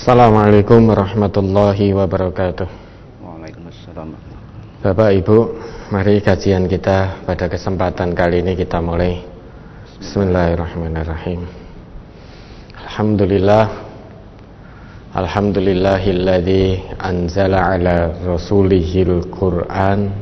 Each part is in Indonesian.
Assalamualaikum warahmatullahi wabarakatuh. Waalaikumsalam. Bapak Ibu, mari kajian kita pada kesempatan kali ini kita mulai. Bismillahirrahmanirrahim. Alhamdulillahilladzi anzala ala rasulihil Qur'an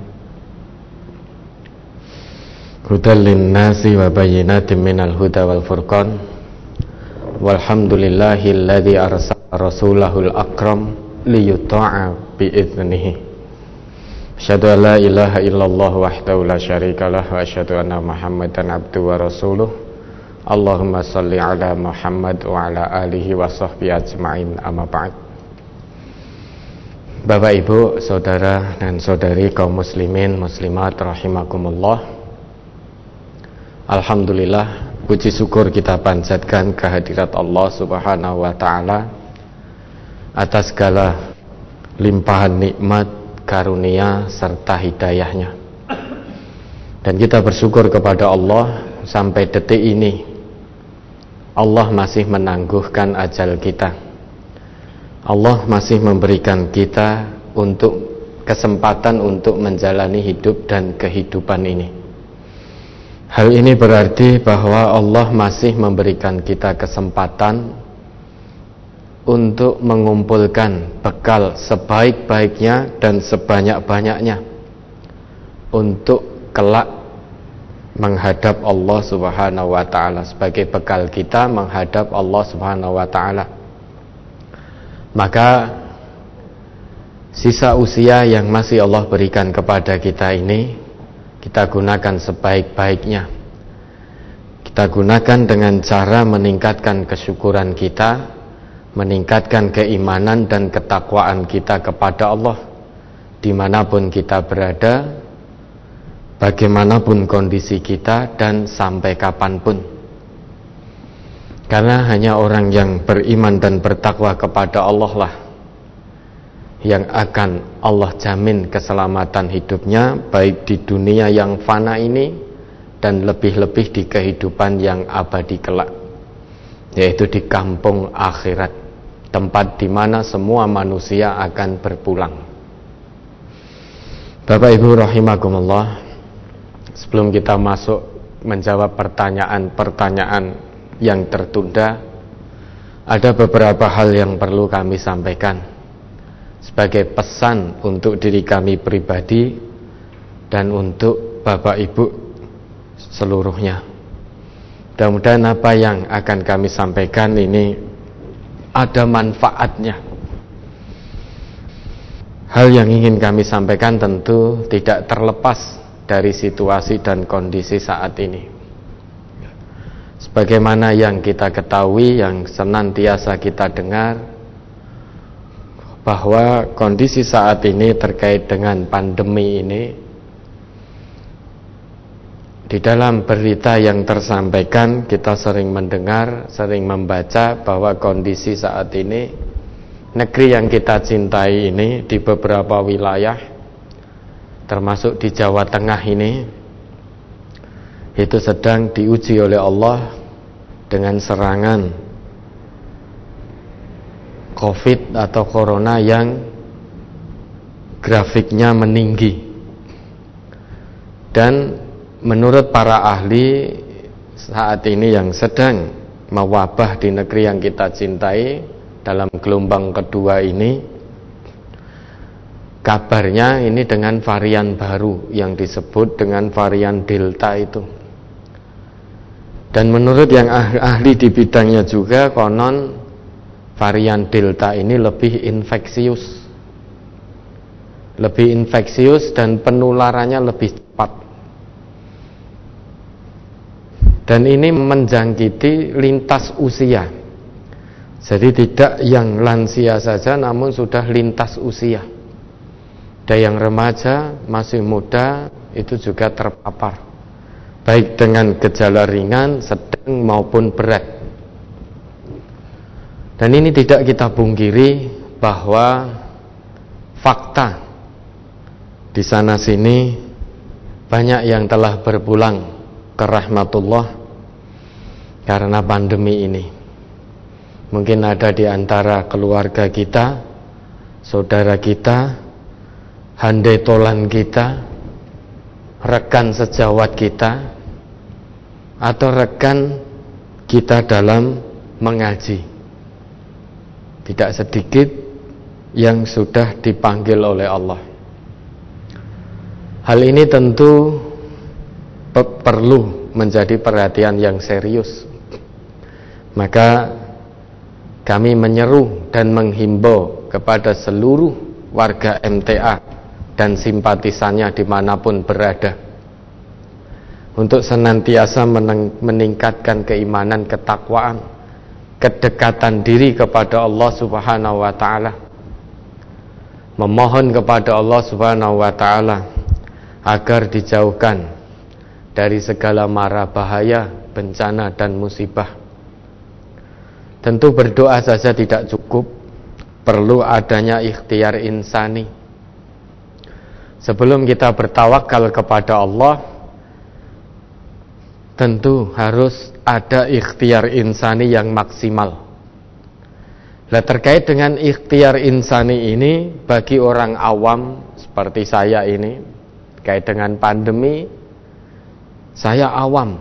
hudan linnasi wa bayyinatin minal huda wal furqan. Walhamdulillahilladzi arsala rasulahul akram liyuta'a bi'idhnihi. Asyhadu an la ilaha illallah wahdahu la syarikalah wa asyhadu anna Muhammadan abduhu wa rasuluh. Allahumma shalli ala Muhammad wa ala alihi wa sahbihi ajma'in, amma ba'd. Bapak Ibu, saudara dan saudari kaum muslimin muslimat rahimakumullah. Alhamdulillah, puji syukur kita panjatkan kehadirat Allah Subhanahu wa taala atas segala limpahan nikmat, karunia serta hidayahnya. Dan kita bersyukur kepada Allah sampai detik ini Allah masih menangguhkan ajal kita. Allah masih memberikan kita kesempatan untuk menjalani hidup dan kehidupan ini. Hal ini berarti bahwa Allah masih memberikan kita kesempatan untuk mengumpulkan bekal sebaik-baiknya dan sebanyak-banyaknya untuk kelak menghadap Allah Subhanahu wa taala, sebagai bekal kita menghadap Allah Subhanahu wa taala. Maka sisa usia yang masih Allah berikan kepada kita ini kita gunakan sebaik-baiknya. Kita gunakan dengan cara meningkatkan kesyukuran kita, meningkatkan keimanan dan ketakwaan kita kepada Allah dimanapun kita berada, bagaimanapun kondisi kita dan sampai kapanpun. Karena hanya orang yang beriman dan bertakwa kepada Allah lah yang akan Allah jamin keselamatan hidupnya, baik di dunia yang fana ini dan lebih-lebih di kehidupan yang abadi kelak, yaitu di kampung akhirat, tempat di mana semua manusia akan berpulang. Bapak Ibu rahimakumullah, sebelum kita masuk menjawab pertanyaan-pertanyaan yang tertunda, ada beberapa hal yang perlu kami sampaikan sebagai pesan untuk diri kami pribadi dan untuk Bapak Ibu seluruhnya. Mudah-mudahan apa yang akan kami sampaikan ini ada manfaatnya. Hal yang ingin kami sampaikan tentu tidak terlepas dari situasi dan kondisi saat ini. Sebagaimana yang kita ketahui, yang senantiasa kita dengar, bahwa kondisi saat ini terkait dengan pandemi ini, di dalam berita yang tersampaikan kita sering mendengar, sering membaca bahwa kondisi saat ini negeri yang kita cintai ini di beberapa wilayah, termasuk di Jawa Tengah ini, itu sedang diuji oleh Allah dengan serangan COVID atau Corona yang grafiknya meninggi. Dan menurut para ahli saat ini yang sedang mewabah di negeri yang kita cintai dalam gelombang kedua ini, kabarnya ini dengan varian baru yang disebut dengan varian Delta itu. Dan menurut yang ahli di bidangnya juga, konon varian Delta ini lebih infeksius dan penularannya lebih cepat. Dan ini menjangkiti lintas usia. Jadi tidak yang lansia saja, namun sudah lintas usia. Ada yang remaja, masih muda, itu juga terpapar, baik dengan gejala ringan, sedang maupun berat. Dan ini tidak kita pungkiri bahwa fakta di sana sini banyak yang telah berpulang ke rahmatullah karena pandemi ini. Mungkin ada di antara keluarga kita, saudara kita, handai tolan kita, rekan sejawat kita, atau rekan kita dalam mengaji. Tidak sedikit yang sudah dipanggil oleh Allah. Hal ini tentu perlu menjadi perhatian yang serius. Maka kami menyeru dan menghimbau kepada seluruh warga MTA dan simpatisannya dimanapun berada untuk senantiasa meningkatkan keimanan, ketakwaan, kedekatan diri kepada Allah Subhanahu wa ta'ala, memohon kepada Allah Subhanahu wa ta'ala agar dijauhkan dari segala mara bahaya, bencana dan musibah. Tentu berdoa saja tidak cukup, perlu adanya ikhtiar insani. Sebelum kita bertawakal kepada Allah, tentu harus ada ikhtiar insani yang maksimal. Nah, terkait dengan ikhtiar insani ini, bagi orang awam seperti saya ini, terkait dengan pandemi, saya awam.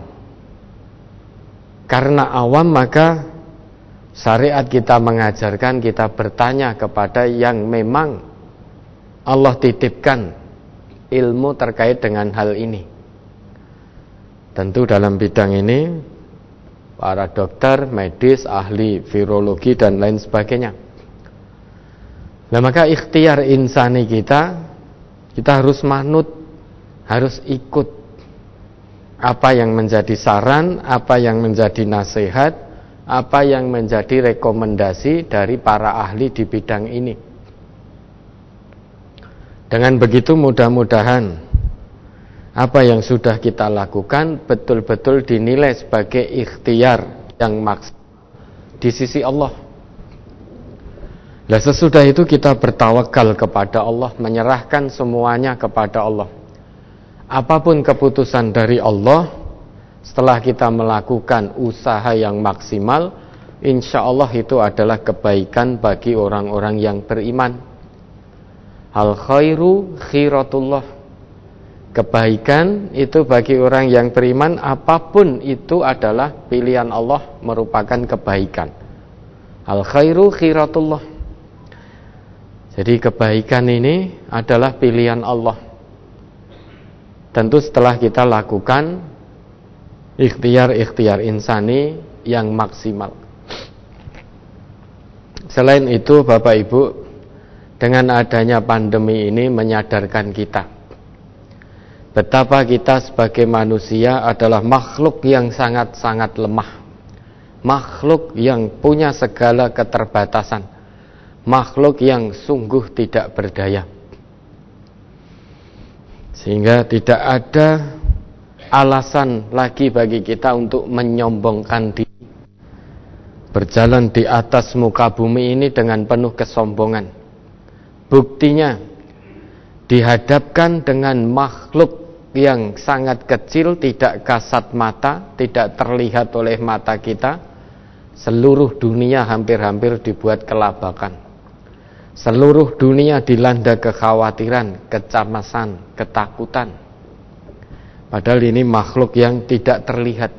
Karena awam, maka syariat kita mengajarkan kita bertanya kepada yang memang Allah titipkan ilmu terkait dengan hal ini. Tentu dalam bidang ini para dokter, medis, ahli virologi dan lain sebagainya. Nah, maka ikhtiar insani kita harus manut, harus ikut apa yang menjadi saran, apa yang menjadi nasihat, apa yang menjadi rekomendasi dari para ahli di bidang ini. Dengan begitu mudah-mudahan apa yang sudah kita lakukan betul-betul dinilai sebagai ikhtiar yang maksimal di sisi Allah. Nah, sesudah itu kita bertawakal kepada Allah, menyerahkan semuanya kepada Allah. Apapun keputusan dari Allah, setelah kita melakukan usaha yang maksimal, insya Allah itu adalah kebaikan bagi orang-orang yang beriman. Al khairu khiratullah. Kebaikan itu bagi orang yang beriman, apapun itu adalah pilihan Allah, merupakan kebaikan. Al khairu khiratullah. Jadi kebaikan ini adalah pilihan Allah. Tentu setelah kita lakukan ikhtiar insani yang maksimal. Selain itu, Bapak Ibu, dengan adanya pandemi ini menyadarkan kita betapa kita sebagai manusia adalah makhluk yang sangat-sangat lemah, makhluk yang punya segala keterbatasan, makhluk yang sungguh tidak berdaya, sehingga tidak ada alasan lagi bagi kita untuk menyombongkan diri, berjalan di atas muka bumi ini dengan penuh kesombongan. Buktinya, dihadapkan dengan makhluk yang sangat kecil, tidak kasat mata, tidak terlihat oleh mata kita, seluruh dunia hampir-hampir dibuat kelabakan. Seluruh dunia dilanda kekhawatiran, kecemasan, ketakutan. Padahal ini makhluk yang tidak terlihat.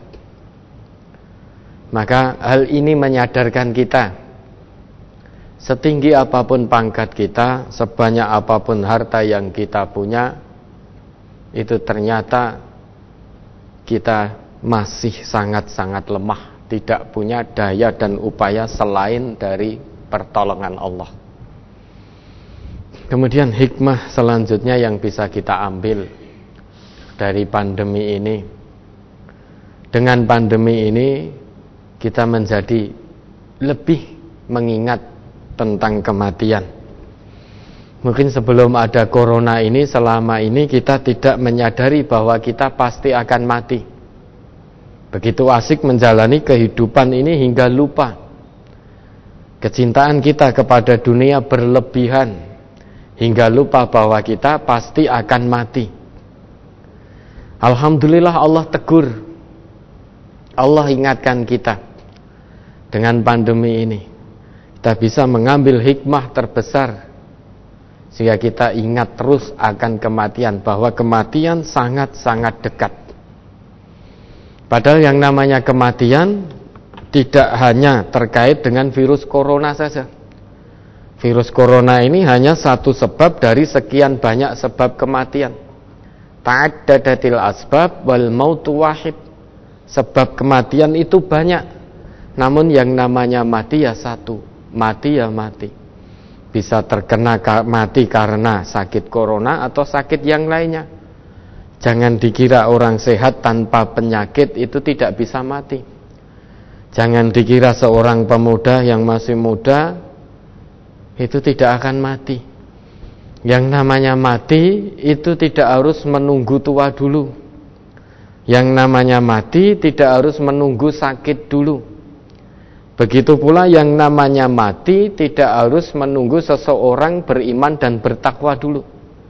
Maka hal ini menyadarkan kita, setinggi apapun pangkat kita, sebanyak apapun harta yang kita punya, itu ternyata kita masih sangat-sangat lemah, tidak punya daya dan upaya selain dari pertolongan Allah. Kemudian hikmah selanjutnya yang bisa kita ambil dari pandemi ini, dengan pandemi ini kita menjadi lebih mengingat tentang kematian. Mungkin sebelum ada corona ini, selama ini kita tidak menyadari bahwa kita pasti akan mati. Begitu asik menjalani kehidupan ini hingga lupa. Kecintaan kita kepada dunia berlebihan hingga lupa bahwa kita pasti akan mati. Alhamdulillah Allah tegur, Allah ingatkan kita dengan pandemi ini. Kita bisa mengambil hikmah terbesar sehingga kita ingat terus akan kematian, bahwa kematian sangat-sangat dekat. Padahal yang namanya kematian tidak hanya terkait dengan virus corona saja. Virus corona ini hanya satu sebab dari sekian banyak sebab kematian. Ta'addadatil asbab wal mautu wahid. Sebab kematian itu banyak, namun yang namanya mati ya satu. Mati ya mati. Bisa terkena mati karena sakit corona atau sakit yang lainnya. Jangan dikira orang sehat tanpa penyakit itu tidak bisa mati. Jangan dikira seorang pemuda yang masih muda itu tidak akan mati. Yang namanya mati itu tidak harus menunggu tua dulu. Yang namanya mati tidak harus menunggu sakit dulu. Begitu pula yang namanya mati tidak harus menunggu seseorang beriman dan bertakwa dulu.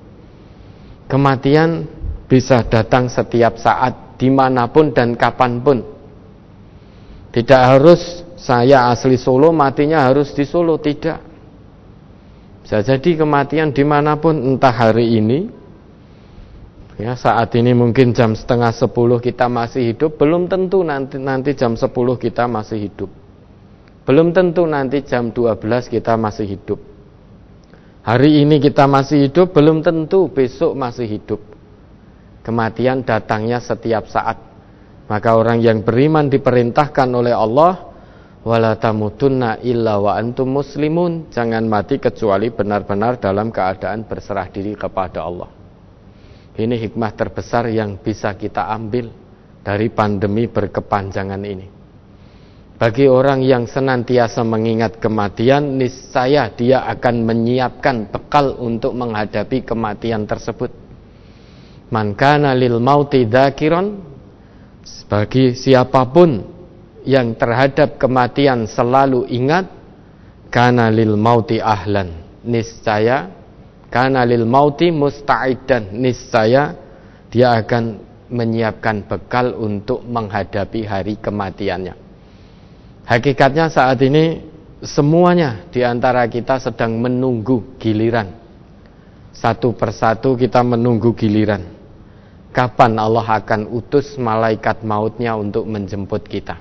Kematian bisa datang setiap saat, dimanapun dan kapanpun. Tidak harus saya asli Solo, matinya harus di Solo, tidak. Bisa jadi kematian dimanapun, entah hari ini, ya saat ini mungkin jam 9:30 kita masih hidup, belum tentu nanti jam 10 kita masih hidup. Belum tentu nanti jam 12 kita masih hidup. Hari ini kita masih hidup, belum tentu besok masih hidup. Kematian datangnya setiap saat. Maka orang yang beriman diperintahkan oleh Allah, wala tamutunna illa wa antum muslimun, jangan mati kecuali benar-benar dalam keadaan berserah diri kepada Allah. Ini hikmah terbesar yang bisa kita ambil dari pandemi berkepanjangan ini. Bagi orang yang senantiasa mengingat kematian, niscaya dia akan menyiapkan bekal untuk menghadapi kematian tersebut. Man kana lil mauti dzakiron, bagi siapapun yang terhadap kematian selalu ingat, kana lil mauti ahlan, niscaya kana lil mauti musta'idan, niscaya dia akan menyiapkan bekal untuk menghadapi hari kematiannya. Hakikatnya saat ini semuanya di antara kita sedang menunggu giliran. Satu persatu kita menunggu giliran. Kapan Allah akan utus malaikat mautnya untuk menjemput kita.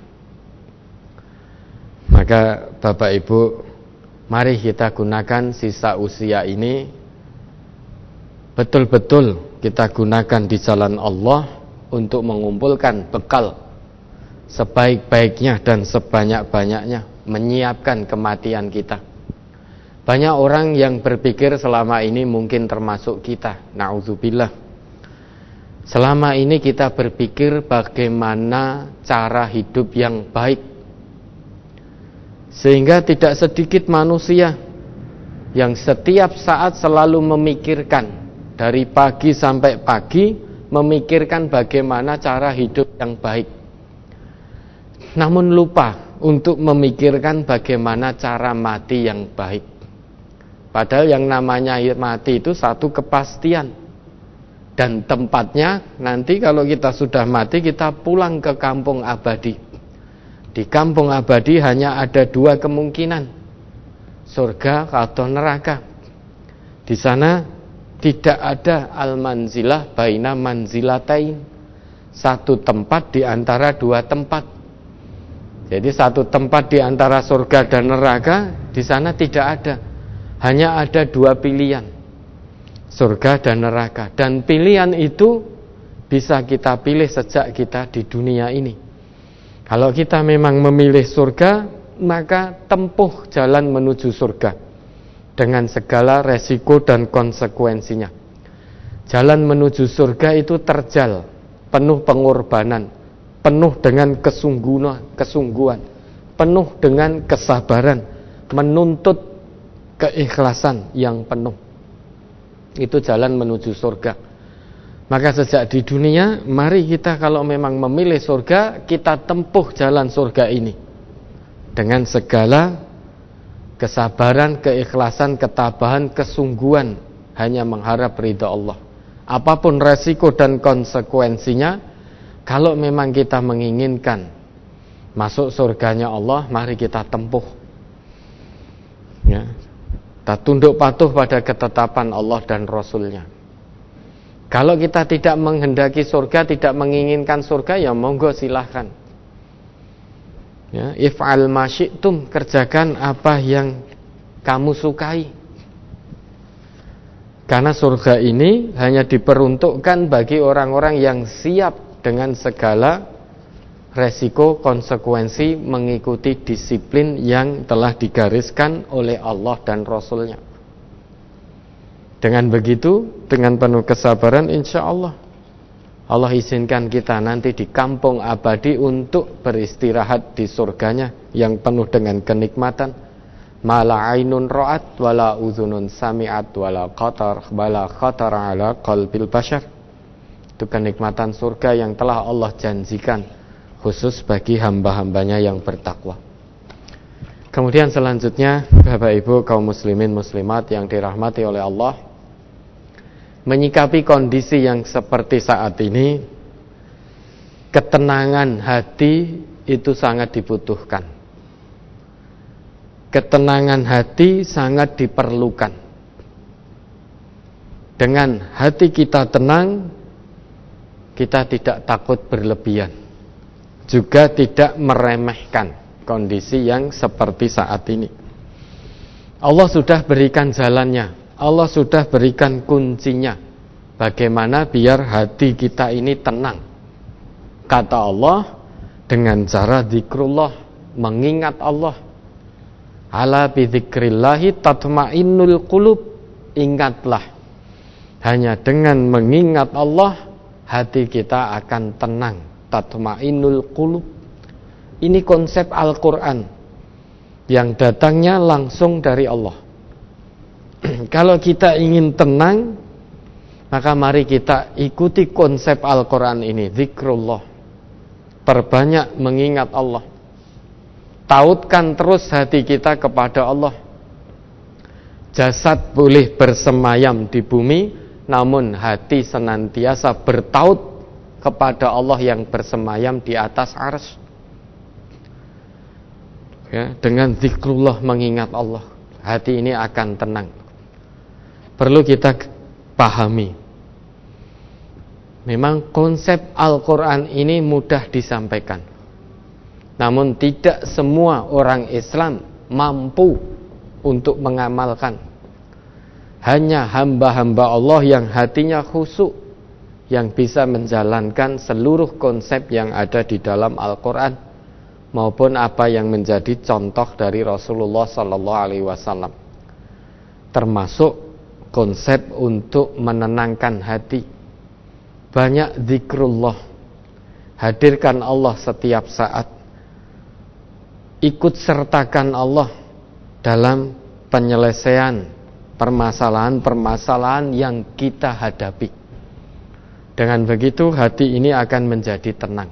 Maka Bapak Ibu, mari kita gunakan sisa usia ini betul-betul kita gunakan di jalan Allah untuk mengumpulkan bekal sebaik-baiknya dan sebanyak-banyaknya, menyiapkan kematian kita. Banyak orang yang berpikir selama ini, mungkin termasuk kita, na'udzubillah, selama ini kita berpikir bagaimana cara hidup yang baik, sehingga tidak sedikit manusia yang setiap saat selalu memikirkan, dari pagi sampai pagi memikirkan bagaimana cara hidup yang baik, namun lupa untuk memikirkan bagaimana cara mati yang baik. Padahal yang namanya mati itu satu kepastian. Dan tempatnya nanti kalau kita sudah mati, kita pulang ke kampung abadi. Di kampung abadi hanya ada dua kemungkinan, surga atau neraka. Di sana tidak ada al-manzilah baina manzilatain, satu tempat di antara dua tempat. Jadi satu tempat di antara surga dan neraka, di sana tidak ada. Hanya ada dua pilihan, surga dan neraka. Dan pilihan itu bisa kita pilih sejak kita di dunia ini. Kalau kita memang memilih surga, maka tempuh jalan menuju surga dengan segala resiko dan konsekuensinya. Jalan menuju surga itu terjal, penuh pengorbanan, penuh dengan kesungguhan, penuh dengan kesabaran, menuntut keikhlasan yang penuh. Itu jalan menuju surga. Maka sejak di dunia, mari kita kalau memang memilih surga, kita tempuh jalan surga ini dengan segala kesabaran, keikhlasan, ketabahan, kesungguhan, hanya mengharap ridha Allah. Apapun resiko dan konsekuensinya, kalau memang kita menginginkan masuk surganya Allah, mari kita tempuh. Ya. Kita tunduk patuh pada ketetapan Allah dan Rasul-Nya. Kalau kita tidak menghendaki surga, tidak menginginkan surga, ya monggo silahkan. Ya, if'al ma syi'tum, kerjakan apa yang kamu sukai. Karena surga ini hanya diperuntukkan bagi orang-orang yang siap dengan segala resiko konsekuensi mengikuti disiplin yang telah digariskan oleh Allah dan Rasul-Nya. Dengan begitu, dengan penuh kesabaran, insya Allah izinkan kita nanti di kampung abadi untuk beristirahat di surganya yang penuh dengan kenikmatan. Mala ainun ra'at wala uzunun sami'at wala khatar ala qalbil bashar. Itu kenikmatan surga yang telah Allah janjikan khusus bagi hamba-hambanya yang bertakwa. Kemudian selanjutnya, Bapak Ibu kaum muslimin muslimat yang dirahmati oleh Allah, menyikapi kondisi yang seperti saat ini, ketenangan hati itu sangat dibutuhkan. Ketenangan hati sangat diperlukan. Dengan hati kita tenang, kita tidak takut berlebihan, juga tidak meremehkan kondisi yang seperti saat ini. Allah sudah berikan jalannya, Allah sudah berikan kuncinya. Bagaimana biar hati kita ini tenang? Kata Allah, dengan cara zikrullah, mengingat Allah. Ala bidzikrillahi tatmainnul qulub. Ingatlah, hanya dengan mengingat Allah, hati kita akan tenang. Tatmainnul qulub. Ini konsep Al-Quran yang datangnya langsung dari Allah. Kalau kita ingin tenang, maka mari kita ikuti konsep Al-Quran ini, zikrullah. Perbanyak mengingat Allah. Tautkan terus hati kita kepada Allah. Jasad boleh bersemayam di bumi, namun hati senantiasa bertaut kepada Allah yang bersemayam di atas arsy. Ya, dengan zikrullah, mengingat Allah, hati ini akan tenang. Perlu kita pahami, memang konsep Al-Quran ini mudah disampaikan, namun tidak semua orang Islam mampu untuk mengamalkan. Hanya hamba-hamba Allah yang hatinya khusyuk yang bisa menjalankan seluruh konsep yang ada di dalam Al-Quran maupun apa yang menjadi contoh dari Rasulullah SAW, termasuk konsep untuk menenangkan hati. Banyak zikrullah, hadirkan Allah setiap saat, ikut sertakan Allah dalam penyelesaian permasalahan-permasalahan yang kita hadapi. Dengan begitu hati ini akan menjadi tenang.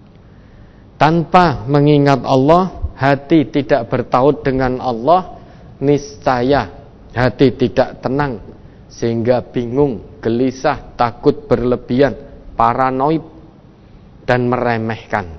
Tanpa mengingat Allah, hati tidak bertaut dengan Allah, niscaya hati tidak tenang, sehingga bingung, gelisah, takut berlebihan, paranoid, dan meremehkan.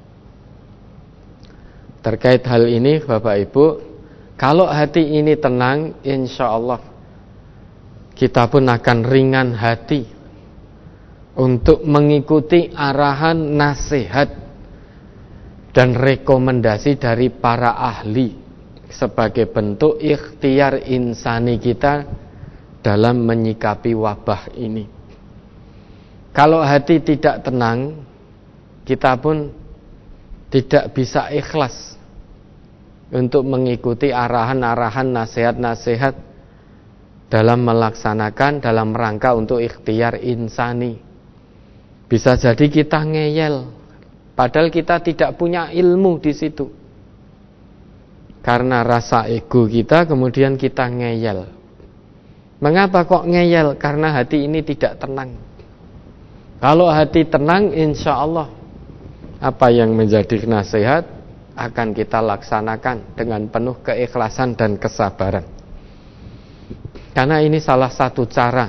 Terkait hal ini, Bapak Ibu, kalau hati ini tenang, insya Allah kita pun akan ringan hati untuk mengikuti arahan, nasihat, dan rekomendasi dari para ahli sebagai bentuk ikhtiar insani kita dalam menyikapi wabah ini. Kalau hati tidak tenang, kita pun tidak bisa ikhlas untuk mengikuti arahan-arahan, nasihat-nasihat dalam melaksanakan, dalam rangka untuk ikhtiar insani. Bisa jadi kita ngeyel, padahal kita tidak punya ilmu di situ. Karena rasa ego kita, kemudian kita ngeyel. Mengapa kok ngeyel? Karena hati ini tidak tenang. Kalau hati tenang, insya Allah apa yang menjadi nasihat akan kita laksanakan dengan penuh keikhlasan dan kesabaran. Karena ini salah satu cara.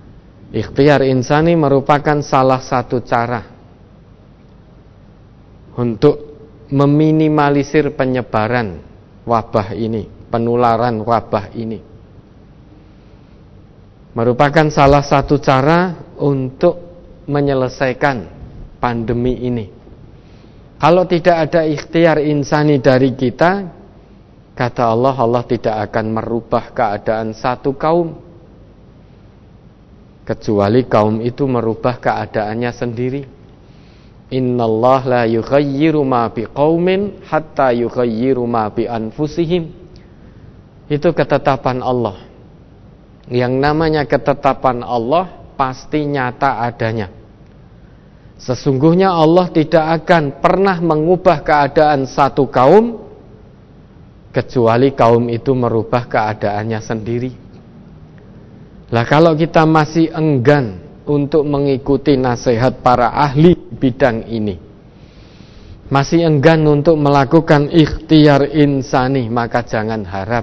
Ikhtiar insani merupakan salah satu cara untuk meminimalisir penyebaran wabah ini, penularan wabah ini. Merupakan salah satu cara untuk menyelesaikan pandemi ini. Kalau tidak ada ikhtiar insani dari kita, kata Allah, Allah tidak akan merubah keadaan satu kaum, kecuali kaum itu merubah keadaannya sendiri. Innallaha la yughayyiru ma biqaumin hatta yughayyiru ma bi anfusihim. Itu ketetapan Allah. Yang namanya ketetapan Allah pasti nyata adanya. Sesungguhnya Allah tidak akan pernah mengubah keadaan satu kaum kecuali kaum itu merubah keadaannya sendiri. Lah kalau kita masih enggan untuk mengikuti nasihat para ahli bidang ini, masih enggan untuk melakukan ikhtiar insani, maka jangan harap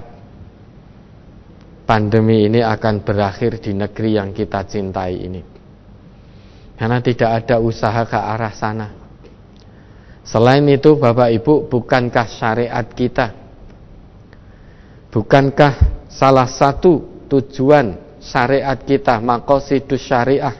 pandemi ini akan berakhir di negeri yang kita cintai ini. Karena tidak ada usaha ke arah sana. Selain itu, Bapak Ibu, bukankah syariat kita, bukankah salah satu tujuan syariat kita, maqasidus syariah,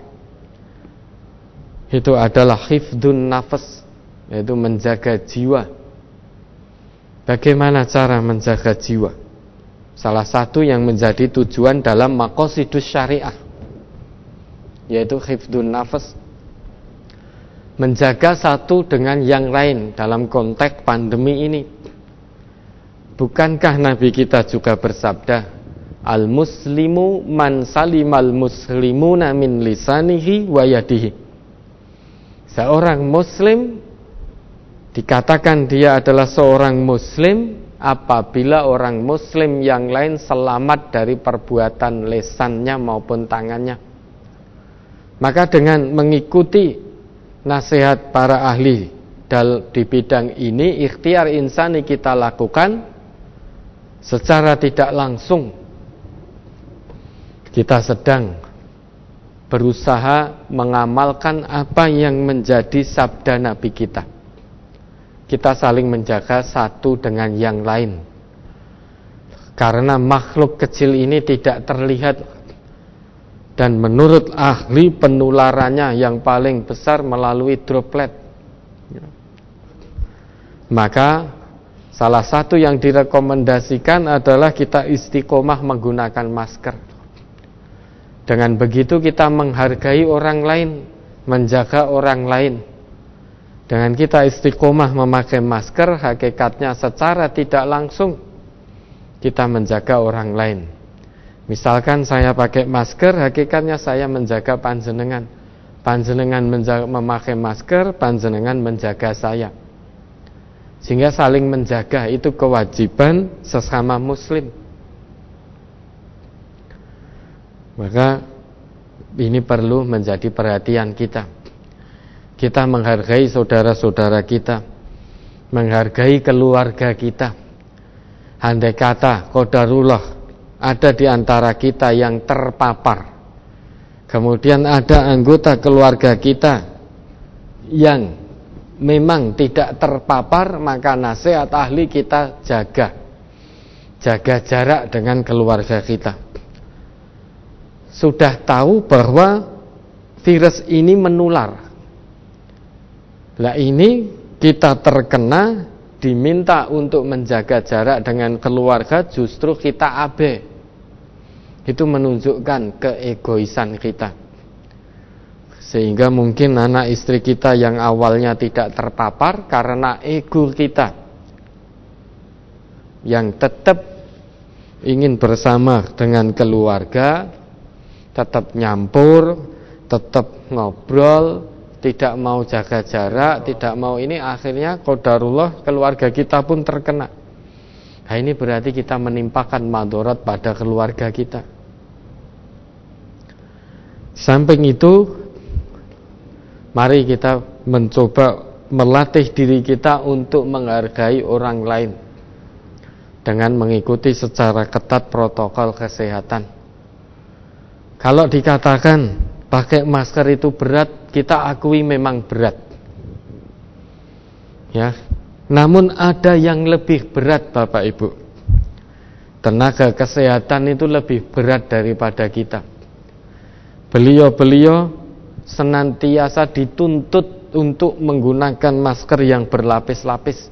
itu adalah hifdun nafas, yaitu menjaga jiwa. Bagaimana cara menjaga jiwa? Salah satu yang menjadi tujuan dalam maqasidus syariah, yaitu hifdun nafas, menjaga satu dengan yang lain dalam konteks pandemi ini. Bukankah Nabi kita juga bersabda, al-muslimu man salimal muslimuna min lisanihi wa yadihi. Seorang muslim dikatakan dia adalah seorang muslim apabila orang muslim yang lain selamat dari perbuatan lesannya maupun tangannya. Maka dengan mengikuti nasihat para ahli di bidang ini, ikhtiar insani kita lakukan secara tidak langsung. Kita sedang berusaha mengamalkan apa yang menjadi sabda Nabi kita. Kita saling menjaga satu dengan yang lain. Karena makhluk kecil ini tidak terlihat, dan menurut ahli penularannya yang paling besar melalui droplet. Maka salah satu yang direkomendasikan adalah kita istiqomah menggunakan masker. Dengan begitu kita menghargai orang lain, menjaga orang lain. Dengan kita istiqomah memakai masker, hakikatnya secara tidak langsung kita menjaga orang lain. Misalkan saya pakai masker, hakikatnya saya menjaga panjenengan. Panjenengan memakai masker, panjenengan menjaga saya. Sehingga saling menjaga, itu kewajiban sesama muslim. Maka ini perlu menjadi perhatian kita. Kita menghargai saudara-saudara kita, menghargai keluarga kita. Andai kata qadarullah ada di antara kita yang terpapar, kemudian ada anggota keluarga kita yang memang tidak terpapar, maka nasihat ahli kita jaga jarak dengan keluarga kita. Sudah tahu bahwa virus ini menular. Lah ini kita terkena, diminta untuk menjaga jarak dengan keluarga, justru kita abe. Itu menunjukkan keegoisan kita. Sehingga mungkin anak istri kita yang awalnya tidak terpapar karena ego kita yang tetap ingin bersama dengan keluarga, tetap nyampur, tetap ngobrol, tidak mau jaga jarak, tidak mau ini, akhirnya qadarullah keluarga kita pun terkena. Nah ini berarti kita menimpakan madharat pada keluarga kita. Samping itu, mari kita mencoba melatih diri kita untuk menghargai orang lain dengan mengikuti secara ketat protokol kesehatan. Kalau dikatakan pakai masker itu berat, kita akui memang berat. Ya. Namun ada yang lebih berat Bapak Ibu. Tenaga kesehatan itu lebih berat daripada kita. Beliau-beliau senantiasa dituntut untuk menggunakan masker yang berlapis-lapis.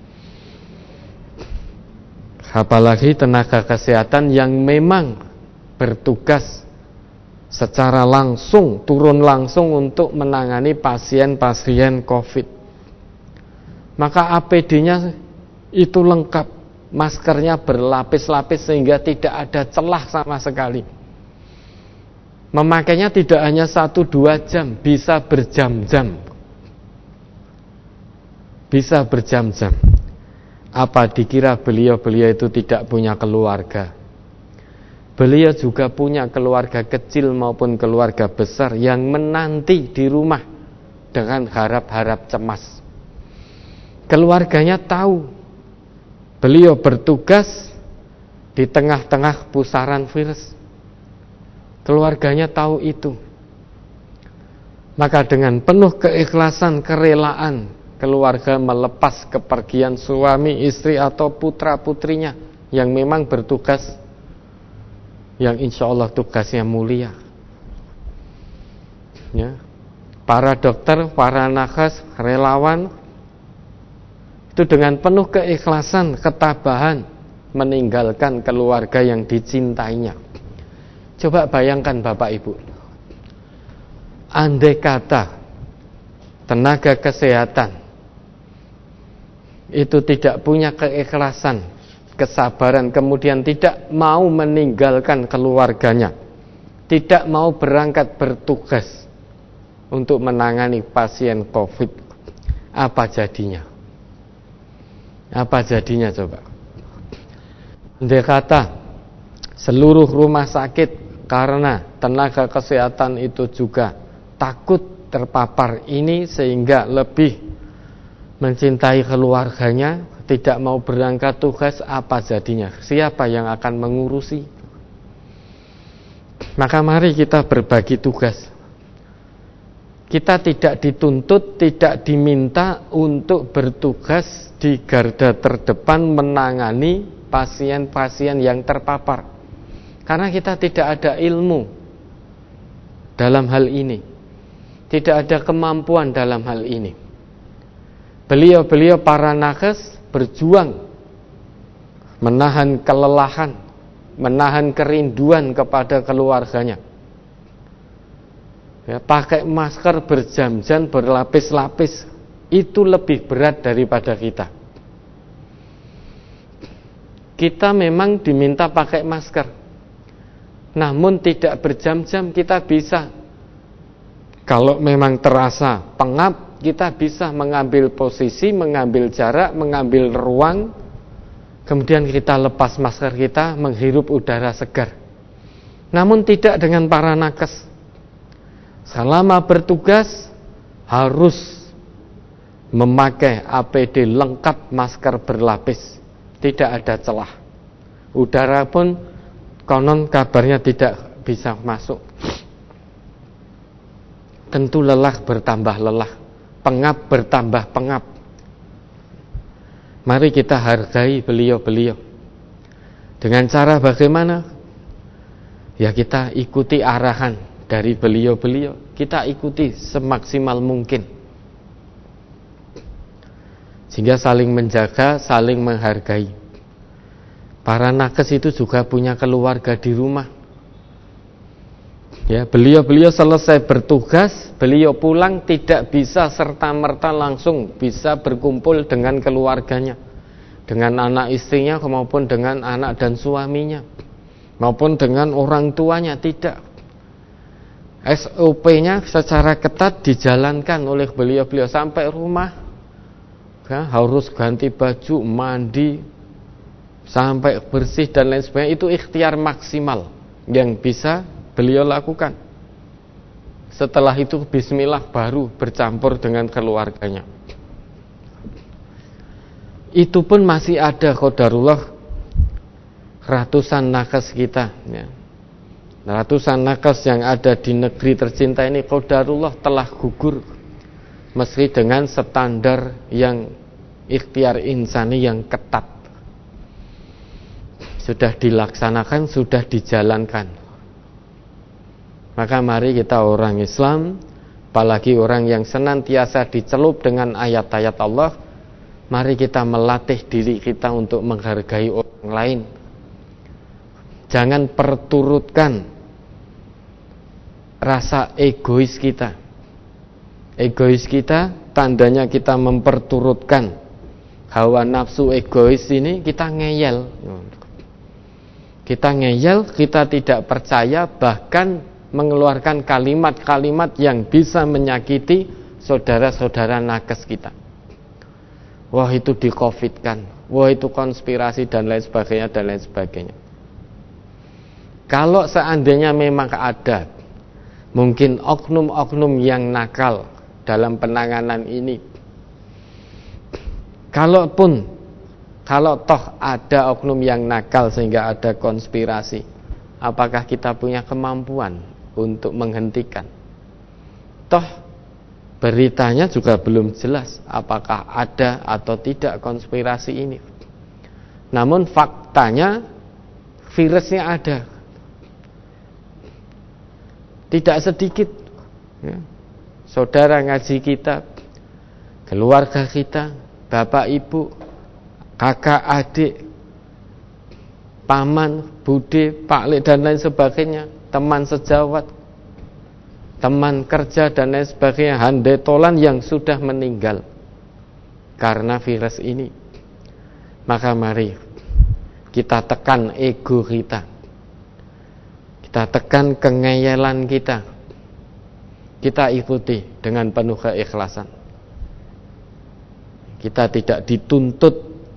Apalagi tenaga kesehatan yang memang bertugas secara langsung, turun langsung untuk menangani pasien-pasien COVID. Maka APD-nya itu lengkap, maskernya berlapis-lapis sehingga tidak ada celah sama sekali. Memakainya tidak hanya 1-2 jam, bisa berjam-jam. Bisa berjam-jam. Apa dikira beliau-beliau itu tidak punya keluarga? Beliau juga punya keluarga kecil maupun keluarga besar yang menanti di rumah dengan harap-harap cemas. Keluarganya tahu beliau bertugas di tengah-tengah pusaran virus. Keluarganya tahu itu. Maka dengan penuh keikhlasan, kerelaan, keluarga melepas kepergian suami, istri atau putra-putrinya yang memang bertugas, yang insya Allah tugasnya mulia. Ya. Para dokter, para nakes, relawan itu dengan penuh keikhlasan, ketabahan meninggalkan keluarga yang dicintainya. Coba bayangkan Bapak Ibu, andai kata tenaga kesehatan itu tidak punya keikhlasan, kesabaran, kemudian tidak mau meninggalkan keluarganya, tidak mau berangkat bertugas untuk menangani pasien COVID, apa jadinya? Apa jadinya coba? Andai kata seluruh rumah sakit karena tenaga kesehatan itu juga takut terpapar ini sehingga lebih mencintai keluarganya, tidak mau berangkat tugas, apa jadinya? Siapa yang akan mengurusi? Maka mari kita berbagi tugas. Kita tidak dituntut, tidak diminta untuk bertugas di garda terdepan menangani pasien-pasien yang terpapar. Karena kita tidak ada ilmu dalam hal ini. Tidak ada kemampuan dalam hal ini. Beliau-beliau para nakes berjuang menahan kelelahan, menahan kerinduan kepada keluarganya. Ya, pakai masker berjam-jam, berlapis-lapis, itu lebih berat daripada kita. Kita memang diminta pakai masker, namun tidak berjam-jam. Kita bisa, kalau memang terasa pengap, kita bisa mengambil posisi, mengambil jarak, mengambil ruang, kemudian kita lepas masker kita, menghirup udara segar. Namun tidak dengan para nakes. Selama bertugas harus memakai APD lengkap, masker berlapis, tidak ada celah. Udara pun konon kabarnya tidak bisa masuk. Tentu lelah bertambah lelah, pengap bertambah pengap. Mari kita hargai beliau-beliau. Dengan cara bagaimana? Ya kita ikuti arahan dari beliau-beliau, kita ikuti semaksimal mungkin, sehingga saling menjaga, saling menghargai. Para nakes itu juga punya keluarga di rumah. Ya, beliau-beliau selesai bertugas, beliau pulang tidak bisa serta-merta langsung bisa berkumpul dengan keluarganya, dengan anak istrinya maupun dengan anak dan suaminya, maupun dengan orang tuanya, tidak. SOP-nya secara ketat dijalankan oleh beliau-beliau sampai rumah. Ya, harus ganti baju, mandi, sampai bersih dan lain sebagainya. Itu ikhtiar maksimal yang bisa beliau lakukan. Setelah itu bismillah baru bercampur dengan keluarganya. Itu pun masih ada qadarullah ratusan nakes kita, ya. Ratusan nakes yang ada di negeri tercinta ini qadarullah telah gugur, meski dengan standar yang ikhtiar insani yang ketat. Sudah dilaksanakan, sudah dijalankan. Maka mari kita orang Islam, apalagi orang yang senantiasa dicelup dengan ayat-ayat Allah, mari kita melatih diri kita untuk menghargai orang lain. Jangan perturutkan rasa egois kita. Egois kita tandanya kita memperturutkan hawa nafsu egois ini, kita ngeyel. Kita ngeyel, kita tidak percaya, bahkan mengeluarkan kalimat-kalimat yang bisa menyakiti saudara-saudara nakes kita. Wah, itu di-COVID-kan, wah itu konspirasi dan lain sebagainya dan lain sebagainya. Kalau seandainya memang ada mungkin oknum-oknum yang nakal dalam penanganan ini, kalau toh ada oknum yang nakal sehingga ada konspirasi, apakah kita punya kemampuan untuk menghentikan? Toh beritanya juga belum jelas apakah ada atau tidak konspirasi ini. Namun faktanya virusnya ada. Tidak sedikit ya, saudara ngaji kita, keluarga kita, bapak ibu, kakak adik, paman, bude, paklik dan lain sebagainya, teman sejawat, teman kerja dan lain sebagainya, handai tolan yang sudah meninggal karena virus ini. Maka mari kita tekan ego kita, kita tekan kengeyelan kita, kita ikuti dengan penuh keikhlasan. Kita tidak dituntut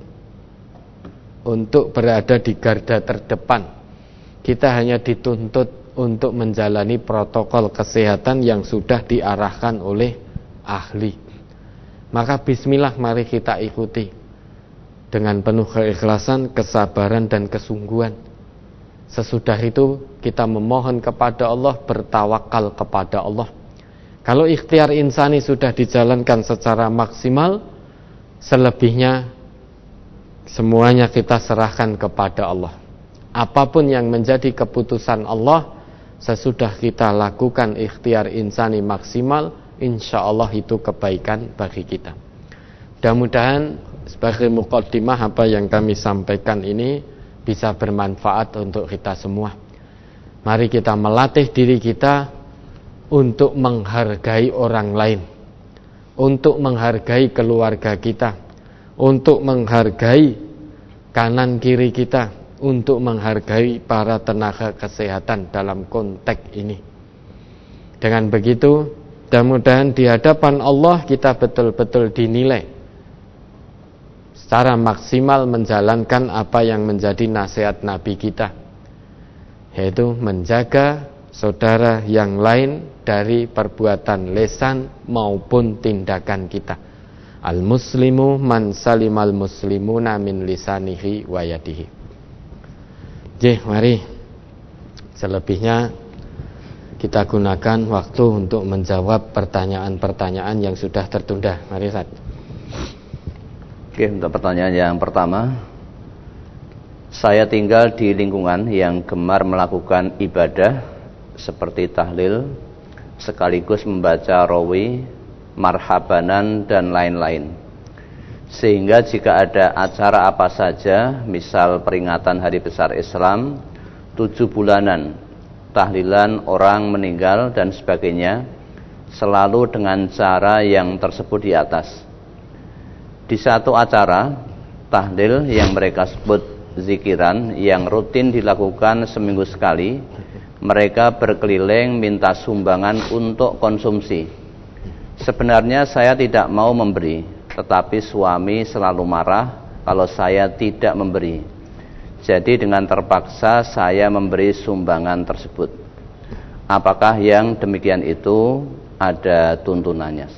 untuk berada di garda terdepan. Kita hanya dituntut untuk menjalani protokol kesehatan yang sudah diarahkan oleh ahli. Maka bismillah, mari kita ikuti dengan penuh keikhlasan, kesabaran dan kesungguhan. Sesudah itu kita memohon kepada Allah, bertawakal kepada Allah. Kalau ikhtiar insani sudah dijalankan secara maksimal, selebihnya semuanya kita serahkan kepada Allah. Apapun yang menjadi keputusan Allah, sesudah kita lakukan ikhtiar insani maksimal, insya Allah itu kebaikan bagi kita. Mudah-mudahan sebagai muqaddimah apa yang kami sampaikan ini bisa bermanfaat untuk kita semua. Mari kita melatih diri kita untuk menghargai orang lain, untuk menghargai keluarga kita, untuk menghargai kanan kiri kita, untuk menghargai para tenaga kesehatan dalam konteks ini. Dengan begitu, mudah-mudahan di hadapan Allah kita betul-betul dinilai secara maksimal menjalankan apa yang menjadi nasihat Nabi kita, yaitu menjaga saudara yang lain dari perbuatan lisan maupun tindakan kita. Al-muslimu man salimal muslimuna min lisanihi wa yadihi. Mari selebihnya kita gunakan waktu untuk menjawab pertanyaan-pertanyaan yang sudah tertunda. Mari Ustaz. Oke, untuk pertanyaan yang pertama, saya tinggal di lingkungan yang gemar melakukan ibadah seperti tahlil, sekaligus membaca rawi, marhabanan dan lain-lain. Sehingga jika ada acara apa saja, misal peringatan hari besar Islam, 7 bulanan, tahlilan orang meninggal dan sebagainya, selalu dengan cara yang tersebut di atas. Di satu acara tahlil yang mereka sebut zikiran yang rutin dilakukan seminggu sekali, mereka berkeliling minta sumbangan untuk konsumsi. Sebenarnya saya tidak mau memberi, tetapi suami selalu marah kalau saya tidak memberi. Jadi dengan terpaksa saya memberi sumbangan tersebut. Apakah yang demikian itu ada tuntunannya?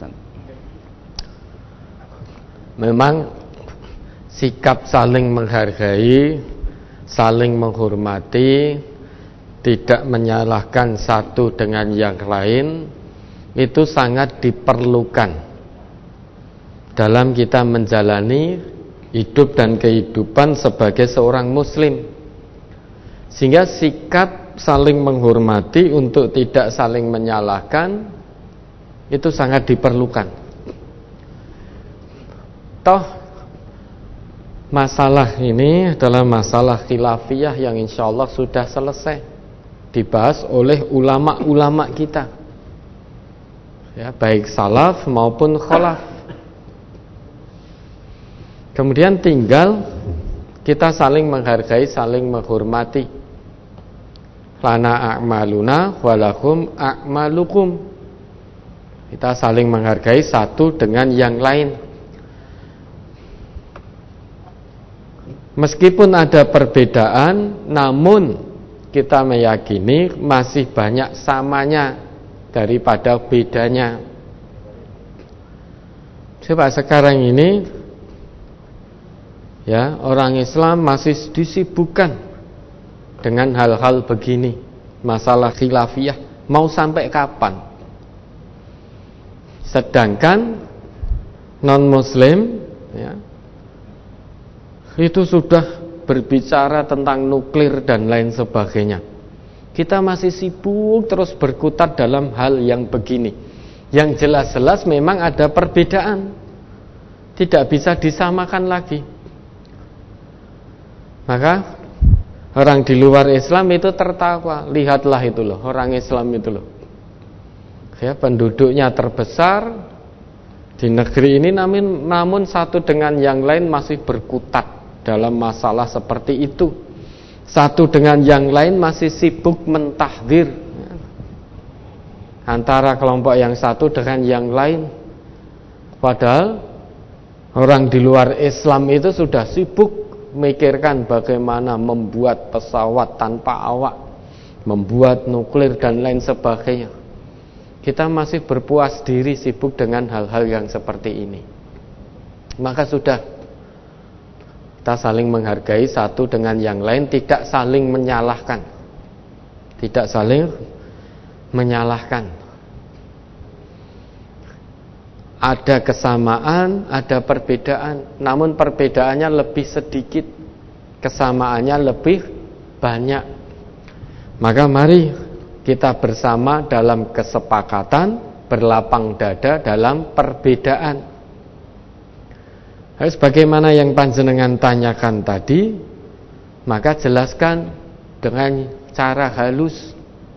Memang sikap saling menghargai, saling menghormati, tidak menyalahkan satu dengan yang lain, itu sangat diperlukan dalam kita menjalani hidup dan kehidupan sebagai seorang muslim. Sehingga sikap saling menghormati untuk tidak saling menyalahkan itu sangat diperlukan. Toh masalah ini adalah masalah khilafiyah yang insya Allah sudah selesai dibahas oleh ulama-ulama kita, ya, baik salaf maupun khalaf. Kemudian tinggal kita saling menghargai, saling menghormati. Lana a'maluna walakum a'malukum. Kita saling menghargai satu dengan yang lain. Meskipun ada perbedaan, namun kita meyakini masih banyak samanya daripada bedanya. Coba sekarang ini, ya, orang Islam masih disibukkan dengan hal-hal begini, masalah khilafiyah, mau sampai kapan? Sedangkan non-muslim, ya, itu sudah berbicara tentang nuklir dan lain sebagainya. Kita masih sibuk terus berkutat dalam hal yang begini, yang jelas-jelas memang ada perbedaan, tidak bisa disamakan lagi. Maka orang di luar Islam itu tertawa, lihatlah itu loh, orang Islam itu loh, ya, penduduknya terbesar di negeri ini, namun satu dengan yang lain masih berkutat dalam masalah seperti itu. Satu dengan yang lain masih sibuk mentahdir, ya, antara kelompok yang satu dengan yang lain. Padahal orang di luar Islam itu sudah sibuk memikirkan bagaimana membuat pesawat tanpa awak, membuat nuklir dan lain sebagainya. Kita masih berpuas diri sibuk dengan hal-hal yang seperti ini. Maka sudah, kita saling menghargai satu dengan yang lain, tidak saling menyalahkan. Tidak saling menyalahkan. Ada kesamaan, ada perbedaan, namun perbedaannya lebih sedikit, kesamaannya lebih banyak. Maka mari kita bersama dalam kesepakatan, berlapang dada dalam perbedaan. Harus bagaimana yang panjenengan tanyakan tadi, maka jelaskan dengan cara halus.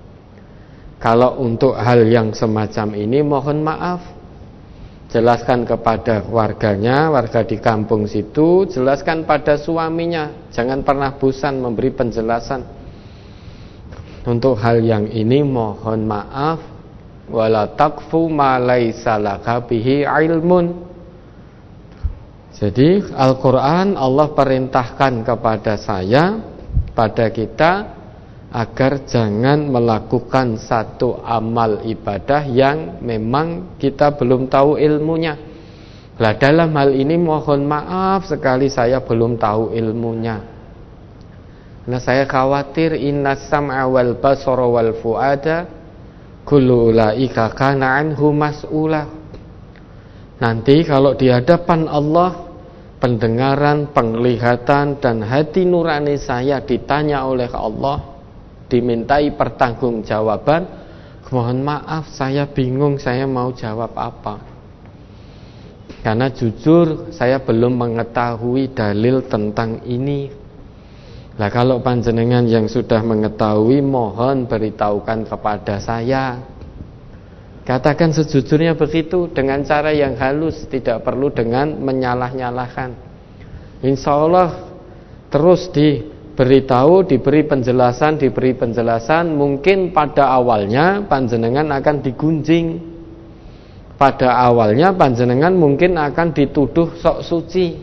Kalau untuk hal yang semacam ini, mohon maaf, jelaskan kepada warganya, warga di kampung situ, jelaskan pada suaminya, jangan pernah bosan memberi penjelasan. Untuk hal yang ini mohon maaf, wala taqfu ma laisa laka bihi ilmun. Jadi Al-Quran Allah perintahkan kepada saya, pada kita, agar jangan melakukan satu amal ibadah yang memang kita belum tahu ilmunya. Lah dalam hal ini mohon maaf sekali saya belum tahu ilmunya. Nah saya khawatir innas sam'a wal basara wal fuada kullu ulaika kana anhu mas'ula. Nanti kalau di hadapan Allah, pendengaran, penglihatan dan hati nurani saya ditanya oleh Allah, dimintai pertanggungjawaban, mohon maaf saya bingung saya mau jawab apa. Karena jujur saya belum mengetahui dalil tentang ini. Nah kalau panjenengan yang sudah mengetahui, mohon beritahukan kepada saya. Katakan sejujurnya begitu, dengan cara yang halus, tidak perlu dengan menyalah-nyalahkan. Insya Allah terus diberitahu, diberi penjelasan. Mungkin pada awalnya panjenengan akan digunjing, pada awalnya panjenengan mungkin akan dituduh sok suci.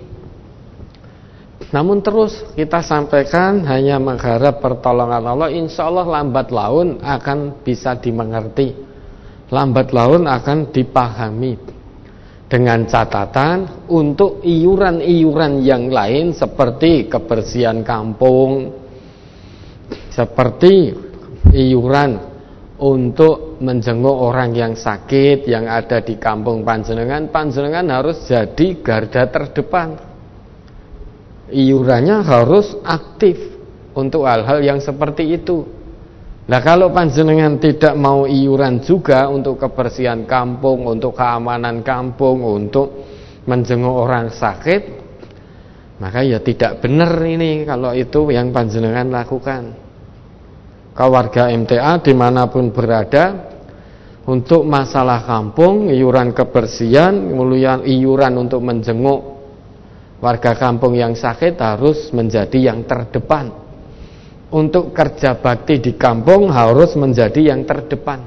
Namun terus kita sampaikan, hanya mengharap pertolongan Allah, insya Allah lambat laun akan bisa dimengerti, lambat laun akan dipahami. Dengan catatan untuk iuran-iuran yang lain seperti kebersihan kampung, seperti iuran untuk menjenguk orang yang sakit yang ada di kampung panjenengan, panjenengan harus jadi garda terdepan. Iurannya harus aktif untuk hal-hal yang seperti itu. Nah, kalau panjenengan tidak mau iuran juga untuk kebersihan kampung, untuk keamanan kampung, untuk menjenguk orang sakit, maka ya tidak benar ini kalau itu yang panjenengan lakukan. Warga MTA dimanapun berada, untuk masalah kampung, iuran kebersihan, kemudian iuran untuk menjenguk warga kampung yang sakit harus menjadi yang terdepan. Untuk kerja bakti di kampung harus menjadi yang terdepan.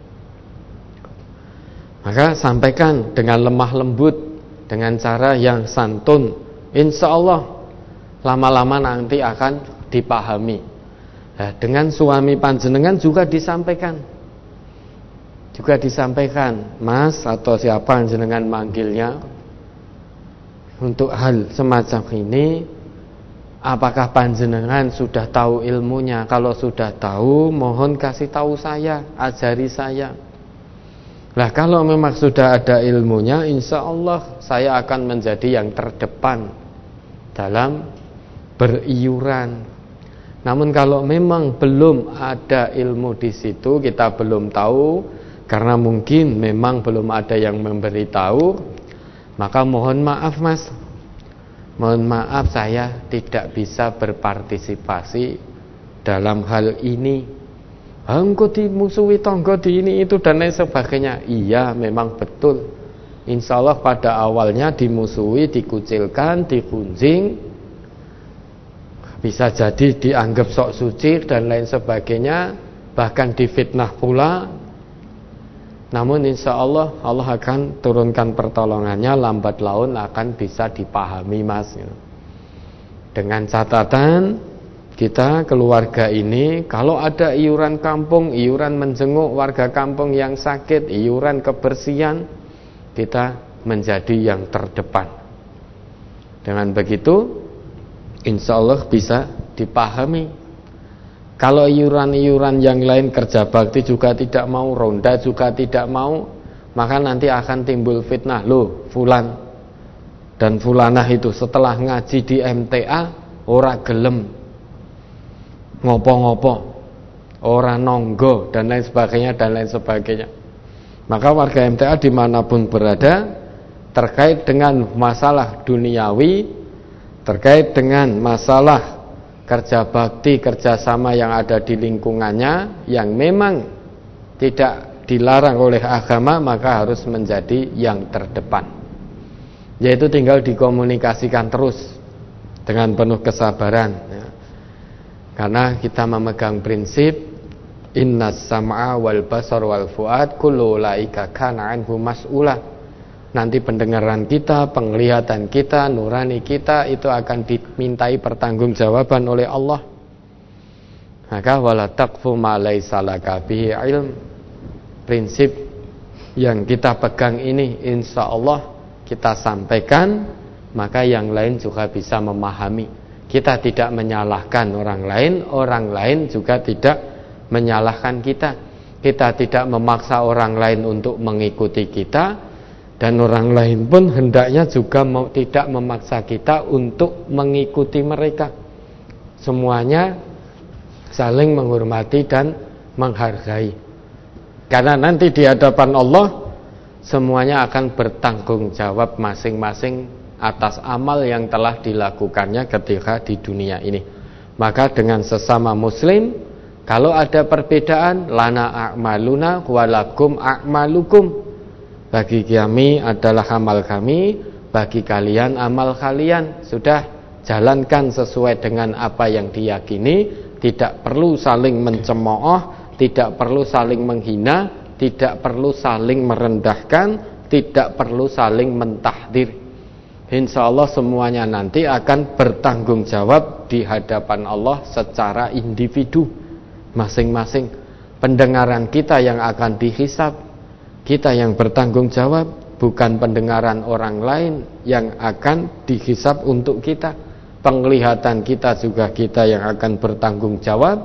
Maka sampaikan dengan lemah lembut, dengan cara yang santun. Insya Allah lama-lama nanti akan dipahami. Nah, dengan suami panjenengan juga disampaikan, Mas atau siapa panjenengan manggilnya, untuk hal semacam ini, apakah panjenengan sudah tahu ilmunya? Kalau sudah tahu, mohon kasih tahu saya, ajari saya. Nah, kalau memang sudah ada ilmunya, insya Allah saya akan menjadi yang terdepan dalam beriuran. Namun kalau memang belum ada ilmu di situ, kita belum tahu, karena mungkin memang belum ada yang memberitahu, maka mohon maaf Mas, mohon maaf saya tidak bisa berpartisipasi dalam hal ini. Engko dimusuhi tonggo di ini itu dan lain sebagainya. Iya, memang betul. Insya Allah pada awalnya dimusuhi, dikucilkan, digunjing, bisa jadi dianggap sok suci dan lain sebagainya, bahkan difitnah pula. Namun insya Allah, Allah akan turunkan pertolongannya, lambat laun akan bisa dipahami Mas. Dengan catatan, kita keluarga ini, kalau ada iuran kampung, iuran menjenguk warga kampung yang sakit, iuran kebersihan, kita menjadi yang terdepan. Dengan begitu, insya Allah bisa dipahami. Kalau iuran-iuran yang lain, kerja bakti juga tidak mau, ronda juga tidak mau, maka nanti akan timbul fitnah. Loh, fulan dan fulanah itu setelah ngaji di MTA ora gelem ngopo-ngopo, ora nonggo dan lain sebagainya. Maka warga MTA dimanapun berada, terkait dengan masalah duniawi, terkait dengan masalah kerja bakti, kerjasama yang ada di lingkungannya, yang memang tidak dilarang oleh agama, maka harus menjadi yang terdepan. Yaitu tinggal dikomunikasikan terus dengan penuh kesabaran, ya. Karena kita memegang prinsip innas sam'a wal basar wal fuad kullu ulaika kana anhu mas'ula. Nanti pendengaran kita, penglihatan kita, nurani kita itu akan dimintai pertanggungjawaban oleh Allah. Maka wala taqfu ma laisa laka bihi ilm. Prinsip yang kita pegang ini insya Allah kita sampaikan, maka yang lain juga bisa memahami. Kita tidak menyalahkan orang lain juga tidak menyalahkan kita. Kita tidak memaksa orang lain untuk mengikuti kita, dan orang lain pun hendaknya juga tidak memaksa kita untuk mengikuti mereka. Semuanya saling menghormati dan menghargai. Karena nanti di hadapan Allah semuanya akan bertanggung jawab masing-masing atas amal yang telah dilakukannya ketika di dunia ini. Maka dengan sesama muslim, kalau ada perbedaan, lana a'maluna walakum a'malukum. Bagi kami adalah amal kami, bagi kalian amal kalian. Sudah, jalankan sesuai dengan apa yang diyakini. Tidak perlu saling mencemooh, tidak perlu saling menghina, tidak perlu saling merendahkan, tidak perlu saling mentahdir. Insya Allah semuanya nanti akan bertanggung jawab di hadapan Allah secara individu masing-masing. Pendengaran kita yang akan dihisab, kita yang bertanggung jawab, bukan pendengaran orang lain yang akan dihisab untuk kita. Penglihatan kita juga kita yang akan bertanggung jawab,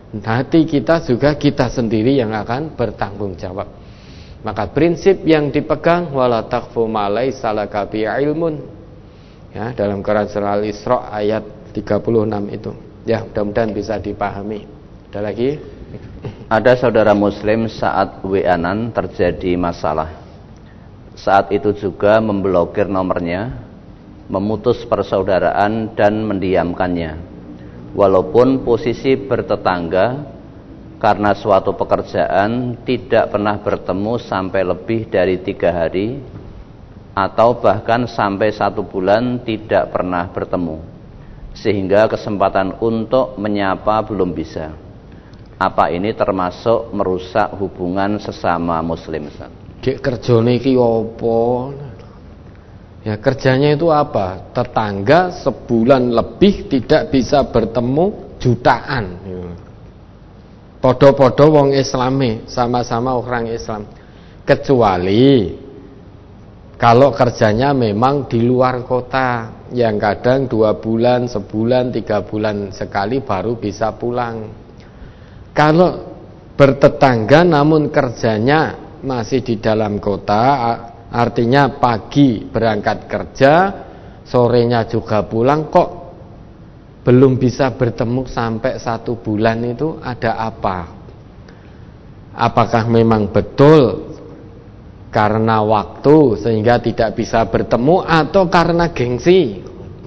hati kita juga kita sendiri yang akan bertanggung jawab. Maka prinsip yang dipegang wala taqfu ma laysa laka bi ilmun, ya, dalam Quran surah Al-Isra ayat 36 itu. Ya, mudah-mudahan bisa dipahami. Ada lagi? Ada saudara muslim saat WA-an terjadi masalah. Saat itu juga memblokir nomornya, memutus persaudaraan dan mendiamkannya. Walaupun posisi bertetangga, karena suatu pekerjaan tidak pernah bertemu sampai lebih dari 3 hari, atau bahkan sampai 1 bulan tidak pernah bertemu, sehingga kesempatan untuk menyapa belum bisa. Apa ini termasuk merusak hubungan sesama muslim? Dek kerjane iki apa? Ya, kerjanya itu apa? Tetangga sebulan lebih tidak bisa bertemu, jutaan. Podo-podo wong Islami, sama-sama orang Islam. Kecuali kalau kerjanya memang di luar kota, yang kadang 2 bulan, sebulan, 3 bulan sekali baru bisa pulang. Kalau bertetangga namun kerjanya masih di dalam kota, artinya pagi berangkat kerja, sorenya juga pulang, kok belum bisa bertemu sampai 1 bulan, itu ada apa? Apakah memang betul karena waktu sehingga tidak bisa bertemu, atau karena gengsi,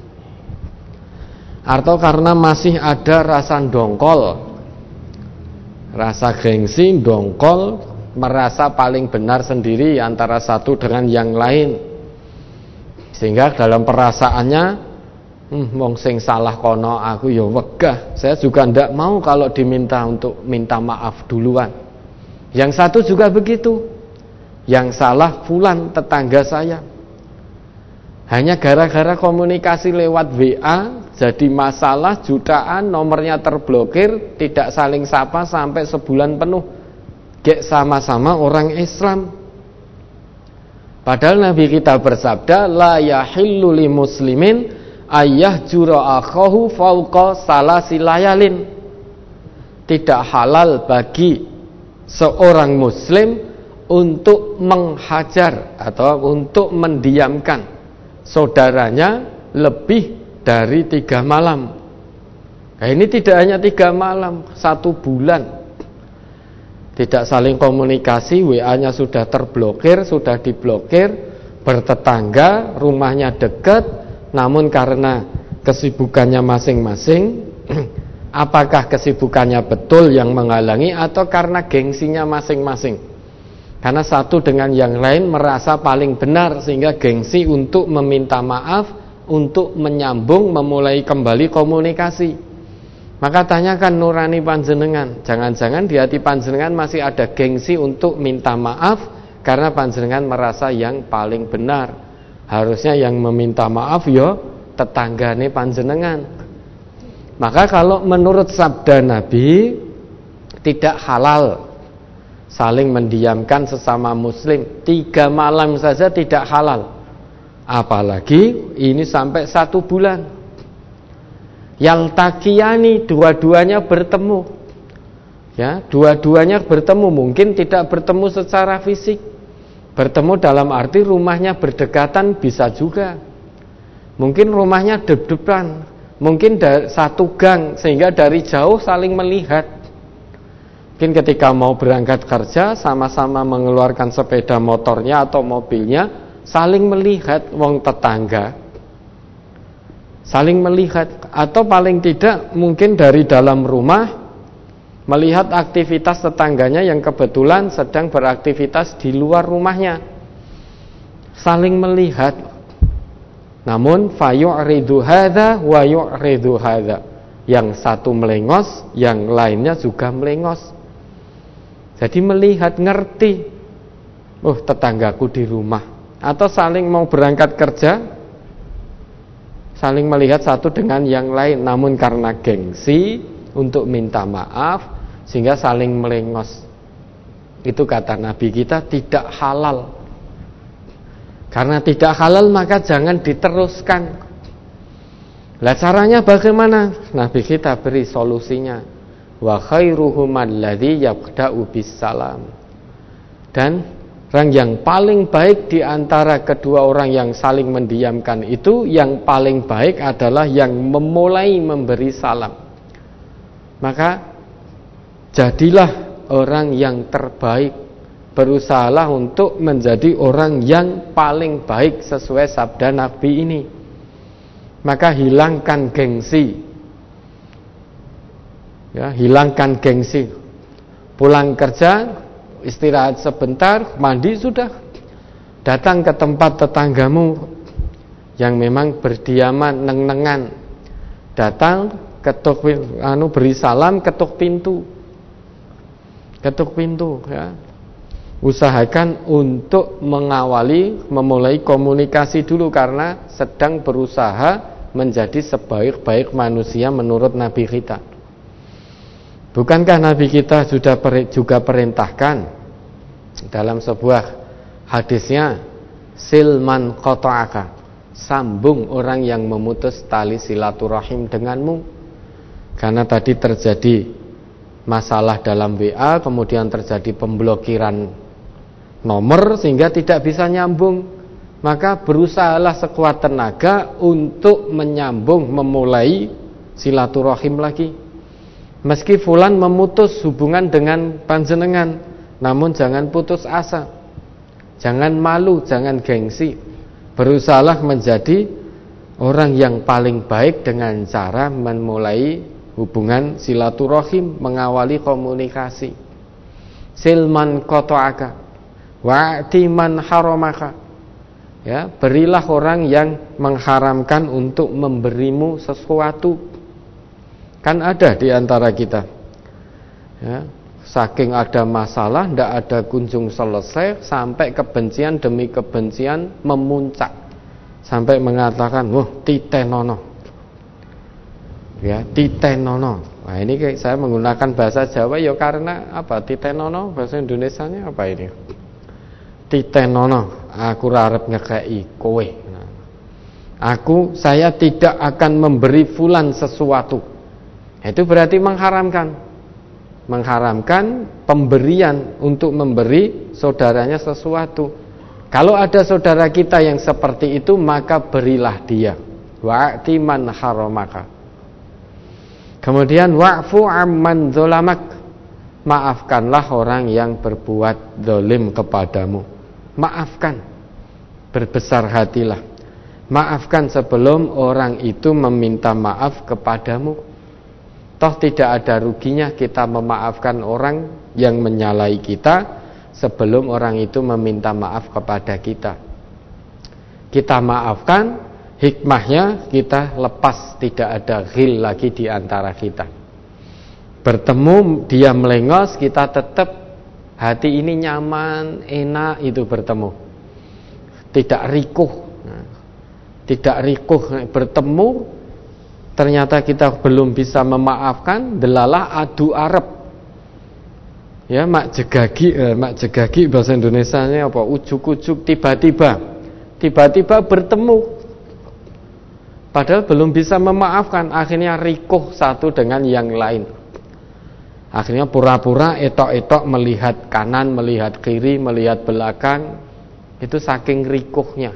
atau karena masih ada rasa dongkol, rasa gengsi, dongkol, merasa paling benar sendiri antara satu dengan yang lain, sehingga dalam perasaannya wong sing salah kono aku ya wegah, saya juga ndak mau kalau diminta untuk minta maaf duluan. Yang satu juga begitu, yang salah fulan tetangga saya, hanya gara-gara komunikasi lewat WA jadi masalah, jutaan, nomornya terblokir, tidak saling sapa sampai sebulan penuh. Gek sama-sama orang Islam, padahal Nabi kita bersabda la yahillu li muslimin ayah jura akhahu fauqa salasi layalin. Tidak halal bagi seorang muslim untuk menghajar atau untuk mendiamkan saudaranya lebih dari 3 malam. Nah, ini tidak hanya 3 malam, 1 bulan tidak saling komunikasi, WA-nya sudah terblokir, sudah diblokir, bertetangga, rumahnya dekat, namun karena kesibukannya masing-masing, apakah kesibukannya betul yang menghalangi atau karena gengsinya masing-masing? Karena satu dengan yang lain merasa paling benar, sehingga gengsi untuk meminta maaf, untuk menyambung, memulai kembali komunikasi. Maka tanyakan nurani panjenengan, jangan-jangan di hati panjenengan masih ada gengsi untuk minta maaf karena panjenengan merasa yang paling benar. Harusnya yang meminta maaf yo tetanggane panjenengan. Maka kalau menurut sabda Nabi, tidak halal saling mendiamkan sesama muslim. 3 malam saja tidak halal, apalagi ini sampai 1 bulan. Yaltaqiyani, dua-duanya bertemu, ya, dua-duanya bertemu. Mungkin tidak bertemu secara fisik, bertemu dalam arti rumahnya berdekatan, bisa juga. Mungkin rumahnya dep-depan, mungkin satu gang, sehingga dari jauh saling melihat. Mungkin ketika mau berangkat kerja, sama-sama mengeluarkan sepeda motornya atau mobilnya, saling melihat wong tetangga, saling melihat. Atau paling tidak mungkin dari dalam rumah melihat aktivitas tetangganya yang kebetulan sedang beraktivitas di luar rumahnya, saling melihat. Namun fayu'ridu hadza wa yu'ridu hadza, yang satu melengos, yang lainnya juga melengos. Jadi melihat, ngerti, oh tetanggaku di rumah. Atau saling mau berangkat kerja, saling melihat satu dengan yang lain, namun karena gengsi untuk minta maaf sehingga saling melengos. Itu kata Nabi kita tidak halal. Karena tidak halal maka jangan diteruskan. Lah caranya bagaimana? Nabi kita beri solusinya. wa khairuhum alladzi yabda'u bisalam. Dan orang yang paling baik di antara kedua orang yang saling mendiamkan itu, yang paling baik adalah yang memulai memberi salam. Maka jadilah orang yang terbaik, berusahalah untuk menjadi orang yang paling baik sesuai sabda Nabi ini. Maka hilangkan gengsi. Ya, hilangkan gengsi. Pulang kerja, istirahat sebentar, mandi sudah. Datang ke tempat tetanggamu yang memang berdiaman, neng-nengan. Datang, ketuk beri salam, ketuk pintu. Ketuk pintu, ya. Usahakan untuk memulai komunikasi dulu, karena sedang berusaha menjadi sebaik-baik manusia menurut Nabi kita. Bukankah Nabi kita sudah juga perintahkan dalam sebuah hadisnya, silman qata'aka, sambung orang yang memutus tali silaturahim denganmu. Karena tadi terjadi masalah dalam WA, kemudian terjadi pemblokiran nomor sehingga tidak bisa nyambung. Maka berusahalah sekuat tenaga untuk menyambung, memulai silaturahim lagi. Meski fulan memutus hubungan dengan panjenengan, namun jangan putus asa, jangan malu, jangan gengsi. Berusahalah menjadi orang yang paling baik dengan cara memulai hubungan silaturahim, mengawali komunikasi. Silman qata'aka wa'ti man haramaka. Ya, berilah orang yang mengharamkan untuk memberimu sesuatu. Kan ada di antara kita, ya, saking ada masalah, tidak ada kunjung selesai, sampai kebencian demi kebencian memuncak, sampai mengatakan, wah titenono, ya titenono. Nah ini saya menggunakan bahasa Jawa, ya karena apa? Titenono bahasa Indonesianya apa ini? Titenono, aku arep ngekei kowe. Saya tidak akan memberi fulan sesuatu. Itu berarti mengharamkan pemberian, untuk memberi saudaranya sesuatu. Kalau ada saudara kita yang seperti itu, maka berilah dia. Wa'ti man haramaka. Kemudian wa'fu amman dzalamak, maafkanlah orang yang berbuat zalim kepadamu. Maafkan, berbesar hatilah. Maafkan sebelum orang itu meminta maaf kepadamu. Toh tidak ada ruginya kita memaafkan orang yang menyalahi kita sebelum orang itu meminta maaf kepada kita. Kita maafkan, hikmahnya kita lepas, tidak ada ghil lagi di antara kita. Bertemu dia melengos, kita tetap hati ini nyaman, enak itu bertemu. Tidak rikuh. Tidak rikuh bertemu. Ternyata kita belum bisa memaafkan, delalah adu Arab. Ya, mak jegagi bahasa Indonesianya apa? Ujuk-ujuk, tiba-tiba bertemu. Padahal belum bisa memaafkan, akhirnya rikuh satu dengan yang lain. Akhirnya pura-pura etok-etok melihat kanan, melihat kiri, melihat belakang. Itu saking rikuhnya.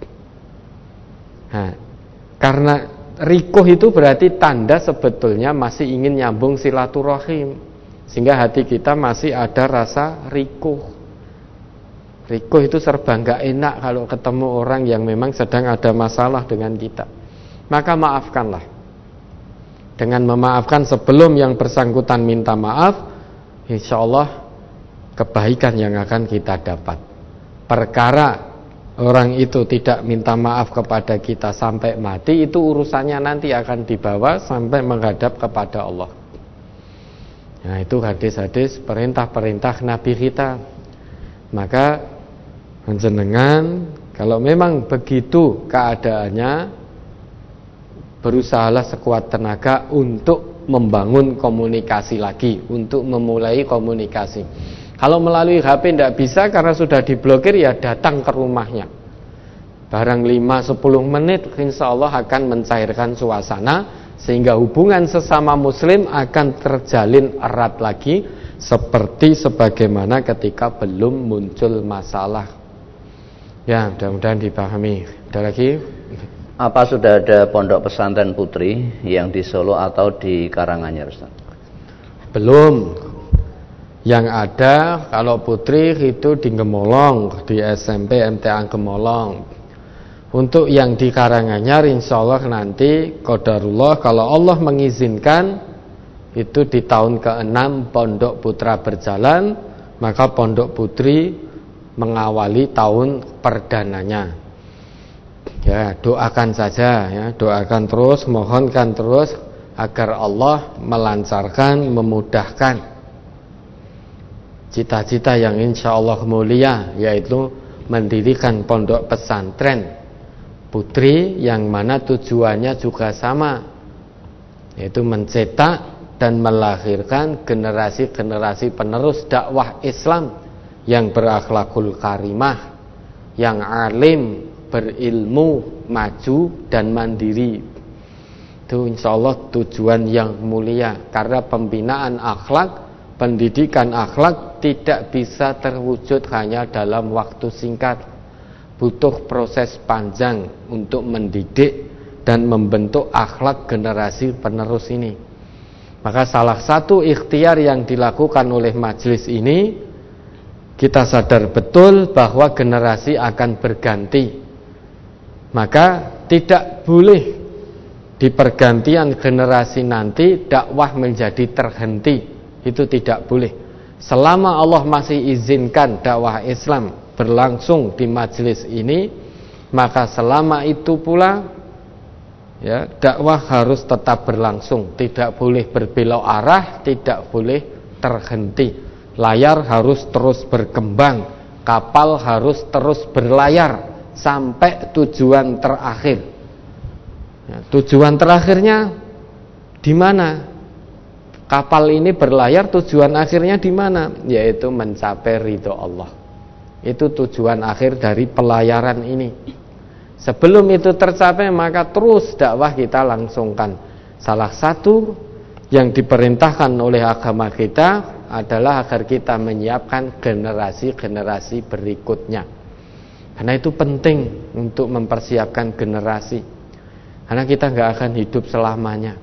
Nah, karena rikuh itu berarti tanda sebetulnya masih ingin nyambung silaturahim, sehingga hati kita masih ada rasa rikuh. Rikuh itu serba nggak enak kalau ketemu orang yang memang sedang ada masalah dengan kita. Maka maafkanlah. Dengan memaafkan sebelum yang bersangkutan minta maaf, insya Allah kebaikan yang akan kita dapat. Perkara orang itu tidak minta maaf kepada kita sampai mati, itu urusannya nanti akan dibawa sampai menghadap kepada Allah. Nah, itu hadis-hadis perintah-perintah Nabi kita. Maka panjenengan kalau memang begitu keadaannya, berusahalah sekuat tenaga untuk membangun komunikasi lagi, untuk memulai komunikasi. Kalau melalui HP tidak bisa karena sudah diblokir, ya datang ke rumahnya. Barang 5-10 menit insya Allah akan mencairkan suasana, sehingga hubungan sesama muslim akan terjalin erat lagi seperti sebagaimana ketika belum muncul masalah. Ya, mudah-mudahan dipahami. Ada lagi? Apa sudah ada pondok pesantren putri yang di Solo atau di Karanganyar, Ustaz? Belum. Yang ada kalau putri itu di Gemolong, di SMP MTA Gemolong. Untuk yang di Karanganyar insya Allah nanti qadarullah kalau Allah mengizinkan itu di tahun ke-6 pondok putra berjalan, maka pondok putri mengawali tahun perdananya. Ya, doakan saja ya, doakan terus, mohonkan terus agar Allah melancarkan, memudahkan cita-cita yang insya Allah mulia, yaitu mendirikan pondok pesantren putri yang mana tujuannya juga sama, yaitu mencetak dan melahirkan generasi-generasi penerus dakwah Islam yang berakhlakul karimah, yang alim, berilmu, maju dan mandiri. Itu insya Allah tujuan yang mulia, karena pembinaan akhlak, pendidikan akhlak tidak bisa terwujud hanya dalam waktu singkat. Butuh proses panjang untuk mendidik dan membentuk akhlak generasi penerus ini. Maka salah satu ikhtiar yang dilakukan oleh majelis ini, kita sadar betul bahwa generasi akan berganti. Maka tidak boleh di pergantian generasi nanti dakwah menjadi terhenti. Itu tidak boleh. Selama Allah masih izinkan dakwah Islam berlangsung di majelis ini, maka selama itu pula ya, dakwah harus tetap berlangsung, tidak boleh berbelok arah, tidak boleh terhenti. Layar harus terus berkembang, kapal harus terus berlayar sampai tujuan terakhir. Ya, tujuan terakhirnya di mana? Kapal ini berlayar, tujuan akhirnya di mana? Yaitu mencapai ridho Allah. Itu tujuan akhir dari pelayaran ini. Sebelum itu tercapai, maka terus dakwah kita langsungkan. Salah satu yang diperintahkan oleh agama kita adalah agar kita menyiapkan generasi-generasi berikutnya. Karena itu penting untuk mempersiapkan generasi. Karena kita nggak akan hidup selamanya.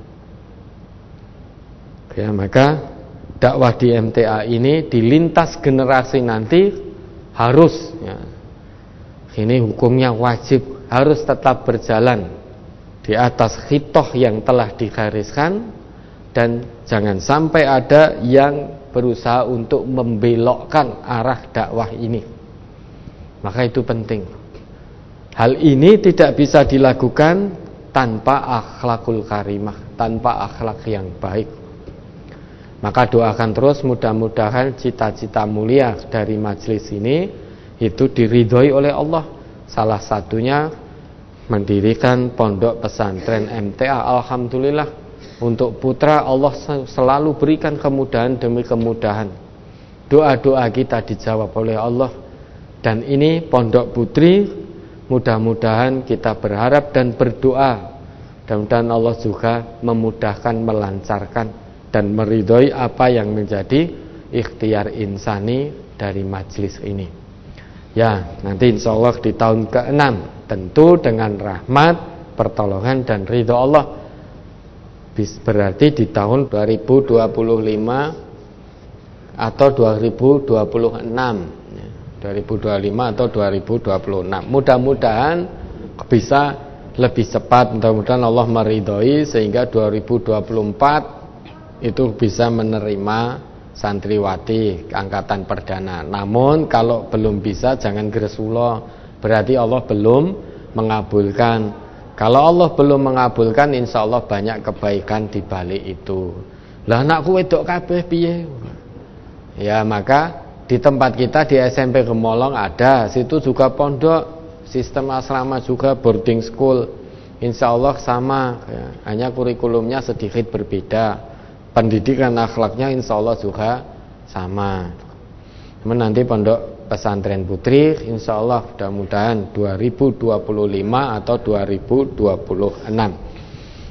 Ya, maka dakwah di MTA ini di lintas generasi nanti harus ya, ini hukumnya wajib, harus tetap berjalan di atas khitoh yang telah digariskan, dan jangan sampai ada yang berusaha untuk membelokkan arah dakwah ini. Maka itu penting. Hal ini tidak bisa dilakukan tanpa akhlakul karimah, tanpa akhlak yang baik. Maka doakan terus, mudah-mudahan cita-cita mulia dari majelis ini itu diridhoi oleh Allah. Salah satunya mendirikan pondok pesantren MTA. Alhamdulillah, untuk putra Allah selalu berikan kemudahan demi kemudahan. Doa-doa kita dijawab oleh Allah. Dan ini pondok putri, mudah-mudahan kita berharap dan berdoa, mudah-mudahan Allah juga memudahkan, melancarkan dan meridhoi apa yang menjadi ikhtiar insani dari majelis ini. Ya, nanti insya Allah di tahun ke-6 tentu dengan rahmat, pertolongan dan ridho Allah. Berarti di tahun 2025 atau 2026, 2025 atau 2026. Mudah-mudahan bisa lebih cepat, mudah-mudahan Allah meridhoi sehingga 2024 itu bisa menerima santriwati angkatan perdana. Namun kalau belum bisa jangan gresula, berarti Allah belum mengabulkan. Kalau Allah belum mengabulkan, insya Allah banyak kebaikan di balik itu. Lah anakku wedok kabeh piye? Ya, maka di tempat kita di SMP Gemolong ada, situ juga pondok, sistem asrama juga, boarding school. Insya Allah sama ya, hanya kurikulumnya sedikit berbeda. Pendidikan akhlaknya insya Allah juga sama. Namun nanti pondok pesantren putri insya Allah mudah-mudahan 2025 atau 2026.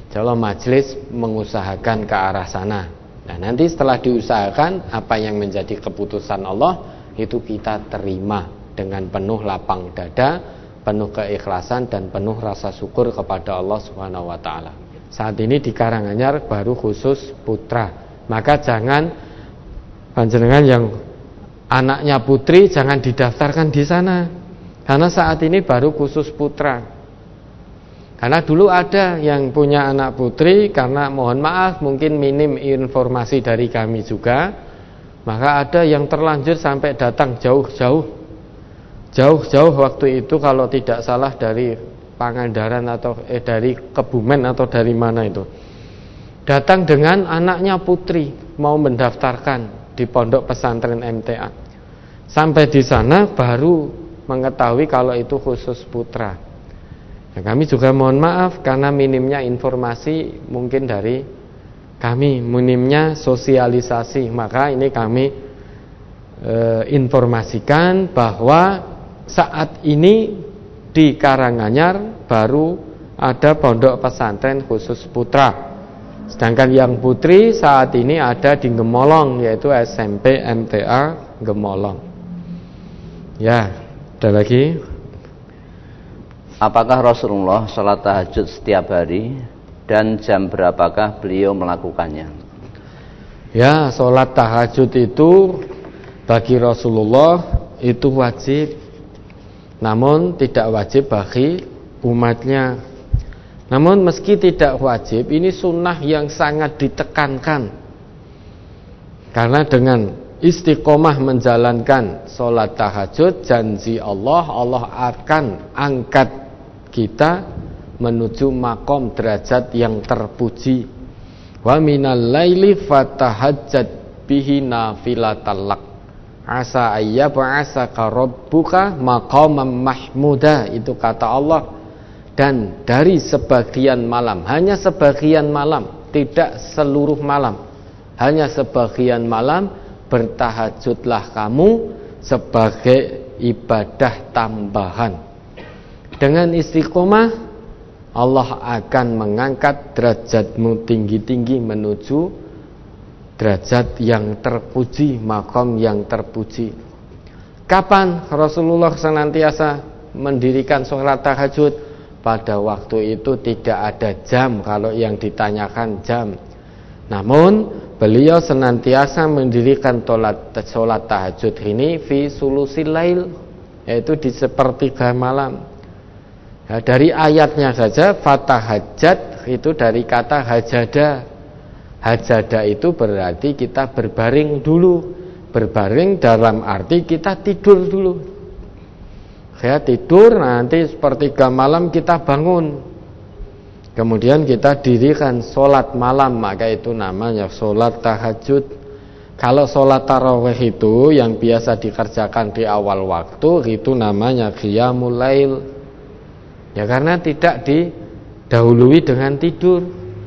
Kalau majelis mengusahakan ke arah sana. Nah, nanti setelah diusahakan apa yang menjadi keputusan Allah itu kita terima dengan penuh lapang dada, penuh keikhlasan dan penuh rasa syukur kepada Allah Subhanahu wa taala. Saat ini di Karanganyar baru khusus putra. Maka jangan panjenengan yang anaknya putri jangan didaftarkan di sana. Karena saat ini baru khusus putra. Karena dulu ada yang punya anak putri, karena mohon maaf mungkin minim informasi dari kami juga, maka ada yang terlanjur sampai datang jauh-jauh waktu itu kalau tidak salah dari Pangandaran atau dari Kebumen atau dari mana itu, datang dengan anaknya putri mau mendaftarkan di pondok pesantren MTA. Sampai di sana baru mengetahui kalau itu khusus putra. Nah, kami juga mohon maaf karena minimnya informasi mungkin dari kami, minimnya sosialisasi. Maka ini kami informasikan bahwa saat ini di Karanganyar baru ada pondok pesantren khusus putra. Sedangkan yang putri saat ini ada di Gemolong, yaitu SMP MTA Gemolong. Ya, ada lagi. Apakah Rasulullah sholat tahajud setiap hari dan jam berapakah beliau melakukannya? Ya, sholat tahajud itu bagi Rasulullah itu wajib, namun tidak wajib bagi umatnya. Namun meski tidak wajib, ini sunnah yang sangat ditekankan. Karena dengan istiqomah menjalankan sholat tahajud, janji Allah akan angkat kita menuju makom derajat yang terpuji. Wa minal laili fatahajjat bihi nafilatan lak, asa ayyab'asaka rabbuka maqaman mahmuda, itu kata Allah. Dan dari sebagian malam, hanya sebagian malam, tidak seluruh malam, hanya sebagian malam, bertahajudlah kamu sebagai ibadah tambahan. Dengan istiqomah Allah akan mengangkat derajatmu tinggi-tinggi menuju derajat yang terpuji, makom yang terpuji. Kapan Rasulullah senantiasa mendirikan sholat tahajud? Pada waktu itu tidak ada jam kalau yang ditanyakan jam. Namun beliau senantiasa mendirikan sholat tahajud ini fi sulusil lail, yaitu di sepertiga malam. Nah, dari ayatnya saja fatahajjat itu dari kata hajada. Hajada itu berarti kita berbaring dulu. Berbaring dalam arti kita tidur dulu. Ya, tidur, nanti sepertiga malam kita bangun. Kemudian kita dirikan sholat malam, maka itu namanya sholat tahajud. Kalau sholat tarawih itu yang biasa dikerjakan di awal waktu, itu namanya qiyamul lail. Ya, karena tidak didahului dengan tidur.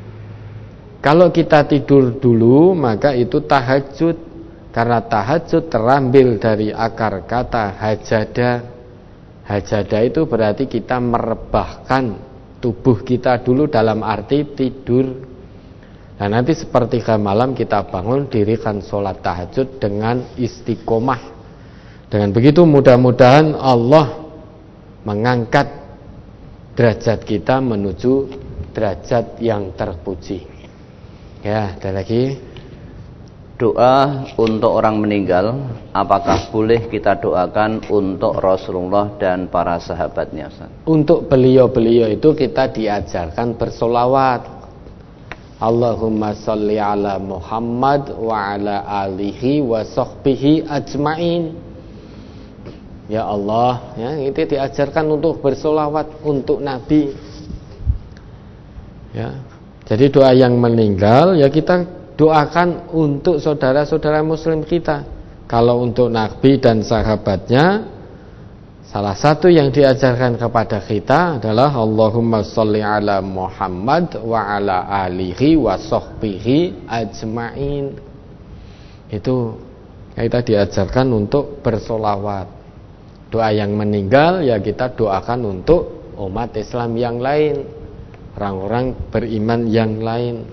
Kalau kita tidur dulu, maka itu tahajud. Karena tahajud terambil dari akar kata hajada. Hajada itu berarti kita merebahkan tubuh kita dulu dalam arti tidur. Nah, nanti sepertiga malam kita bangun, dirikan sholat tahajud dengan istiqomah. Dengan begitu mudah-mudahan Allah mengangkat derajat kita menuju derajat yang terpuji. Ya, ada lagi. Doa untuk orang meninggal, apakah boleh kita doakan untuk Rasulullah dan para sahabatnya? Untuk beliau-beliau itu kita diajarkan bersolawat. Allahumma sholli ala Muhammad wa ala alihi wa sahbihi ajma'in. Ya Allah, ya, itu diajarkan untuk bersolawat untuk Nabi. Ya, jadi doa yang meninggal ya kita doakan untuk saudara-saudara muslim kita. Kalau untuk Nabi dan sahabatnya, salah satu yang diajarkan kepada kita adalah Allahumma sholli ala Muhammad wa ala alihi wa sahbihi ajma'in. Itu kita diajarkan untuk bersolawat. Doa yang meninggal ya kita doakan untuk umat Islam yang lain. orang-orang beriman yang lain.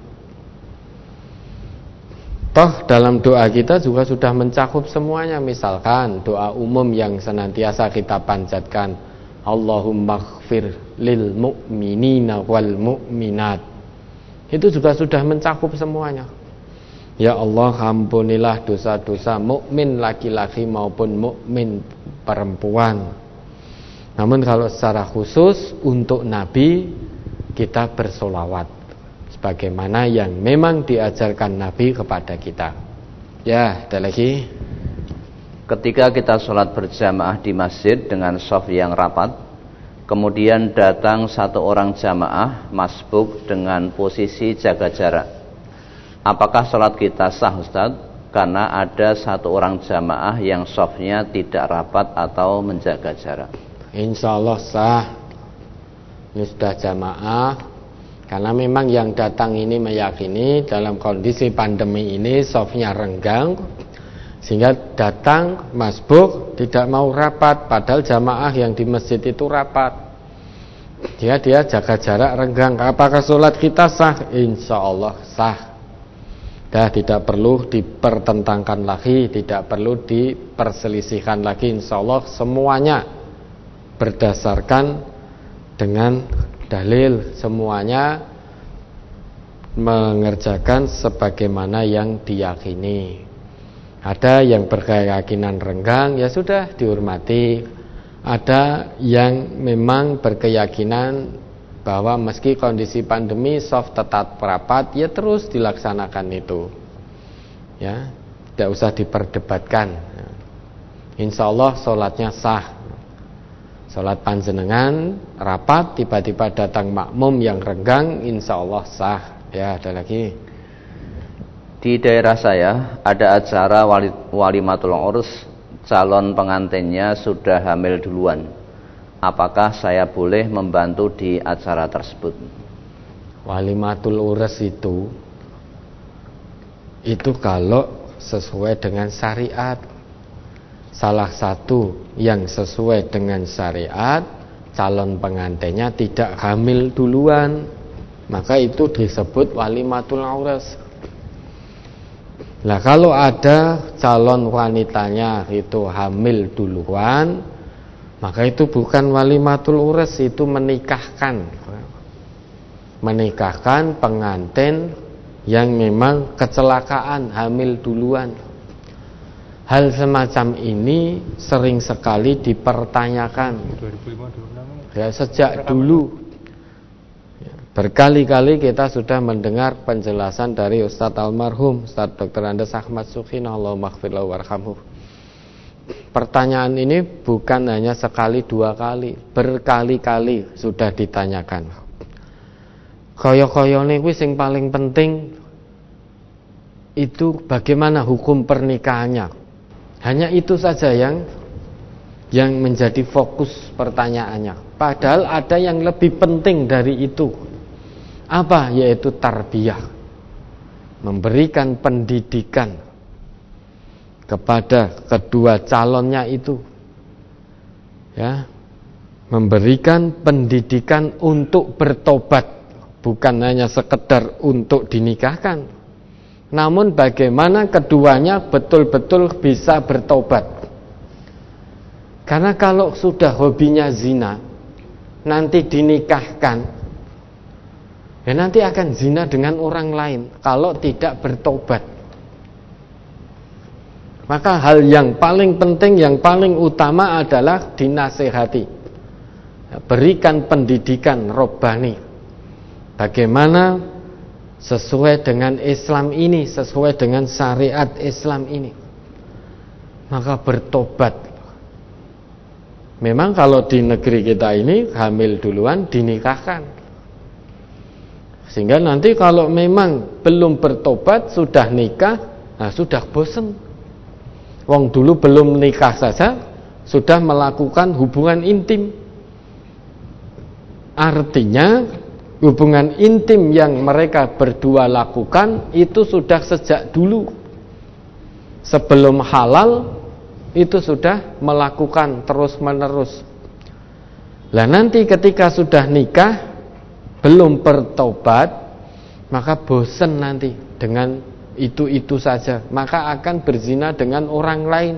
Toh dalam doa kita juga sudah mencakup semuanya. Misalkan doa umum yang senantiasa kita panjatkan, Allahumma ighfir lil mu'minina wal mu'minat, itu juga sudah mencakup semuanya. Ya Allah, ampunilah dosa-dosa mukmin laki-laki maupun mukmin perempuan. Namun kalau secara khusus untuk Nabi, kita bersolawat sebagaimana yang memang diajarkan Nabi kepada kita. Ya, ada lagi. Ketika kita sholat berjamaah di masjid dengan shaf yang rapat, kemudian datang satu orang jamaah masbuk dengan posisi jaga jarak, apakah sholat kita sah, Ustaz? Karena ada satu orang jamaah yang shafnya tidak rapat atau menjaga jarak. Insya Allah sah. Ini sudah jamaah. Karena memang yang datang ini meyakini dalam kondisi pandemi ini shafnya renggang, sehingga datang masbuk tidak mau rapat, padahal jamaah yang di masjid itu rapat. Dia jaga jarak renggang. Apakah sholat kita sah? Insya Allah sah. Tidak perlu dipertentangkan lagi, tidak perlu diperselisihkan lagi. Insya Allah semuanya berdasarkan dengan dalil, semuanya mengerjakan sebagaimana yang diyakini. Ada yang berkeyakinan renggang, ya sudah dihormati. Ada yang memang berkeyakinan bahwa meski kondisi pandemi shaf tetap rapat, ya terus dilaksanakan itu. Ya, tidak usah diperdebatkan. Insya Allah sholatnya sah. Sholat panjenengan rapat, tiba-tiba datang makmum yang renggang, insya Allah sah. Ya, ada lagi. Di daerah saya ada acara walimatul urs, calon pengantinnya sudah hamil duluan. Apakah saya boleh membantu di acara tersebut? Walimatul urs itu kalau sesuai dengan syariat. Salah satu yang sesuai dengan syariat, calon pengantinnya tidak hamil duluan, maka itu disebut walimatul urs. Nah, kalau ada calon wanitanya itu hamil duluan, maka itu bukan walimatul urs, itu menikahkan pengantin yang memang kecelakaan hamil duluan. Hal semacam ini sering sekali dipertanyakan. 2005, ya, sejak dulu. Berkali-kali kita sudah mendengar penjelasan dari Ustadz almarhum Ustadz Dr. Andes Ahmad Sukhinah, Allahumma ighfir lahu warhamhu. Pertanyaan ini bukan hanya sekali dua kali, berkali-kali sudah ditanyakan. Kaya-kayane kuwi sing paling penting itu bagaimana hukum pernikahannya. Hanya itu saja yang menjadi fokus pertanyaannya. Padahal ada yang lebih penting dari itu. Apa? Yaitu tarbiyah. Memberikan pendidikan kepada kedua calonnya itu. Ya. Memberikan pendidikan untuk bertobat, bukan hanya sekedar untuk dinikahkan. Namun bagaimana keduanya betul-betul bisa bertobat. Karena kalau sudah hobinya zina, nanti dinikahkan, ya nanti akan zina dengan orang lain kalau tidak bertobat. Maka hal yang paling penting, yang paling utama adalah dinasehati. Berikan pendidikan robbani. Bagaimana sesuai dengan Islam ini, sesuai dengan syariat Islam ini, maka bertobat. Memang kalau di negeri kita ini hamil duluan dinikahkan, sehingga nanti kalau memang belum bertobat sudah nikah, nah sudah bosen. Wong dulu belum nikah saja sudah melakukan hubungan intim. Artinya hubungan intim yang mereka berdua lakukan itu sudah sejak dulu. Sebelum halal itu sudah melakukan terus menerus. Lah nanti ketika sudah nikah, belum bertobat, maka bosan nanti dengan itu saja, maka akan berzina dengan orang lain.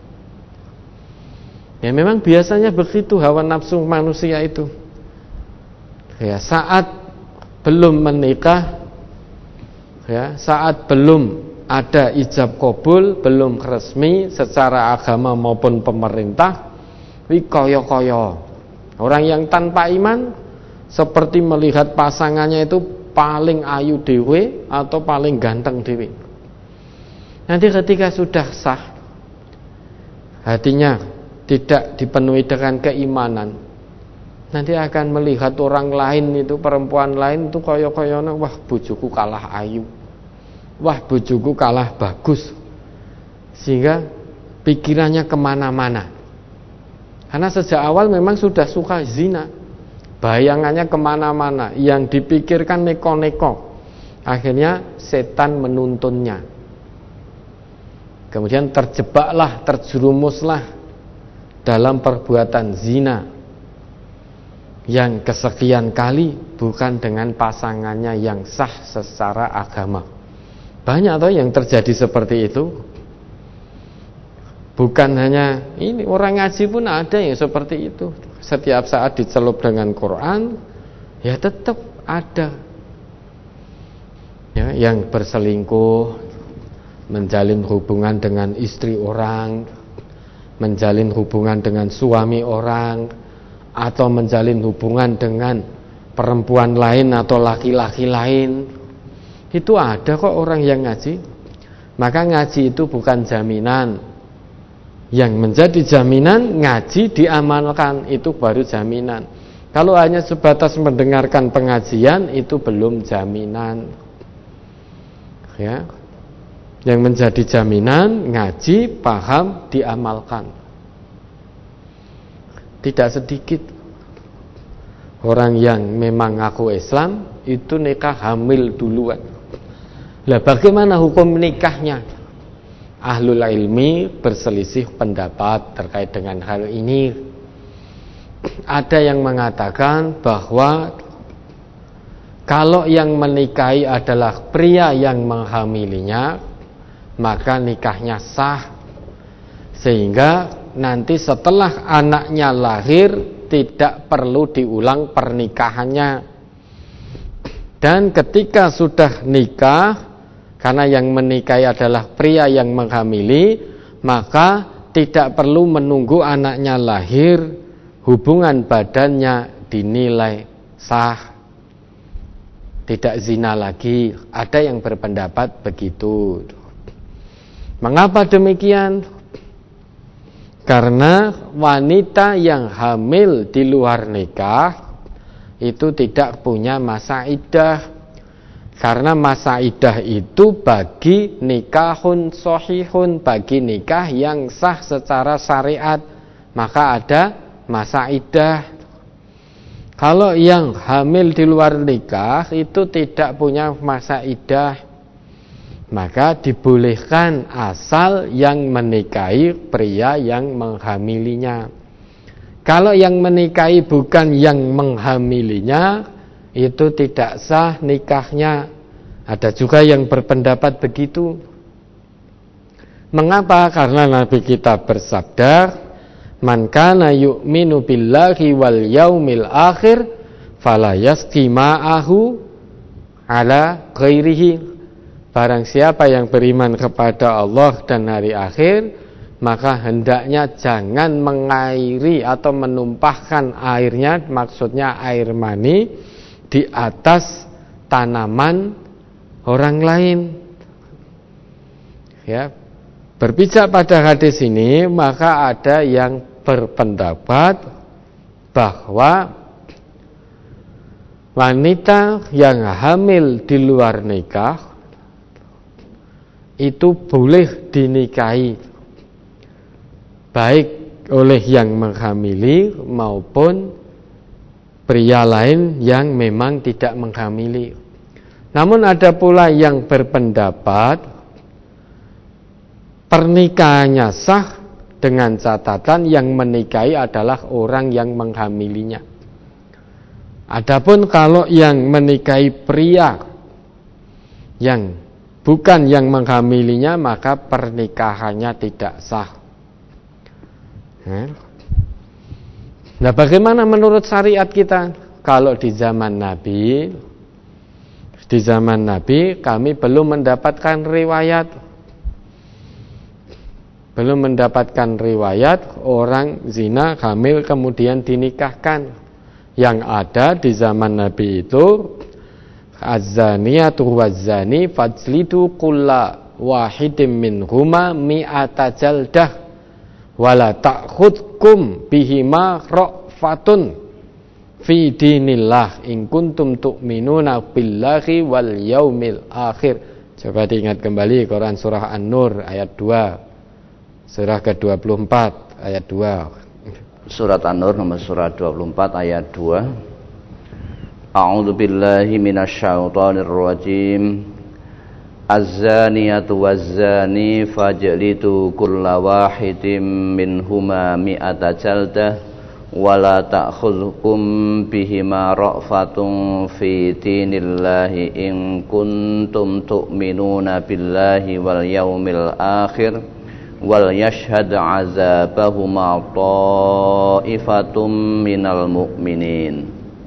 Ya memang biasanya begitu hawa nafsu manusia itu. Ya, saat belum menikah, ya, saat belum ada ijab kabul, belum resmi secara agama maupun pemerintah, koyo-koyo. Orang yang tanpa iman seperti melihat pasangannya itu paling ayu dewe atau paling ganteng dewe. Nanti ketika sudah sah, hatinya tidak dipenuhi dengan keimanan, nanti akan melihat orang lain itu, perempuan lain itu koyo-koyona, wah bojoku kalah ayu, wah bojoku kalah bagus, sehingga pikirannya kemana-mana. Karena sejak awal memang sudah suka zina, bayangannya kemana-mana, yang dipikirkan neko-neko. Akhirnya setan menuntunnya, kemudian terjebaklah, terjerumuslah dalam perbuatan zina yang kesekian kali bukan dengan pasangannya yang sah secara agama. Banyak toh yang terjadi seperti itu. Bukan hanya ini, orang ngaji pun ada yang seperti itu. Setiap saat dicelup dengan Quran, ya tetap ada ya, yang berselingkuh, menjalin hubungan dengan istri orang, menjalin hubungan dengan suami orang, atau menjalin hubungan dengan perempuan lain atau laki-laki lain. Itu ada kok orang yang ngaji. Maka ngaji itu bukan jaminan. Yang menjadi jaminan ngaji diamalkan, itu baru jaminan. Kalau hanya sebatas mendengarkan pengajian, itu belum jaminan. Ya. Yang menjadi jaminan ngaji, paham, diamalkan. Tidak sedikit orang yang memang ngaku Islam itu nikah hamil duluan. Lah bagaimana hukum nikahnya? Ahlul ilmi berselisih pendapat terkait dengan hal ini. Ada yang mengatakan bahwa kalau yang menikahi adalah pria yang menghamilinya, maka nikahnya sah, sehingga nanti setelah anaknya lahir tidak perlu diulang pernikahannya. Dan ketika sudah nikah, karena yang menikahi adalah pria yang menghamili, maka tidak perlu menunggu anaknya lahir, hubungan badannya dinilai sah, tidak zina lagi. Ada yang berpendapat begitu. Mengapa demikian? Karena wanita yang hamil di luar nikah itu tidak punya masa iddah. Karena masa iddah itu bagi nikahun sahihun, bagi nikah yang sah secara syariat, maka ada masa iddah. Kalau yang hamil di luar nikah itu tidak punya masa iddah, maka dibolehkan asal yang menikahi pria yang menghamilinya. Kalau yang menikahi bukan yang menghamilinya, itu tidak sah nikahnya. Ada juga yang berpendapat begitu. Mengapa? Karena Nabi kita bersabda, "Man kana yu'minu billahi wal yaumil akhir fala yasqi ma'ahu ala ghairihi." Barang siapa yang beriman kepada Allah dan hari akhir, maka hendaknya jangan mengairi atau menumpahkan airnya, maksudnya air mani, di atas tanaman orang lain. Ya, berpijak pada hadis ini, maka ada yang berpendapat bahwa wanita yang hamil di luar nikah itu boleh dinikahi, baik oleh yang menghamili maupun pria lain yang memang tidak menghamili. Namun ada pula yang berpendapat pernikahannya sah dengan catatan yang menikahi adalah orang yang menghamilinya. Adapun kalau yang menikahi pria yang bukan yang menghamilinya, maka pernikahannya tidak sah. Nah, bagaimana menurut syariat kita? Kalau di zaman Nabi kami belum mendapatkan riwayat orang zina hamil kemudian dinikahkan. Yang ada di zaman Nabi itu az-zaniyatu waz-zani fajlidu kulla wahidim minhuma mi'ata jaldah wala ta'khudkum bihima ra'fatun fi dinillah in kuntum tu'minuna billahi wal yaumil akhir. Coba diingat kembali Quran surah An-Nur ayat 2, surah ke-24 ayat 2. Surat An-Nur nomor surat 24 ayat 2. A'udzu billahi minasyaitonir rajim. Az-zaniyatu waz-zani fajlidu kulla wahidin minhuma mi'ata jaldah wala ta'khudhukum bihima ra'fatun fi dinillahi in kuntum tu'minuna billahi wal yaumil akhir wal yashhad 'azabahuma ta'ifatum minal mu'minin.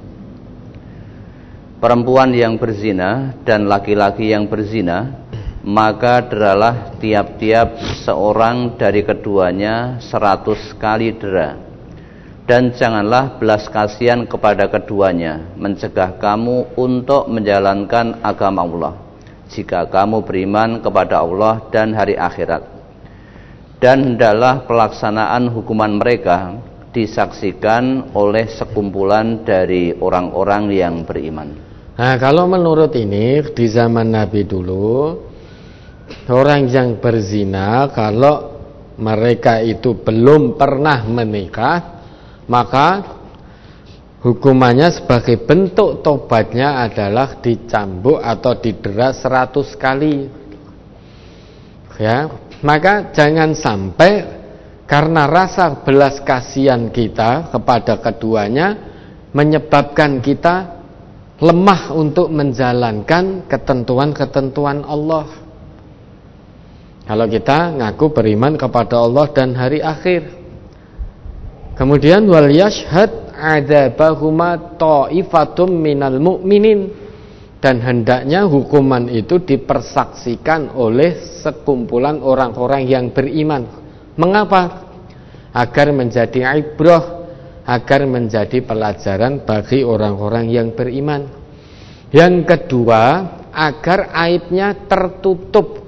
Perempuan yang berzina dan laki-laki yang berzina, maka deralah tiap-tiap seorang dari keduanya 100 kali dera. Dan janganlah belas kasihan kepada keduanya, mencegah kamu untuk menjalankan agama Allah, jika kamu beriman kepada Allah dan hari akhirat. Dan hendaklah pelaksanaan hukuman mereka disaksikan oleh sekumpulan dari orang-orang yang beriman. Nah, kalau menurut ini di zaman Nabi dulu, orang yang berzina kalau mereka itu belum pernah menikah, maka hukumannya sebagai bentuk tobatnya adalah dicambuk atau didera 100 kali. Ya, maka jangan sampai karena rasa belas kasihan kita kepada keduanya menyebabkan kita lemah untuk menjalankan ketentuan-ketentuan Allah. Kalau kita ngaku beriman kepada Allah dan hari akhir, kemudian wal yashhad 'adzabahuma ta'ifatum minal mu'minin, dan hendaknya hukuman itu dipersaksikan oleh sekumpulan orang-orang yang beriman. Mengapa? Agar menjadi ibrah, agar menjadi pelajaran bagi orang-orang yang beriman. Yang kedua, agar aibnya tertutup.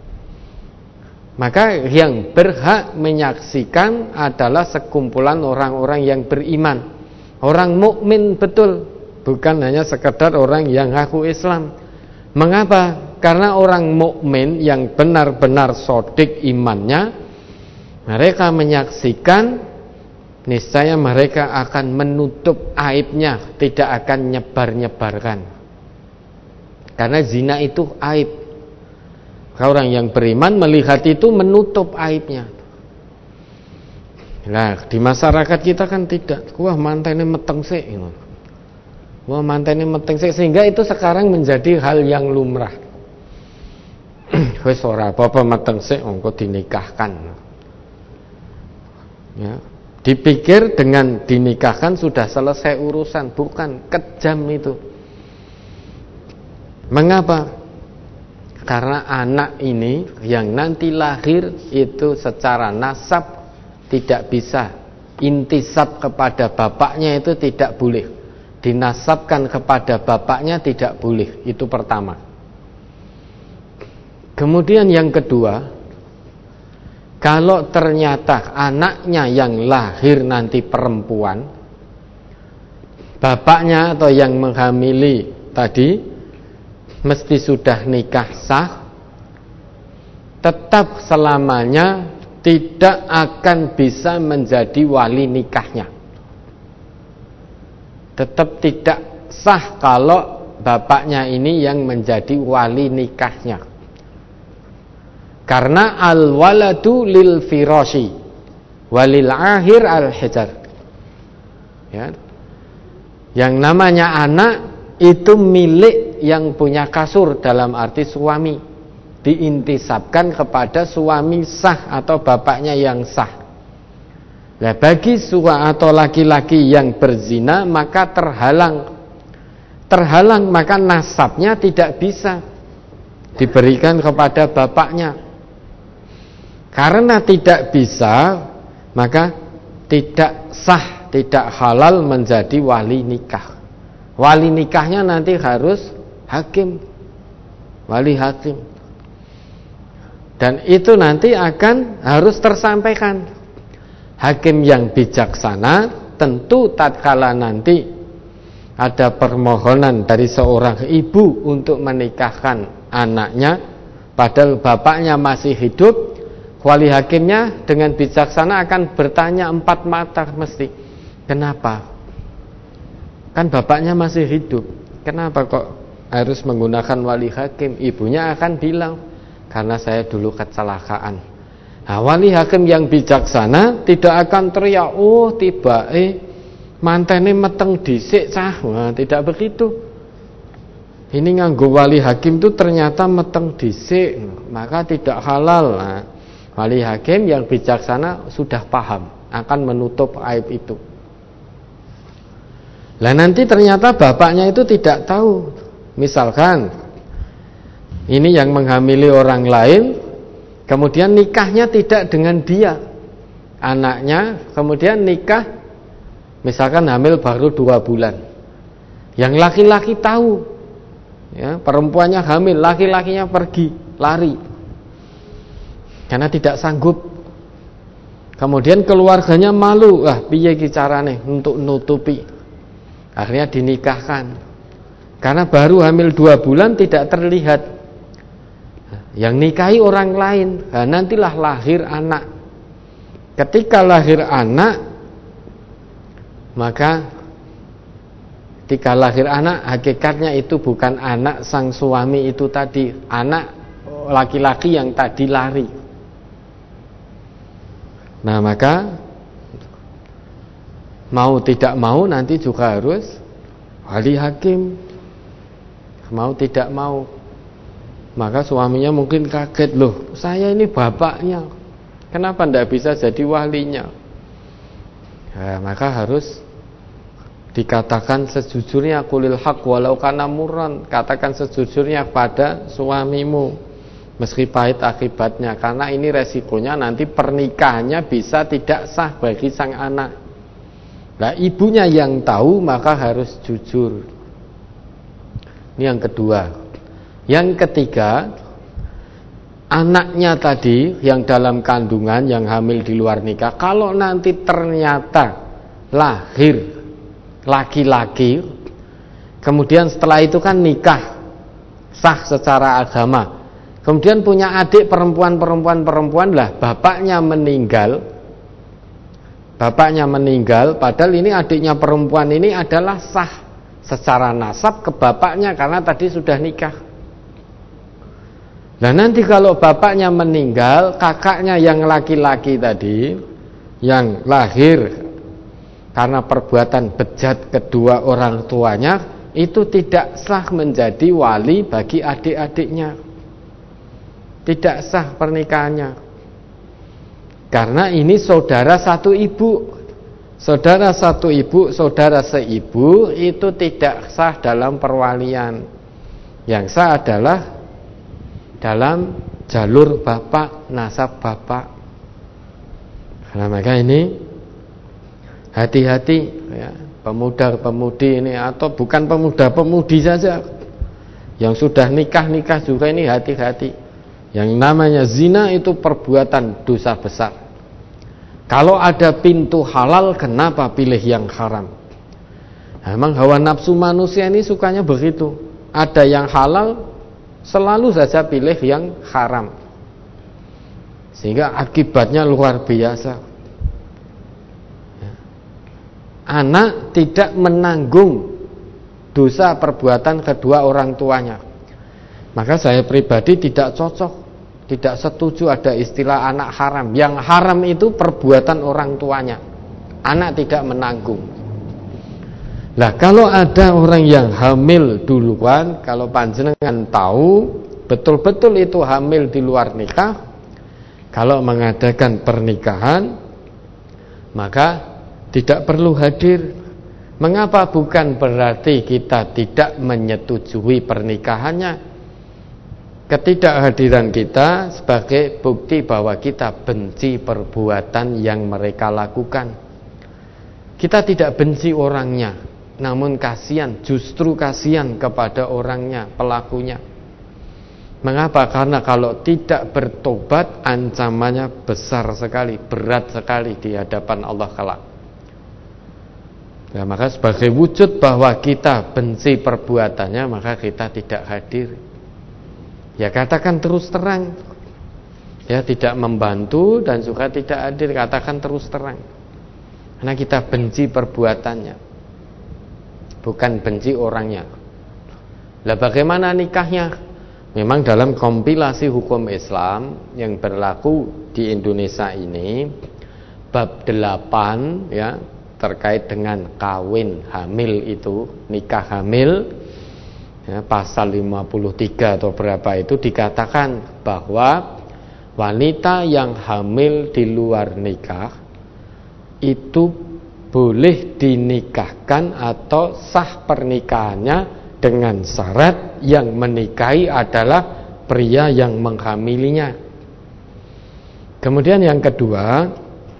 Maka yang berhak menyaksikan adalah sekumpulan orang-orang yang beriman, orang mukmin betul, bukan hanya sekedar orang yang ngaku Islam. Mengapa? Karena orang mukmin yang benar-benar shadiq imannya, mereka menyaksikan, niscaya mereka akan menutup aibnya, tidak akan nyebar-nyebarkan. Karena zina itu aib. Orang yang beriman melihat itu menutup aibnya. Nah, di masyarakat kita kan tidak. Wah, mantene meteng sik. Wah, mantene meteng sik, sehingga itu sekarang menjadi hal yang lumrah. Wis ora apa-apa meteng sik engko dinikahkan. Ya, dipikir dengan dinikahkan sudah selesai urusan, bukan, kejam itu. Mengapa? Karena anak ini yang nanti lahir itu secara nasab tidak bisa intisab kepada bapaknya, itu tidak boleh. Dinasabkan kepada bapaknya tidak boleh, itu pertama. Kemudian yang kedua, kalau ternyata anaknya yang lahir nanti perempuan, bapaknya atau yang menghamili tadi mesti sudah nikah sah, tetap selamanya tidak akan bisa menjadi wali nikahnya. Tetap tidak sah kalau bapaknya ini yang menjadi wali nikahnya. Karena al-waladu lil firashi walil ahir al-hijar. Ya. Yang namanya anak itu milik yang punya kasur, dalam arti suami, diintisabkan kepada suami sah atau bapaknya yang sah. Nah, bagi atau laki-laki yang berzina maka terhalang, maka nasabnya tidak bisa diberikan kepada bapaknya. Karena tidak bisa, maka tidak sah, tidak halal menjadi wali nikah. Wali nikahnya nanti harus hakim, wali hakim. Dan itu nanti akan harus tersampaikan. Hakim yang bijaksana tentu tatkala nanti ada permohonan dari seorang ibu untuk menikahkan anaknya, padahal bapaknya masih hidup, wali hakimnya dengan bijaksana akan bertanya 4 mata mesti. Kenapa? Kan bapaknya masih hidup, kenapa kok harus menggunakan wali hakim? Ibunya akan bilang, karena saya dulu kecelakaan. Nah, wali hakim yang bijaksana tidak akan teriak, oh tiba mantene meteng dhisik cah. Nah, tidak begitu. Ini nganggo wali hakim itu ternyata meteng dhisik, maka tidak halal. Nah, wali hakim yang bijaksana sudah paham, akan menutup aib itu. Lah nanti ternyata bapaknya itu tidak tahu. Misalkan ini yang menghamili orang lain, kemudian nikahnya tidak dengan dia, anaknya kemudian nikah, misalkan hamil baru 2 bulan. Yang laki-laki tahu, ya, perempuannya hamil, laki-lakinya pergi lari karena tidak sanggup. Kemudian keluarganya malu, piye iki carane untuk nutupi. Akhirnya dinikahkan. Karena baru hamil 2 bulan tidak terlihat. Yang nikahi orang lain. Nah, nantilah lahir anak. Ketika lahir anak, maka ketika lahir anak, hakikatnya itu bukan anak sang suami itu tadi, anak laki-laki yang tadi lari. Nah, maka mau tidak mau nanti juga harus wali hakim. Mau tidak mau, maka suaminya mungkin kaget, loh saya ini bapaknya, kenapa tidak bisa jadi walinya? Nah, maka harus dikatakan sejujurnya, qulil haq walau kana murran, katakan sejujurnya pada suamimu meski pahit akibatnya, karena ini resikonya nanti pernikahannya bisa tidak sah bagi sang anak. Nah, ibunya yang tahu maka harus jujur. Ini yang kedua. Yang ketiga, anaknya tadi yang dalam kandungan, yang hamil di luar nikah, kalau nanti ternyata lahir laki-laki, kemudian setelah itu kan nikah sah secara agama, kemudian punya adik perempuan lah, bapaknya meninggal, padahal ini adiknya perempuan ini adalah sah secara nasab ke bapaknya karena tadi sudah nikah. Nah, nanti kalau bapaknya meninggal, kakaknya yang laki-laki tadi yang lahir karena perbuatan bejat kedua orang tuanya, itu tidak sah menjadi wali bagi adik-adiknya. Tidak sah pernikahannya. Karena ini saudara satu ibu. Saudara satu ibu, saudara seibu, itu tidak sah dalam perwalian. Yang sah adalah dalam jalur bapak, nasab bapak. Karena maka ini hati-hati ya, pemuda-pemudi ini, atau bukan pemuda-pemudi saja, yang sudah nikah juga ini hati-hati. Yang namanya zina itu perbuatan dosa besar. Kalau ada pintu halal, kenapa pilih yang haram? Memang hawa nafsu manusia ini sukanya begitu. Ada yang halal, selalu saja pilih yang haram, sehingga akibatnya luar biasa. Anak tidak menanggung dosa perbuatan kedua orang tuanya. Maka saya pribadi tidak cocok, tidak setuju ada istilah anak haram. Yang haram itu perbuatan orang tuanya. Anak tidak menanggung. Lah kalau ada orang yang hamil duluan, kalau panjenengan tahu betul-betul itu hamil di luar nikah, kalau mengadakan pernikahan maka tidak perlu hadir. Mengapa? Bukan berarti kita tidak menyetujui pernikahannya. Ketidakhadiran kita sebagai bukti bahwa kita benci perbuatan yang mereka lakukan. Kita tidak benci orangnya, namun kasihan, justru kasihan kepada orangnya, pelakunya. Mengapa? Karena kalau tidak bertobat, ancamannya besar sekali, berat sekali di hadapan Allah kelak. Ya, maka sebagai wujud bahwa kita benci perbuatannya, maka kita tidak hadir. Ya katakan terus terang. Ya tidak membantu dan juga tidak hadir, katakan terus terang. Karena kita benci perbuatannya, bukan benci orangnya. Lah bagaimana nikahnya? Memang dalam kompilasi hukum Islam yang berlaku di Indonesia ini, bab 8 ya, terkait dengan kawin hamil itu, nikah hamil ya, pasal 53 atau berapa itu dikatakan bahwa wanita yang hamil di luar nikah itu boleh dinikahkan atau sah pernikahannya dengan syarat yang menikahi adalah pria yang menghamilinya. Kemudian yang kedua,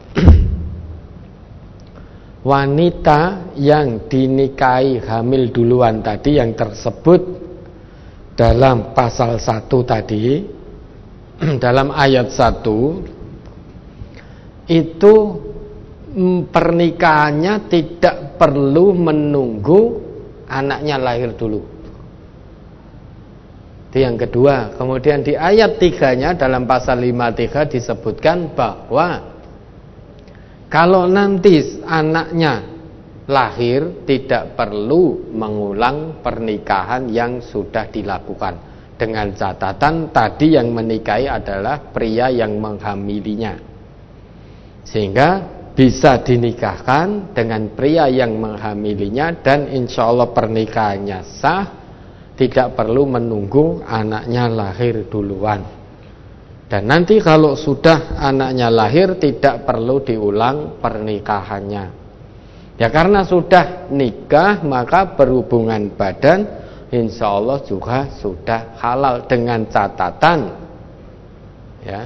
wanita yang dinikahi hamil duluan tadi yang tersebut dalam pasal 1 tadi, dalam ayat 1 itu pernikahannya tidak perlu menunggu anaknya lahir dulu. Itu yang kedua. Kemudian di ayat 3-nya dalam pasal 53 disebutkan bahwa kalau nanti anaknya lahir tidak perlu mengulang pernikahan yang sudah dilakukan, dengan catatan tadi yang menikahi adalah pria yang menghamilinya, sehingga bisa dinikahkan dengan pria yang menghamilinya dan insya Allah pernikahannya sah, tidak perlu menunggu anaknya lahir duluan. Dan nanti kalau sudah anaknya lahir tidak perlu diulang pernikahannya. Ya karena sudah nikah maka berhubungan badan insya Allah juga sudah halal, dengan catatan ya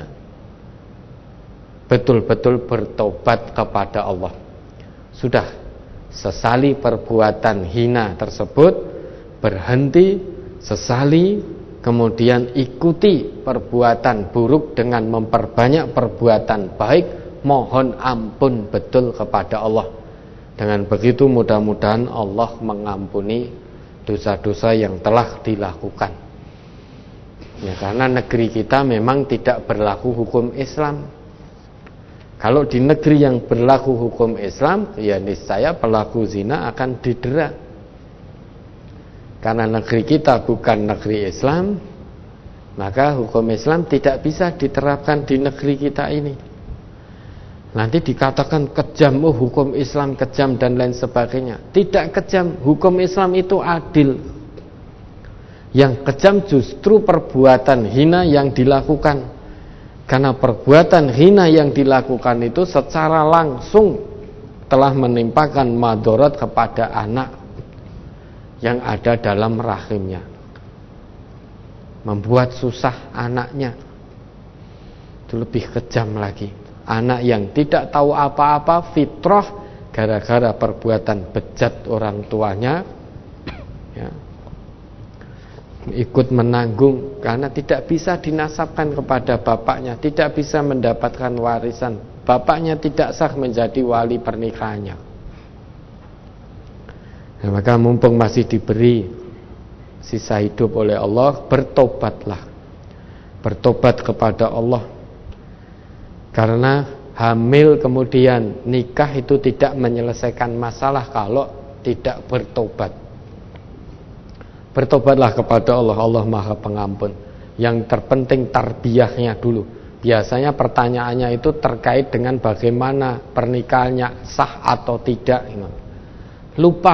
betul-betul bertobat kepada Allah. Sudah sesali perbuatan hina tersebut, berhenti, sesali, kemudian ikuti perbuatan buruk dengan memperbanyak perbuatan baik, mohon ampun betul kepada Allah. Dengan begitu mudah-mudahan Allah mengampuni dosa-dosa yang telah dilakukan. Ya, karena negeri kita memang tidak berlaku hukum Islam. Kalau di negeri yang berlaku hukum Islam, ya niscaya pelaku zina akan didera. Karena negeri kita bukan negeri Islam, maka hukum Islam tidak bisa diterapkan di negeri kita ini. Nanti dikatakan kejam, oh hukum Islam kejam dan lain sebagainya. Tidak kejam, hukum Islam itu adil. Yang kejam justru perbuatan hina yang dilakukan. Karena perbuatan hina yang dilakukan itu secara langsung telah menimpakan madharat kepada anak yang ada dalam rahimnya, membuat susah anaknya. Itu lebih kejam lagi. Anak yang tidak tahu apa-apa, fitrah, gara-gara perbuatan bejat orang tuanya ya, ikut menanggung karena tidak bisa dinasabkan kepada bapaknya, tidak bisa mendapatkan warisan, bapaknya tidak sah menjadi wali pernikahannya. Nah, maka mumpung masih diberi sisa hidup oleh Allah, bertobatlah, bertobat kepada Allah. Karena hamil kemudian nikah itu tidak menyelesaikan masalah kalau tidak bertobat. Bertobatlah kepada Allah, Allah Maha Pengampun. Yang terpenting tarbiyahnya dulu. Biasanya pertanyaannya itu terkait dengan bagaimana pernikahannya sah atau tidak. Lupa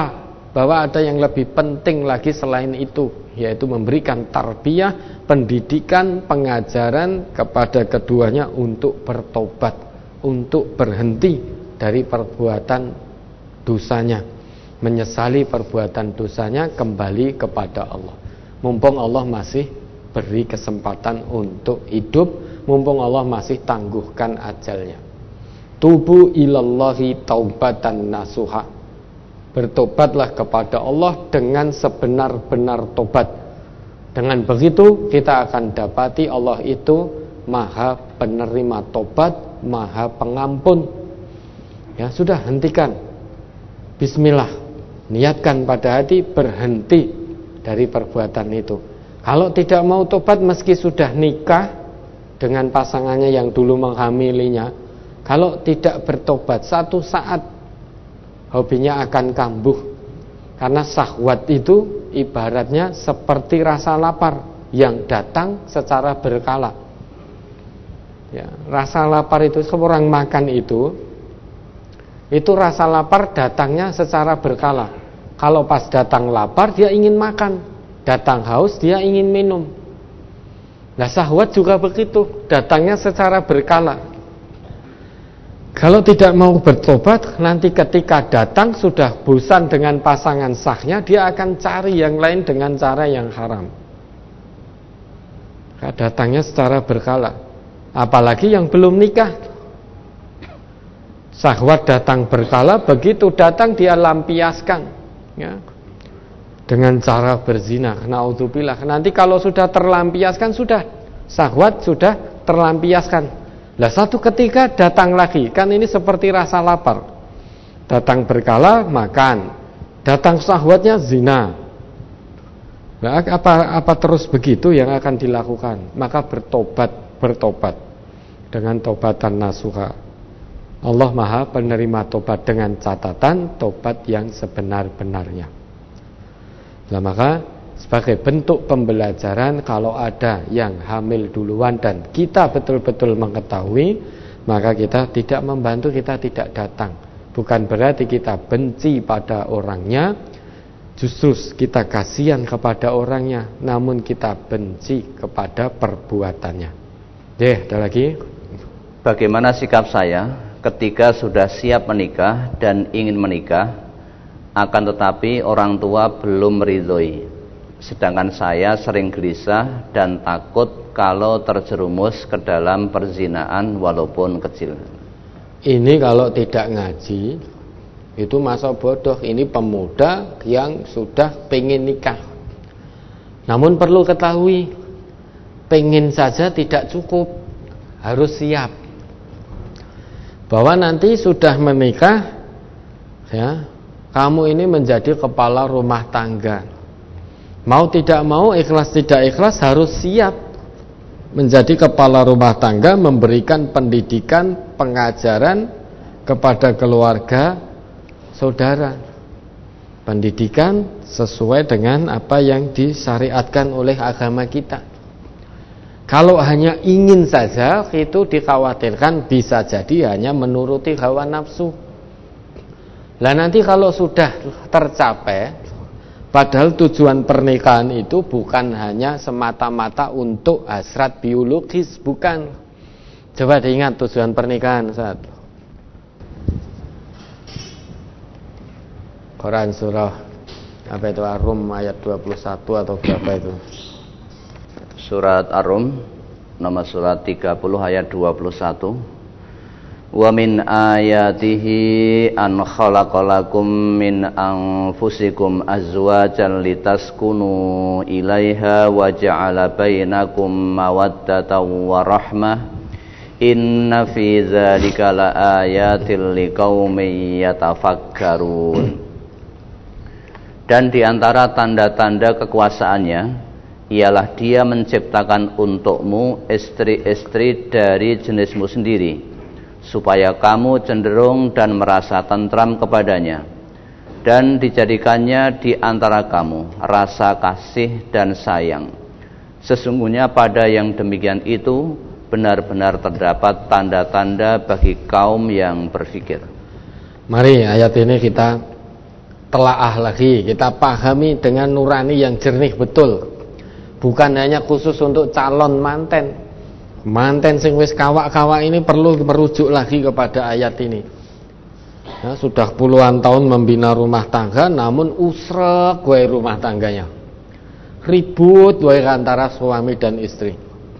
bahwa ada yang lebih penting lagi selain itu, yaitu memberikan tarbiyah, pendidikan, pengajaran kepada keduanya untuk bertobat, untuk berhenti dari perbuatan dosanya, menyesali perbuatan dosanya, kembali kepada Allah. Mumpung Allah masih beri kesempatan untuk hidup, mumpung Allah masih tangguhkan ajalnya. Tubu ilallahi taubatan nasuha. Bertobatlah kepada Allah dengan sebenar-benar tobat. Dengan begitu kita akan dapati Allah itu Maha penerima tobat, Maha pengampun. Ya sudah, hentikan. Bismillah. Niatkan pada hati, berhenti dari perbuatan itu. Kalau tidak mau tobat meski sudah nikah dengan pasangannya yang dulu menghamilinya, kalau tidak bertobat, satu saat hobinya akan kambuh. Karena syahwat itu ibaratnya seperti rasa lapar yang datang secara berkala. Ya, rasa lapar itu, orang makan itu rasa lapar datangnya secara berkala. Kalau pas datang lapar dia ingin makan, datang haus dia ingin minum. Nah, syahwat juga begitu, datangnya secara berkala. Kalau tidak mau bertobat, nanti ketika datang sudah bosan dengan pasangan sahnya, dia akan cari yang lain dengan cara yang haram. Datangnya secara berkala. Apalagi yang belum nikah, syahwat datang berkala, begitu datang dia lampiaskan, ya, dengan cara berzina. Naudzubillah. Nanti kalau sudah terlampiaskan, sudah syahwat sudah terlampiaskan. Lah satu ketika datang lagi, kan ini seperti rasa lapar. Datang berkala makan, datang syahwatnya zina. Nah, apa terus begitu yang akan dilakukan? Maka bertobat dengan tobatan nasuha. Allah Maha penerima tobat dengan catatan tobat yang sebenar-benarnya. Nah, maka sebagai bentuk pembelajaran, kalau ada yang hamil duluan dan kita betul-betul mengetahui, maka kita tidak membantu, kita tidak datang. Bukan berarti kita benci pada orangnya, justru kita kasihan kepada orangnya, namun kita benci kepada perbuatannya. Ada lagi? Bagaimana sikap saya ketika sudah siap menikah dan ingin menikah, akan tetapi orang tua belum meridhoi? Sedangkan saya sering gelisah dan takut kalau terjerumus ke dalam perzinaan walaupun kecil. Ini kalau tidak ngaji, itu masa bodoh. Ini pemuda yang sudah pengen nikah. Namun perlu ketahui, pengen saja tidak cukup, harus siap. Bahwa nanti sudah menikah, ya, kamu ini menjadi kepala rumah tangga. Mau tidak mau, ikhlas tidak ikhlas, harus siap menjadi kepala rumah tangga, memberikan pendidikan, pengajaran kepada keluarga saudara. Pendidikan sesuai dengan apa yang disyariatkan oleh agama kita. Kalau hanya ingin saja, itu dikhawatirkan bisa jadi hanya menuruti hawa nafsu. Lah nanti kalau sudah tercapai, padahal tujuan pernikahan itu bukan hanya semata-mata untuk hasrat biologis, bukan. Coba diingat tujuan pernikahan saat Quran surah apa itu, Ar-Rum ayat 21 atau berapa itu? Surat Ar-Rum nomor surat 30 ayat 21. Wa min ayatihi an khalaqalakum min anfusikum azwajan litaskunu ilaiha wa ja'ala bainakum mawaddatan wa rahmah inna fi dzalika laayatil liqaumin yatafakkarun. Dan di antara tanda-tanda kekuasaannya ialah Dia menciptakan untukmu istri-istri dari jenismu sendiri, supaya kamu cenderung dan merasa tentram kepadanya, dan dijadikannya di antara kamu rasa kasih dan sayang. Sesungguhnya pada yang demikian itu benar-benar terdapat tanda-tanda bagi kaum yang berfikir. Mari ayat ini kita telaah lagi, kita pahami dengan nurani yang jernih betul. Bukan hanya khusus untuk calon manten. Manten sing wis kawak-kawak ini perlu merujuk lagi kepada ayat ini. Ya, sudah puluhan tahun membina rumah tangga, namun usrek wae rumah tangganya. Ribut wae antara suami dan istri.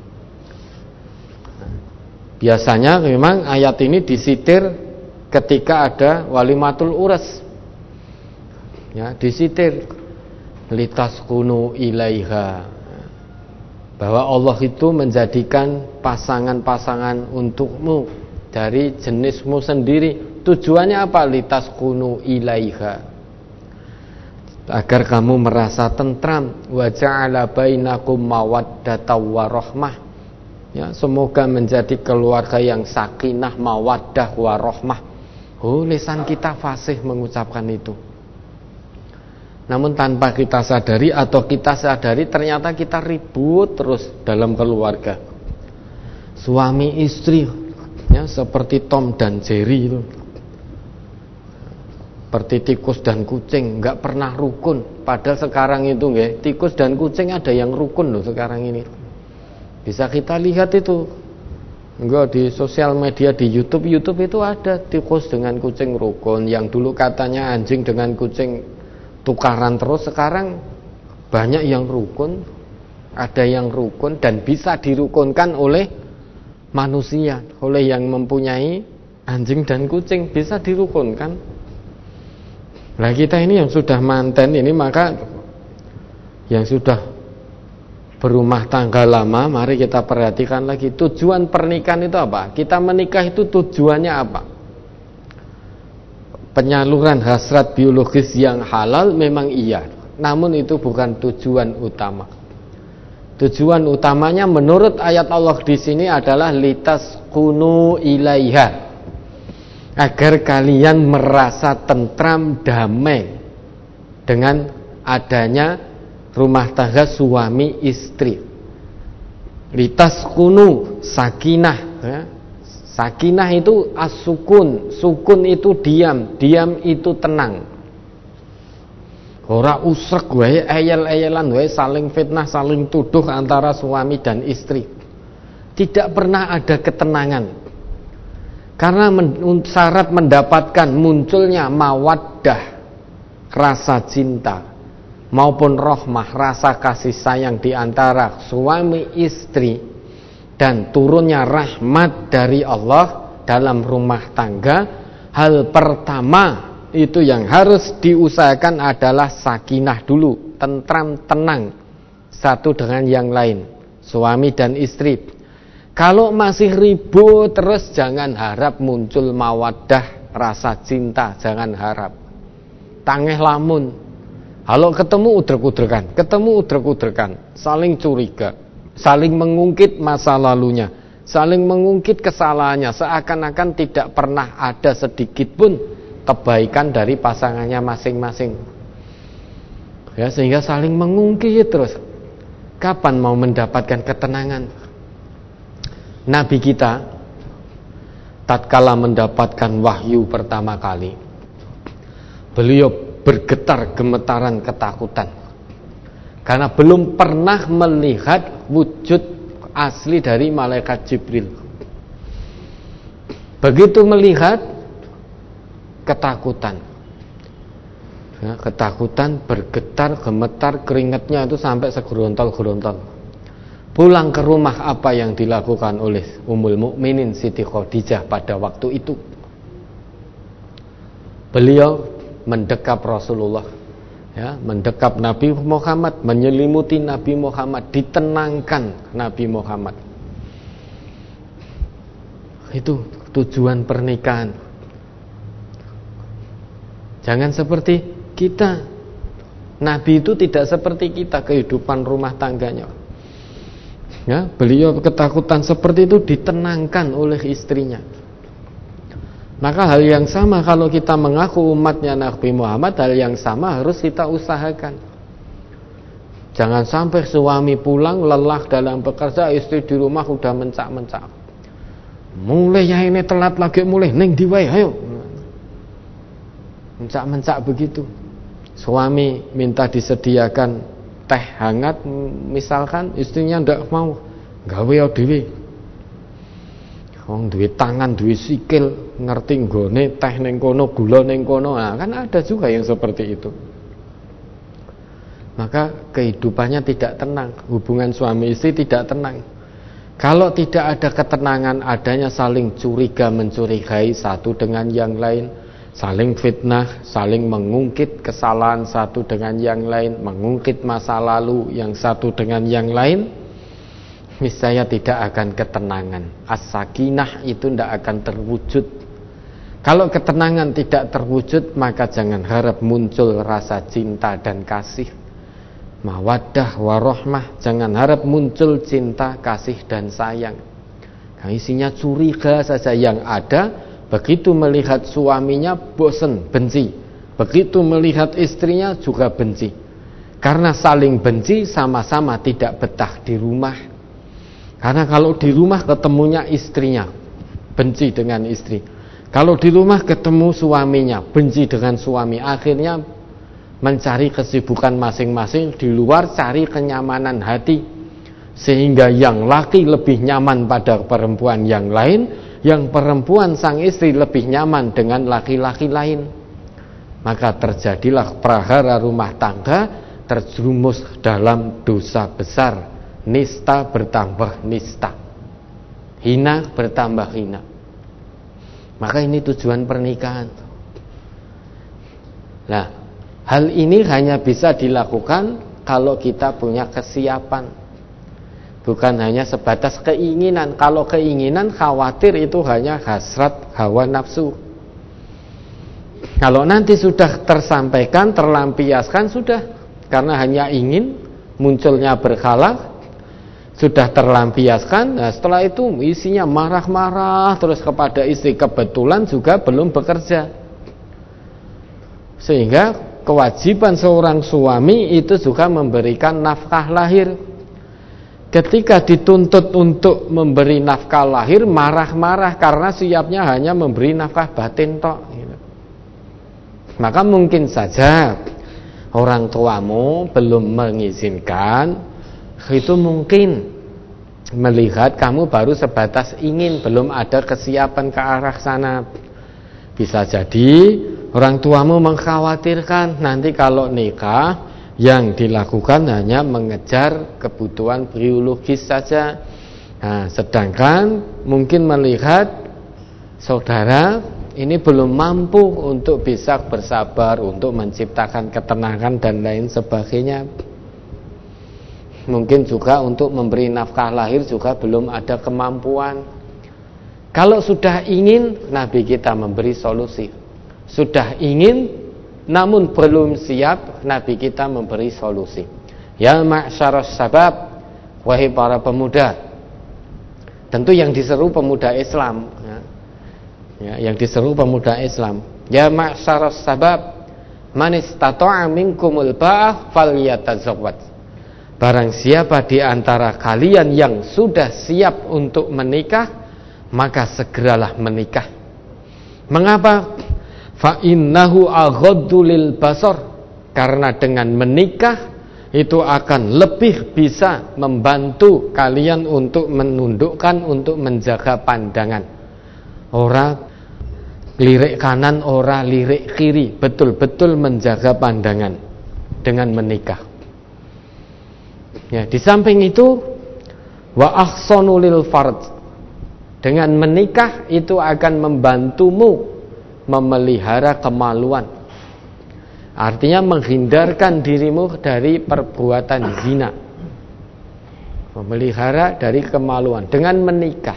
Biasanya memang ayat ini disitir ketika ada walimatul uras. Ya, disitir litaskunu ilaiha, bahwa Allah itu menjadikan pasangan-pasangan untukmu dari jenismu sendiri. Tujuannya apa? Litaskunu ilaiha, agar kamu merasa tentram. Wa ja'ala bainakum mawaddatan warahmah, ya, semoga menjadi keluarga yang sakinah, mawaddah, warahmah. Oh, lisan kita fasih mengucapkan itu. Namun tanpa kita sadari atau kita sadari, ternyata kita ribut terus dalam keluarga. Suami istri, ya, seperti Tom dan Jerry itu, seperti tikus dan kucing, nggak pernah rukun. Padahal sekarang itu, nggak, tikus dan kucing ada yang rukun loh sekarang ini. Bisa kita lihat itu, enggak, di sosial media, di YouTube itu ada tikus dengan kucing rukun. Yang dulu katanya anjing dengan kucing tukaran terus, sekarang banyak yang rukun, ada yang rukun dan bisa dirukunkan oleh manusia, oleh yang mempunyai anjing dan kucing, bisa dirukunkan. Nah, kita ini yang sudah manten ini, maka yang sudah berumah tangga lama, mari kita perhatikan lagi tujuan pernikahan itu apa? Kita menikah itu tujuannya apa? Penyaluran hasrat biologis yang halal memang iya, namun itu bukan tujuan utama. Tujuan utamanya menurut ayat Allah di sini adalah litaskunu ilaiha, agar kalian merasa tentram, damai dengan adanya rumah tangga suami istri. Litaskunu, sakinah, ya. Sakinah itu as-sukun, sukun itu diam, diam itu tenang. Ora usrek wae, eyel-eyelan wae, saling fitnah, saling tuduh antara suami dan istri. Tidak pernah ada ketenangan. Karena syarat mendapatkan munculnya mawaddah, rasa cinta, maupun rahmah, rasa kasih sayang di antara suami istri, dan turunnya rahmat dari Allah dalam rumah tangga, hal pertama itu yang harus diusahakan adalah sakinah dulu, tentram, tenang satu dengan yang lain, suami dan istri. Kalau masih ribut terus, jangan harap muncul mawaddah, rasa cinta, jangan harap. Tangeh lamun, kalau ketemu udrek-udrekan, saling curiga, saling mengungkit masa lalunya, saling mengungkit kesalahannya, seakan-akan tidak pernah ada sedikit pun kebaikan dari pasangannya masing-masing. Ya, sehingga saling mengungkit terus. Kapan mau mendapatkan ketenangan? Nabi kita tatkala mendapatkan wahyu pertama kali, beliau bergetar gemetaran ketakutan. Karena belum pernah melihat wujud asli dari malaikat Jibril. Begitu melihat, ketakutan. Ya, ketakutan, bergetar, gemetar, keringatnya itu sampai segerontol-gerontol. Pulang ke rumah, apa yang dilakukan oleh Ummul Mukminin Siti Khadijah pada waktu itu? Beliau mendekap Rasulullah, ya, mendekap Nabi Muhammad, menyelimuti Nabi Muhammad, ditenangkan Nabi Muhammad. Itu tujuan pernikahan. Jangan seperti kita. Nabi itu tidak seperti kita kehidupan rumah tangganya. Ya, beliau ketakutan seperti itu ditenangkan oleh istrinya. Maka hal yang sama kalau kita mengaku umatnya Nabi Muhammad, hal yang sama harus kita usahakan. Jangan sampai suami pulang lelah dalam bekerja, istri di rumah udah mencak-mencak. Mulai ya ini telat lagi mulai, neng diwai, ayo. Mencak-mencak begitu. Suami minta disediakan teh hangat, misalkan istrinya ndak mau, gawe dhewe. Wong duwe tangan, duwe sikil, ngerti nggone teh ning kono, gula ning kono. Nah, kan ada juga yang seperti itu. Maka kehidupannya tidak tenang, hubungan suami istri tidak tenang. Kalau tidak ada ketenangan, adanya saling curiga mencurigai satu dengan yang lain, saling fitnah, saling mengungkit kesalahan satu dengan yang lain, mengungkit masa lalu yang satu dengan yang lain, niscaya tidak akan ketenangan. As-sakinah itu tidak akan terwujud. Kalau ketenangan tidak terwujud, maka jangan harap muncul rasa cinta dan kasih, mawaddah warahmah. Jangan harap muncul cinta, kasih dan sayang. Isinya curiga saja yang ada. Begitu melihat suaminya bosan, benci. Begitu melihat istrinya juga benci. Karena saling benci, sama-sama tidak betah di rumah. Karena kalau di rumah ketemunya istrinya, benci dengan istri. Kalau di rumah ketemu suaminya, benci dengan suami. Akhirnya mencari kesibukan masing-masing, di luar cari kenyamanan hati. Sehingga yang laki lebih nyaman pada perempuan yang lain, yang perempuan sang istri lebih nyaman dengan laki-laki lain. Maka terjadilah prahara rumah tangga terjerumus dalam dosa besar. Nista bertambah nista, hina bertambah hina. Maka ini tujuan pernikahan. Nah, hal ini hanya bisa dilakukan kalau kita punya kesiapan. Bukan hanya sebatas keinginan. Kalau keinginan, khawatir itu hanya hasrat hawa nafsu. Kalau nanti sudah tersampaikan, terlampiaskan, sudah. Karena hanya ingin, munculnya berkala, sudah terlampiaskan. Nah, setelah itu isinya marah-marah terus kepada istri. Kebetulan juga belum bekerja, sehingga kewajiban seorang suami itu juga memberikan nafkah lahir. Ketika dituntut untuk memberi nafkah lahir, marah-marah karena siapnya hanya memberi nafkah batin tok. Maka mungkin saja orang tuamu belum mengizinkan. Itu mungkin melihat kamu baru sebatas ingin, belum ada kesiapan ke arah sana. Bisa jadi orang tuamu mengkhawatirkan nanti kalau nikah yang dilakukan hanya mengejar kebutuhan biologis saja. Nah, sedangkan mungkin melihat saudara ini belum mampu untuk bisa bersabar, untuk menciptakan ketenangan dan lain sebagainya. Mungkin juga untuk memberi nafkah lahir juga belum ada kemampuan. Kalau sudah ingin, Nabi kita memberi solusi. Sudah ingin namun belum siap, Nabi kita memberi solusi. Ya ma'syaras sabab, wahai para pemuda. Tentu yang diseru pemuda Islam, yang diseru pemuda Islam. Ya ma'syaras sabab, man istata'a minkumul ba'ah falyatazawwaj. Barang siapa di antara kalian yang sudah siap untuk menikah, maka segeralah menikah. Mengapa? Fa innahu aghaddu lil basar. Karena dengan menikah itu akan lebih bisa membantu kalian untuk menundukkan, untuk menjaga pandangan. Ora lirik kanan, ora lirik kiri, betul-betul menjaga pandangan dengan menikah. Ya, di samping itu wa ahsanu lil farj. Dengan menikah itu akan membantumu memelihara kemaluan. Artinya menghindarkan dirimu dari perbuatan zina. Memelihara dari kemaluan dengan menikah.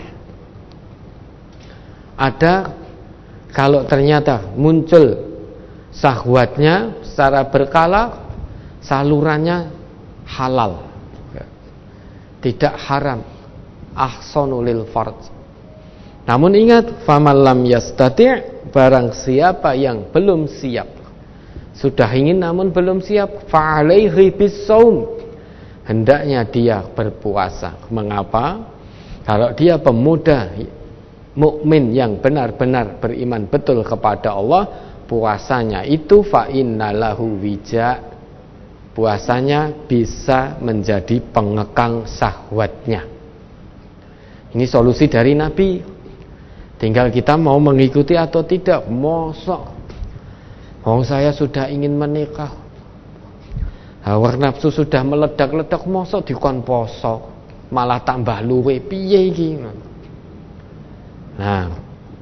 Ada kalau ternyata muncul syahwatnya secara berkala, salurannya halal, tidak haram, ahsanu lil farj. Namun ingat, faman lam yastati', barang siapa yang belum siap, sudah ingin namun belum siap, fa'alaihi bis-shaum, hendaknya dia berpuasa. Mengapa? Kalau dia pemuda mukmin yang benar-benar beriman betul kepada Allah, puasanya itu fa innalahu wija, puasanya bisa menjadi pengekang syahwatnya. Ini solusi dari Nabi. Tinggal kita mau mengikuti atau tidak. Mosok saya sudah ingin menikah, hawa nafsu sudah meledak-ledak, mosok dikon poso malah tambah luwe, piye iki? Nah,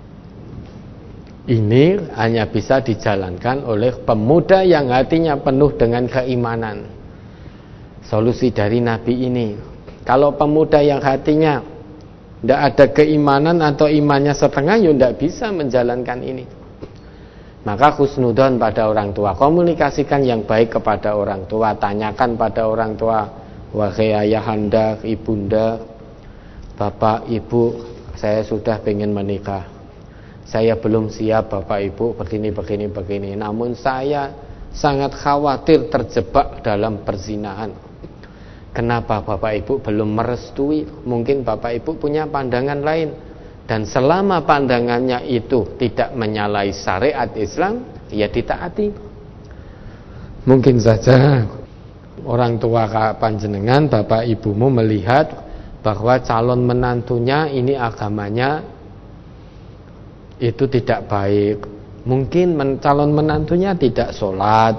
ini hanya bisa dijalankan oleh pemuda yang hatinya penuh dengan keimanan. Solusi dari Nabi ini. Kalau pemuda yang hatinya tidak ada keimanan atau imannya setengah, ya tidak bisa menjalankan ini. Maka husnudzon pada orang tua, komunikasikan yang baik kepada orang tua, tanyakan pada orang tua, wahai ayahanda, ibunda, bapak, ibu, saya sudah ingin menikah. Saya belum siap Bapak Ibu, begini. Namun saya sangat khawatir terjebak dalam perzinahan. Kenapa Bapak Ibu belum merestui? Mungkin Bapak Ibu punya pandangan lain. Dan selama pandangannya itu tidak menyalahi syariat Islam, ya ditaati. Mungkin saja orang tua panjenengan, Bapak Ibumu melihat bahwa calon menantunya ini agamanya itu tidak baik. Mungkin calon menantunya tidak sholat,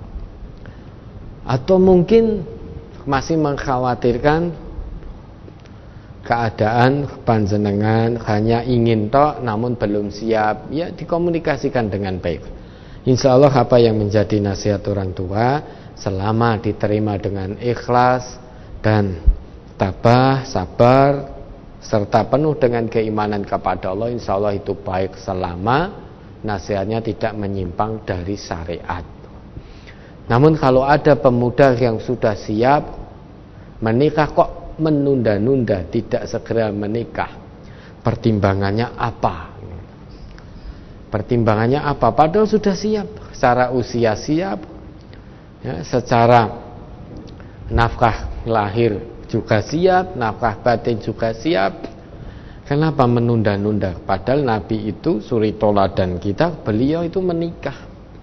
atau mungkin masih mengkhawatirkan keadaan panjenengan, hanya ingin tok namun belum siap. Ya dikomunikasikan dengan baik. Insya Allah apa yang menjadi nasihat orang tua, selama diterima dengan ikhlas dan tabah, sabar, serta penuh dengan keimanan kepada Allah, insya Allah itu baik selama nasihatnya tidak menyimpang dari syariat. Namun kalau ada pemuda yang sudah siap menikah kok menunda-nunda, tidak segera menikah, pertimbangannya apa? Pertimbangannya apa? Padahal sudah siap, secara usia siap, ya, secara nafkah lahir juga siap, nafkah batin juga siap. Kenapa menunda-nunda? Padahal Nabi itu suri toladan kita, beliau itu menikah.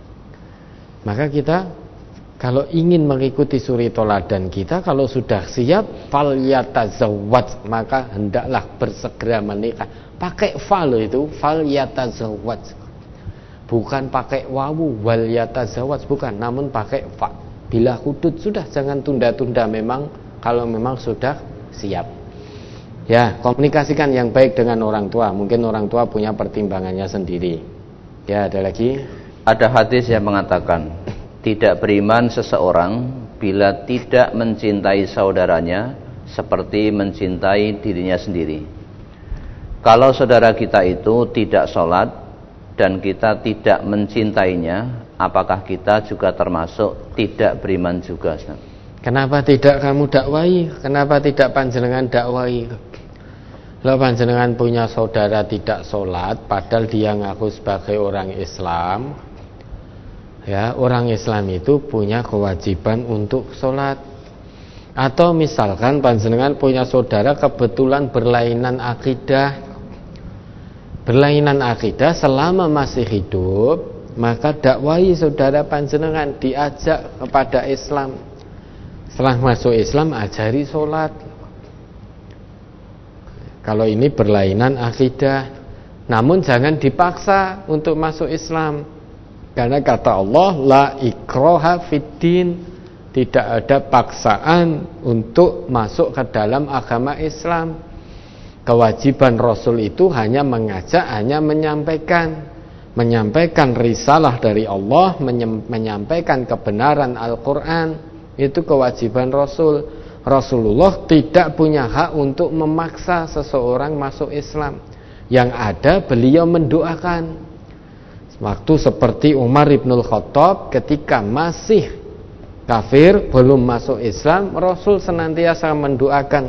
Maka kita kalau ingin mengikuti suri toladan kita, kalau sudah siap, falyatazawwaj, maka hendaklah bersegera menikah. Pakai fal itu, falyatazawwaj. Bukan pakai wawu, wal yatazawwaj, bukan, namun pakai fa. Bila hudud sudah, jangan tunda-tunda memang. Kalau memang sudah siap, ya komunikasikan yang baik dengan orang tua. Mungkin orang tua punya pertimbangannya sendiri. Ya, ada lagi. Ada hadis yang mengatakan, tidak beriman seseorang bila tidak mencintai saudaranya seperti mencintai dirinya sendiri. Kalau saudara kita itu tidak sholat dan kita tidak mencintainya, apakah kita juga termasuk tidak beriman juga, Ustaz? Kenapa tidak kamu dakwahi? Kenapa tidak panjenengan dakwahi? Kalau panjenengan punya saudara tidak sholat, padahal dia ngaku sebagai orang Islam, ya, orang Islam itu punya kewajiban untuk sholat. Atau misalkan panjenengan punya saudara kebetulan berlainan akidah selama masih hidup, maka dakwahi saudara panjenengan, diajak kepada Islam. Setelah masuk Islam, ajari sholat. Kalau ini berlainan akidah, namun jangan dipaksa untuk masuk Islam, karena kata Allah, la ikraha fiddin, tidak ada paksaan untuk masuk ke dalam agama Islam. Kewajiban Rasul itu hanya mengajak, hanya menyampaikan risalah dari Allah, menyampaikan kebenaran Al-Quran. Itu kewajiban Rasul. Rasulullah tidak punya hak untuk memaksa seseorang masuk Islam. Yang ada beliau mendoakan. Waktu seperti Umar ibnul Khattab ketika masih kafir, belum masuk Islam, Rasul senantiasa mendoakan,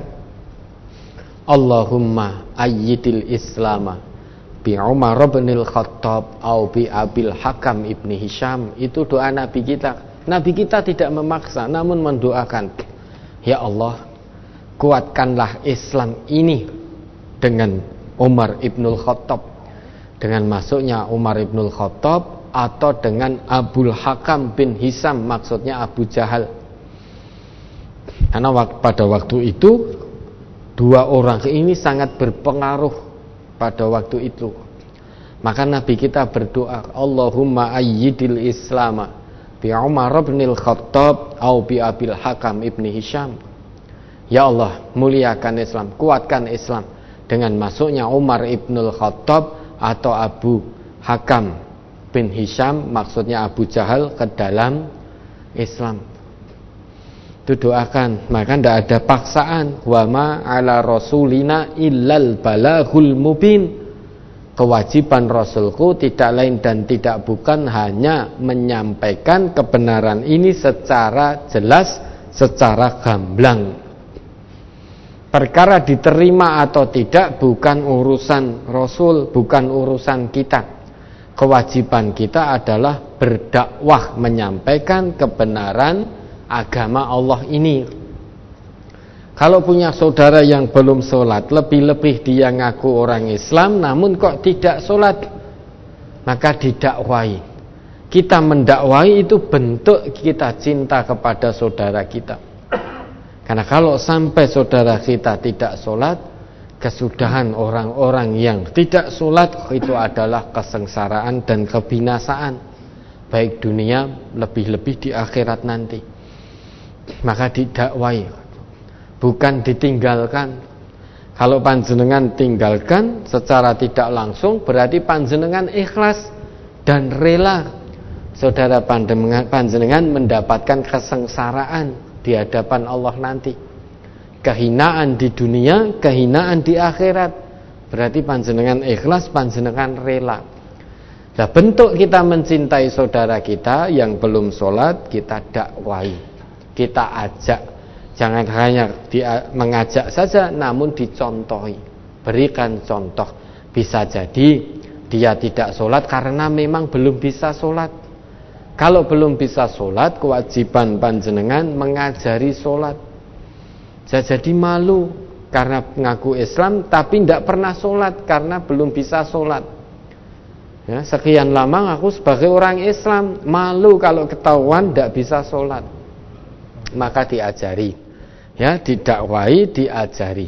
Allahumma ayyidil Islama bi Umar ibnul Khattab au bi Abil Hakam ibni Hisham. Itu doa Nabi kita. Nabi kita tidak memaksa, namun mendoakan, ya Allah, kuatkanlah Islam ini dengan Umar ibnul Khattab. Dengan masuknya Umar ibnul Khattab, atau dengan Abul Hakam bin Hisam, maksudnya Abu Jahal. Karena pada waktu itu dua orang ini sangat berpengaruh pada waktu itu. Maka Nabi kita berdoa, Allahumma ayyidil Islama bi Umar bin Al-Khattab au bi Abil Hakam ibn Hisham. Ya Allah, muliakan Islam, kuatkan Islam dengan masuknya Umar ibn Al-Khattab atau Abu Hakam bin Hisham, maksudnya Abu Jahal, ke dalam Islam. Itu doakan, maka tidak ada paksaan. Wa ma ala rasulina illal balagul mubin. Kewajiban Rasulku tidak lain dan tidak bukan hanya menyampaikan kebenaran ini secara jelas, secara gamblang. Perkara diterima atau tidak bukan urusan Rasul, bukan urusan kita. Kewajiban kita adalah berdakwah, menyampaikan kebenaran agama Allah ini. Kalau punya saudara yang belum sholat, lebih-lebih dia ngaku orang Islam namun kok tidak sholat, maka didakwai. Kita mendakwai itu bentuk kita cinta kepada saudara kita. Karena kalau sampai saudara kita tidak sholat, kesudahan orang-orang yang tidak sholat itu adalah kesengsaraan dan kebinasaan, baik dunia lebih-lebih di akhirat nanti. Maka didakwai, bukan ditinggalkan. Kalau panjenengan tinggalkan secara tidak langsung, berarti panjenengan ikhlas dan rela saudara panjenengan mendapatkan kesengsaraan di hadapan Allah nanti, kehinaan di dunia, kehinaan di akhirat. Berarti panjenengan ikhlas, panjenengan rela. Nah, bentuk kita mencintai saudara kita yang belum sholat, kita dakwai, kita ajak. Jangan hanya mengajak saja, namun dicontohi, berikan contoh. Bisa jadi dia tidak sholat karena memang belum bisa sholat. Kalau belum bisa sholat, kewajiban panjenengan mengajari sholat. Jadi malu karena mengaku Islam tapi tidak pernah sholat karena belum bisa sholat. Ya, sekian lama aku sebagai orang Islam, malu kalau ketahuan tidak bisa sholat. Maka diajari, ya, didakwai, diajari.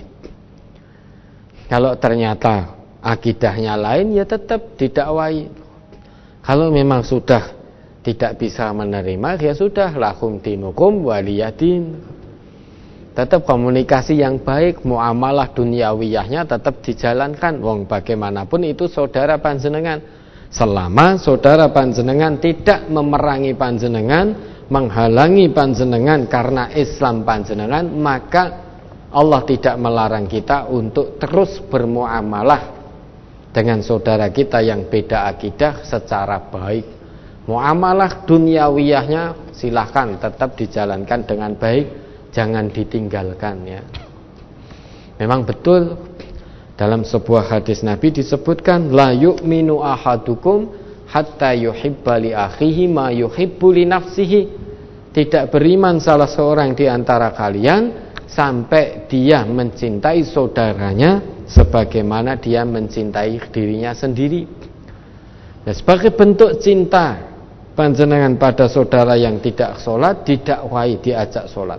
Kalau ternyata akidahnya lain, ya tetap didakwai. Kalau memang sudah tidak bisa menerima, ya sudah, lakum dinukum waliyadin. Tetap komunikasi yang baik, muamalah duniawiyahnya tetap dijalankan. Wong bagaimanapun itu saudara panjenengan. Selama saudara panjenengan tidak memerangi panjenengan, menghalangi panjenengan karena Islam panjenengan, maka Allah tidak melarang kita untuk terus bermuamalah dengan saudara kita yang beda akidah secara baik. Muamalah duniawiyahnya silahkan tetap dijalankan dengan baik, jangan ditinggalkan, ya. Memang betul dalam sebuah hadis Nabi disebutkan, la yu'minu ahadukum hatta yuhibba li akhihi ma yuhibbu li nafsihi. Tidak beriman salah seorang di antara kalian sampai dia mencintai saudaranya sebagaimana dia mencintai dirinya sendiri. Nah, sebagai bentuk cinta panjenengan pada saudara yang tidak sholat, didakwai, diajak sholat.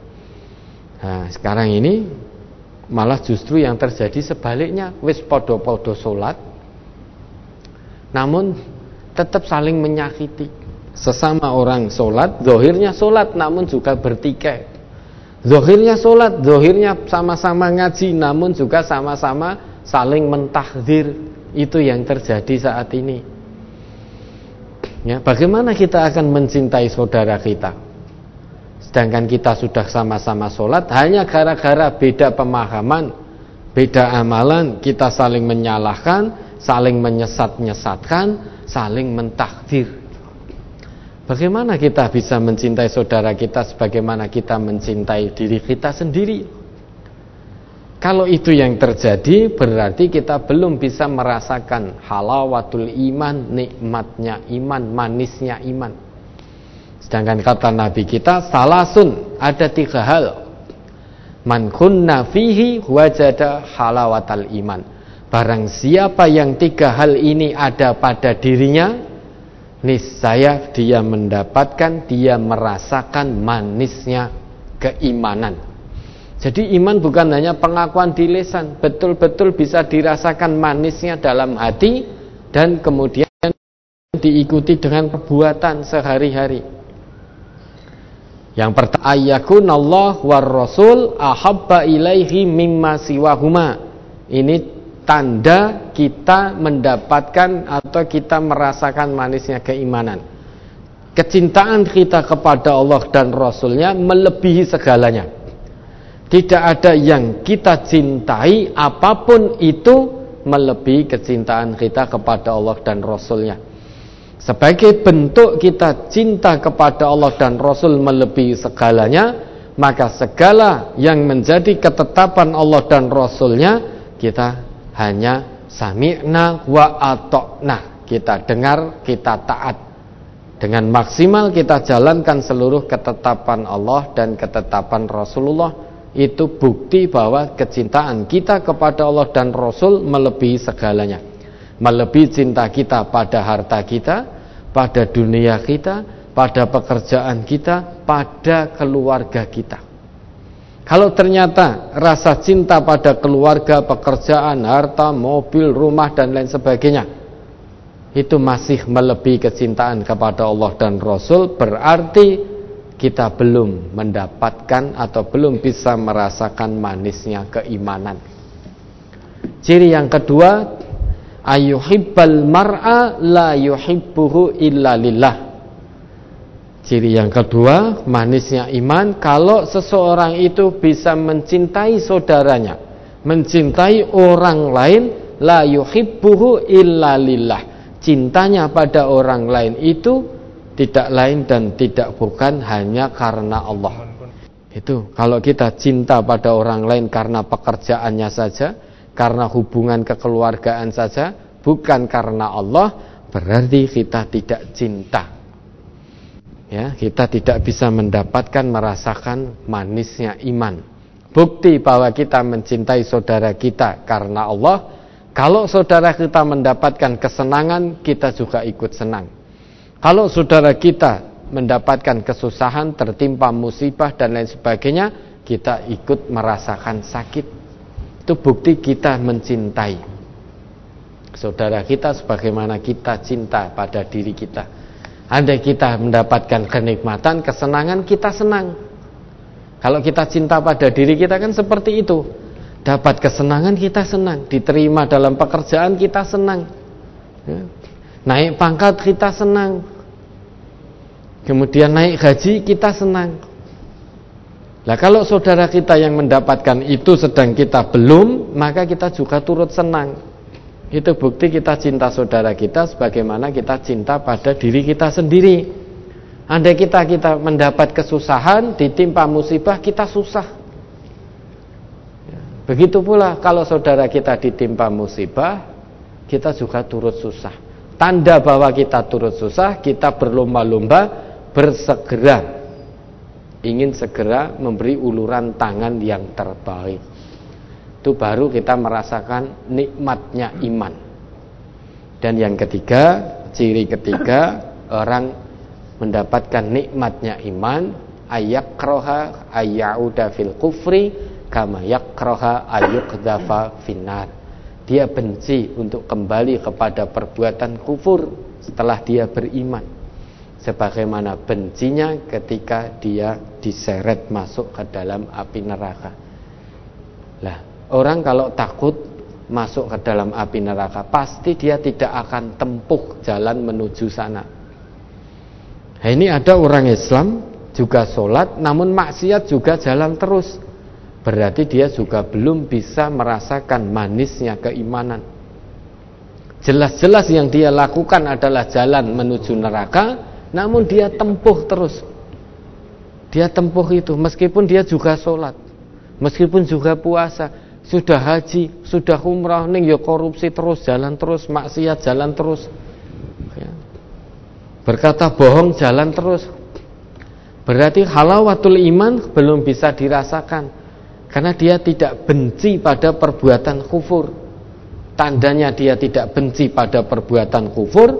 Nah, sekarang ini malah justru yang terjadi sebaliknya, wis podo-podo sholat namun tetap saling menyakiti. Sesama orang sholat, zahirnya sholat namun juga bertikai. Zahirnya sholat, zahirnya sama-sama ngaji, namun juga sama-sama saling mentahdzir. Itu yang terjadi saat ini. Ya, bagaimana kita akan mencintai saudara kita? Sedangkan kita sudah sama-sama sholat, hanya gara-gara beda pemahaman, beda amalan, kita saling menyalahkan, saling menyesat-nyesatkan, saling mentahdzir. Bagaimana kita bisa mencintai saudara kita sebagaimana kita mencintai diri kita sendiri? Kalau itu yang terjadi, berarti kita belum bisa merasakan halawatul iman, nikmatnya iman, manisnya iman. Sedangkan kata Nabi kita, salasun, ada 3 hal. Man kunna fihi wajada halawatal iman. Barang siapa yang 3 hal ini ada pada dirinya, niscaya dia mendapatkan, dia merasakan manisnya keimanan. Jadi iman bukan hanya pengakuan di lisan, betul-betul bisa dirasakan manisnya dalam hati dan kemudian diikuti dengan perbuatan sehari-hari. Yang pertama, ayyakunallah war rasul ahabba ilaihi mimma siwahuma. Ini tanda kita mendapatkan atau kita merasakan manisnya keimanan. Kecintaan kita kepada Allah dan Rasulnya melebihi segalanya. Tidak ada yang kita cintai apapun itu melebihi kecintaan kita kepada Allah dan Rasulnya. Sebagai bentuk kita cinta kepada Allah dan Rasul melebihi segalanya, maka segala yang menjadi ketetapan Allah dan Rasulnya kita hanya sami'na wa ata'na. Kita dengar, kita taat. Dengan maksimal kita jalankan seluruh ketetapan Allah dan ketetapan Rasulullah. Itu bukti bahwa kecintaan kita kepada Allah dan Rasul melebihi segalanya. Melebihi cinta kita pada harta kita, pada dunia kita, pada pekerjaan kita, pada keluarga kita. Kalau ternyata rasa cinta pada keluarga, pekerjaan, harta, mobil, rumah dan lain sebagainya itu masih melebihi kecintaan kepada Allah dan Rasul, berarti kita belum mendapatkan atau belum bisa merasakan manisnya keimanan. Ciri yang kedua, ayyuhibbal mar'a la yuhibbuhu illa lillah. Ciri yang kedua, manisnya iman, kalau seseorang itu bisa mencintai saudaranya, mencintai orang lain, la yuhibbuhu illa lillah. Cintanya pada orang lain itu tidak lain dan tidak bukan hanya karena Allah. Itu kalau kita cinta pada orang lain karena pekerjaannya saja, karena hubungan kekeluargaan saja, bukan karena Allah, berarti kita tidak cinta. Ya, kita tidak bisa mendapatkan, merasakan manisnya iman. Bukti bahwa kita mencintai saudara kita karena Allah, kalau saudara kita mendapatkan kesenangan, kita juga ikut senang. Kalau saudara kita mendapatkan kesusahan, tertimpa musibah dan lain sebagainya, kita ikut merasakan sakit. Itu bukti kita mencintai saudara kita sebagaimana kita cinta pada diri kita. Andai kita mendapatkan kenikmatan, kesenangan, kita senang. Kalau kita cinta pada diri kita kan seperti itu. Dapat kesenangan kita senang, diterima dalam pekerjaan kita senang, naik pangkat kita senang, kemudian naik gaji kita senang. Nah, kalau saudara kita yang mendapatkan itu sedang kita belum, maka kita juga turut senang. Itu bukti kita cinta saudara kita sebagaimana kita cinta pada diri kita sendiri. Andai kita mendapat kesusahan, ditimpa musibah, kita susah. Begitu pula kalau saudara kita ditimpa musibah, kita juga turut susah. Tanda bahwa kita turut susah, kita berlomba-lomba bersegera, ingin segera memberi uluran tangan yang terbaik. Itu baru kita merasakan nikmatnya iman. Dan yang ketiga, ciri ketiga, orang mendapatkan nikmatnya iman, ayakraha ayyauda fil kufri kama yakraha ayyuqdhafa finnar. Dia benci untuk kembali kepada perbuatan kufur setelah dia beriman, sebagaimana bencinya ketika dia diseret masuk ke dalam api neraka. Lah, orang kalau takut masuk ke dalam api neraka, pasti dia tidak akan tempuh jalan menuju sana. Nah, ini ada orang Islam juga sholat, namun maksiat juga jalan terus. Berarti dia juga belum bisa merasakan manisnya keimanan. Jelas-jelas yang dia lakukan adalah jalan menuju neraka, namun dia tempuh terus. Dia tempuh itu, meskipun dia juga sholat, meskipun juga puasa, sudah haji, sudah umrah, ning ya korupsi terus, jalan terus, maksiat jalan terus, ya. Berkata bohong jalan terus. Berarti halawatul iman belum bisa dirasakan, karena dia tidak benci pada perbuatan kufur. Tandanya dia tidak benci pada perbuatan kufur,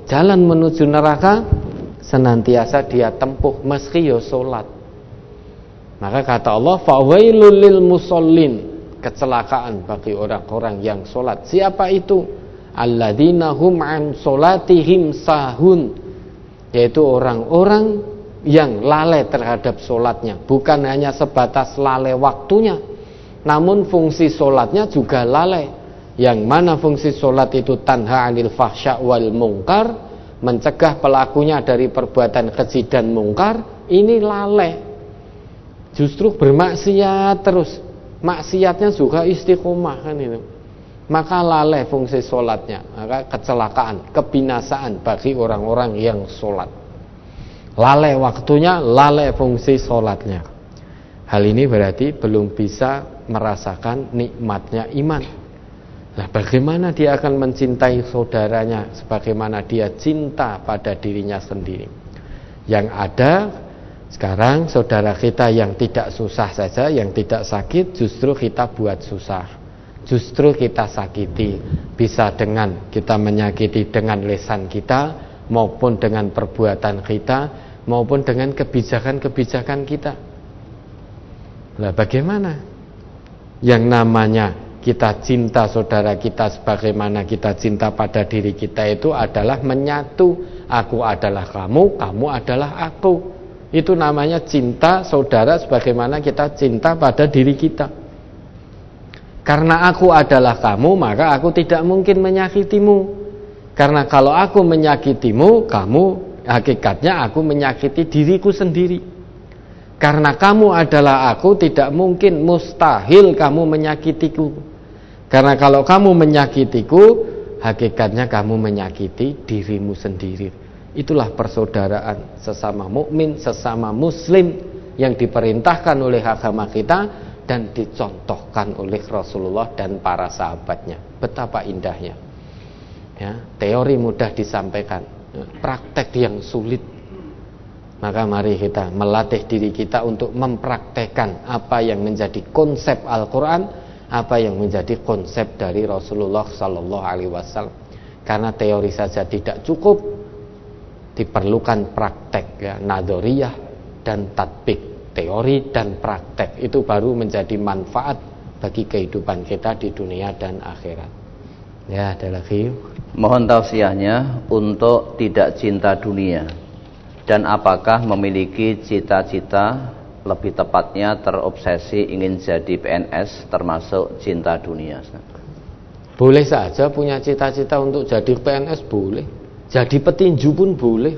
jalan menuju neraka senantiasa dia tempuh meski ya salat. Maka kata Allah, fawailul lil musallin, kecelakaan bagi orang-orang yang salat. Siapa itu? Alladzina hum an salatihim sahun, yaitu orang-orang yang lalai terhadap salatnya. Bukan hanya sebatas lalai waktunya, namun fungsi salatnya juga lalai. Yang mana fungsi salat itu tanha 'anil fahsya wal munkar, mencegah pelakunya dari perbuatan keji dan mungkar. Ini lalai, justru bermaksiat terus, maksiatnya juga istiqomah kan itu. Maka lalai fungsi sholatnya, maka kecelakaan, kebinasaan bagi orang-orang yang sholat. Lalai waktunya, lalai fungsi sholatnya. Hal ini berarti belum bisa merasakan nikmatnya iman. Nah, bagaimana dia akan mencintai saudaranya sebagaimana dia cinta pada dirinya sendiri? Yang ada sekarang saudara kita yang tidak susah saja, yang tidak sakit, justru kita buat susah, justru kita sakiti. Bisa dengan kita menyakiti dengan lisan kita, maupun dengan perbuatan kita, maupun dengan kebijakan-kebijakan kita. Nah, bagaimana? Yang namanya kita cinta saudara kita sebagaimana kita cinta pada diri kita itu adalah menyatu. Aku adalah kamu, kamu adalah aku. Itu namanya cinta saudara sebagaimana kita cinta pada diri kita. Karena aku adalah kamu, maka aku tidak mungkin menyakitimu. Karena kalau aku menyakitimu, kamu hakikatnya aku menyakiti diriku sendiri. Karena kamu adalah aku, tidak mungkin, mustahil kamu menyakitiku. Karena kalau kamu menyakitiku, hakikatnya kamu menyakiti dirimu sendiri. Itulah persaudaraan sesama mukmin, sesama muslim yang diperintahkan oleh agama kita dan dicontohkan oleh Rasulullah dan para sahabatnya. Betapa indahnya. Ya, teori mudah disampaikan, praktek yang sulit. Maka mari kita melatih diri kita untuk mempraktekkan apa yang menjadi konsep Al-Quran, apa yang menjadi konsep dari Rasulullah Sallallahu Alaihi Wasallam. Karena teori saja tidak cukup, diperlukan praktek, ya, nadoriyah dan tatbik. Teori dan praktek itu baru menjadi manfaat bagi kehidupan kita di dunia dan akhirat. Ya, ada lagi. Mohon tausiahnya untuk tidak cinta dunia, dan apakah memiliki cita-cita, lebih tepatnya terobsesi ingin jadi PNS termasuk cinta dunia? Boleh saja punya cita-cita untuk jadi PNS, boleh. Jadi petinju pun boleh.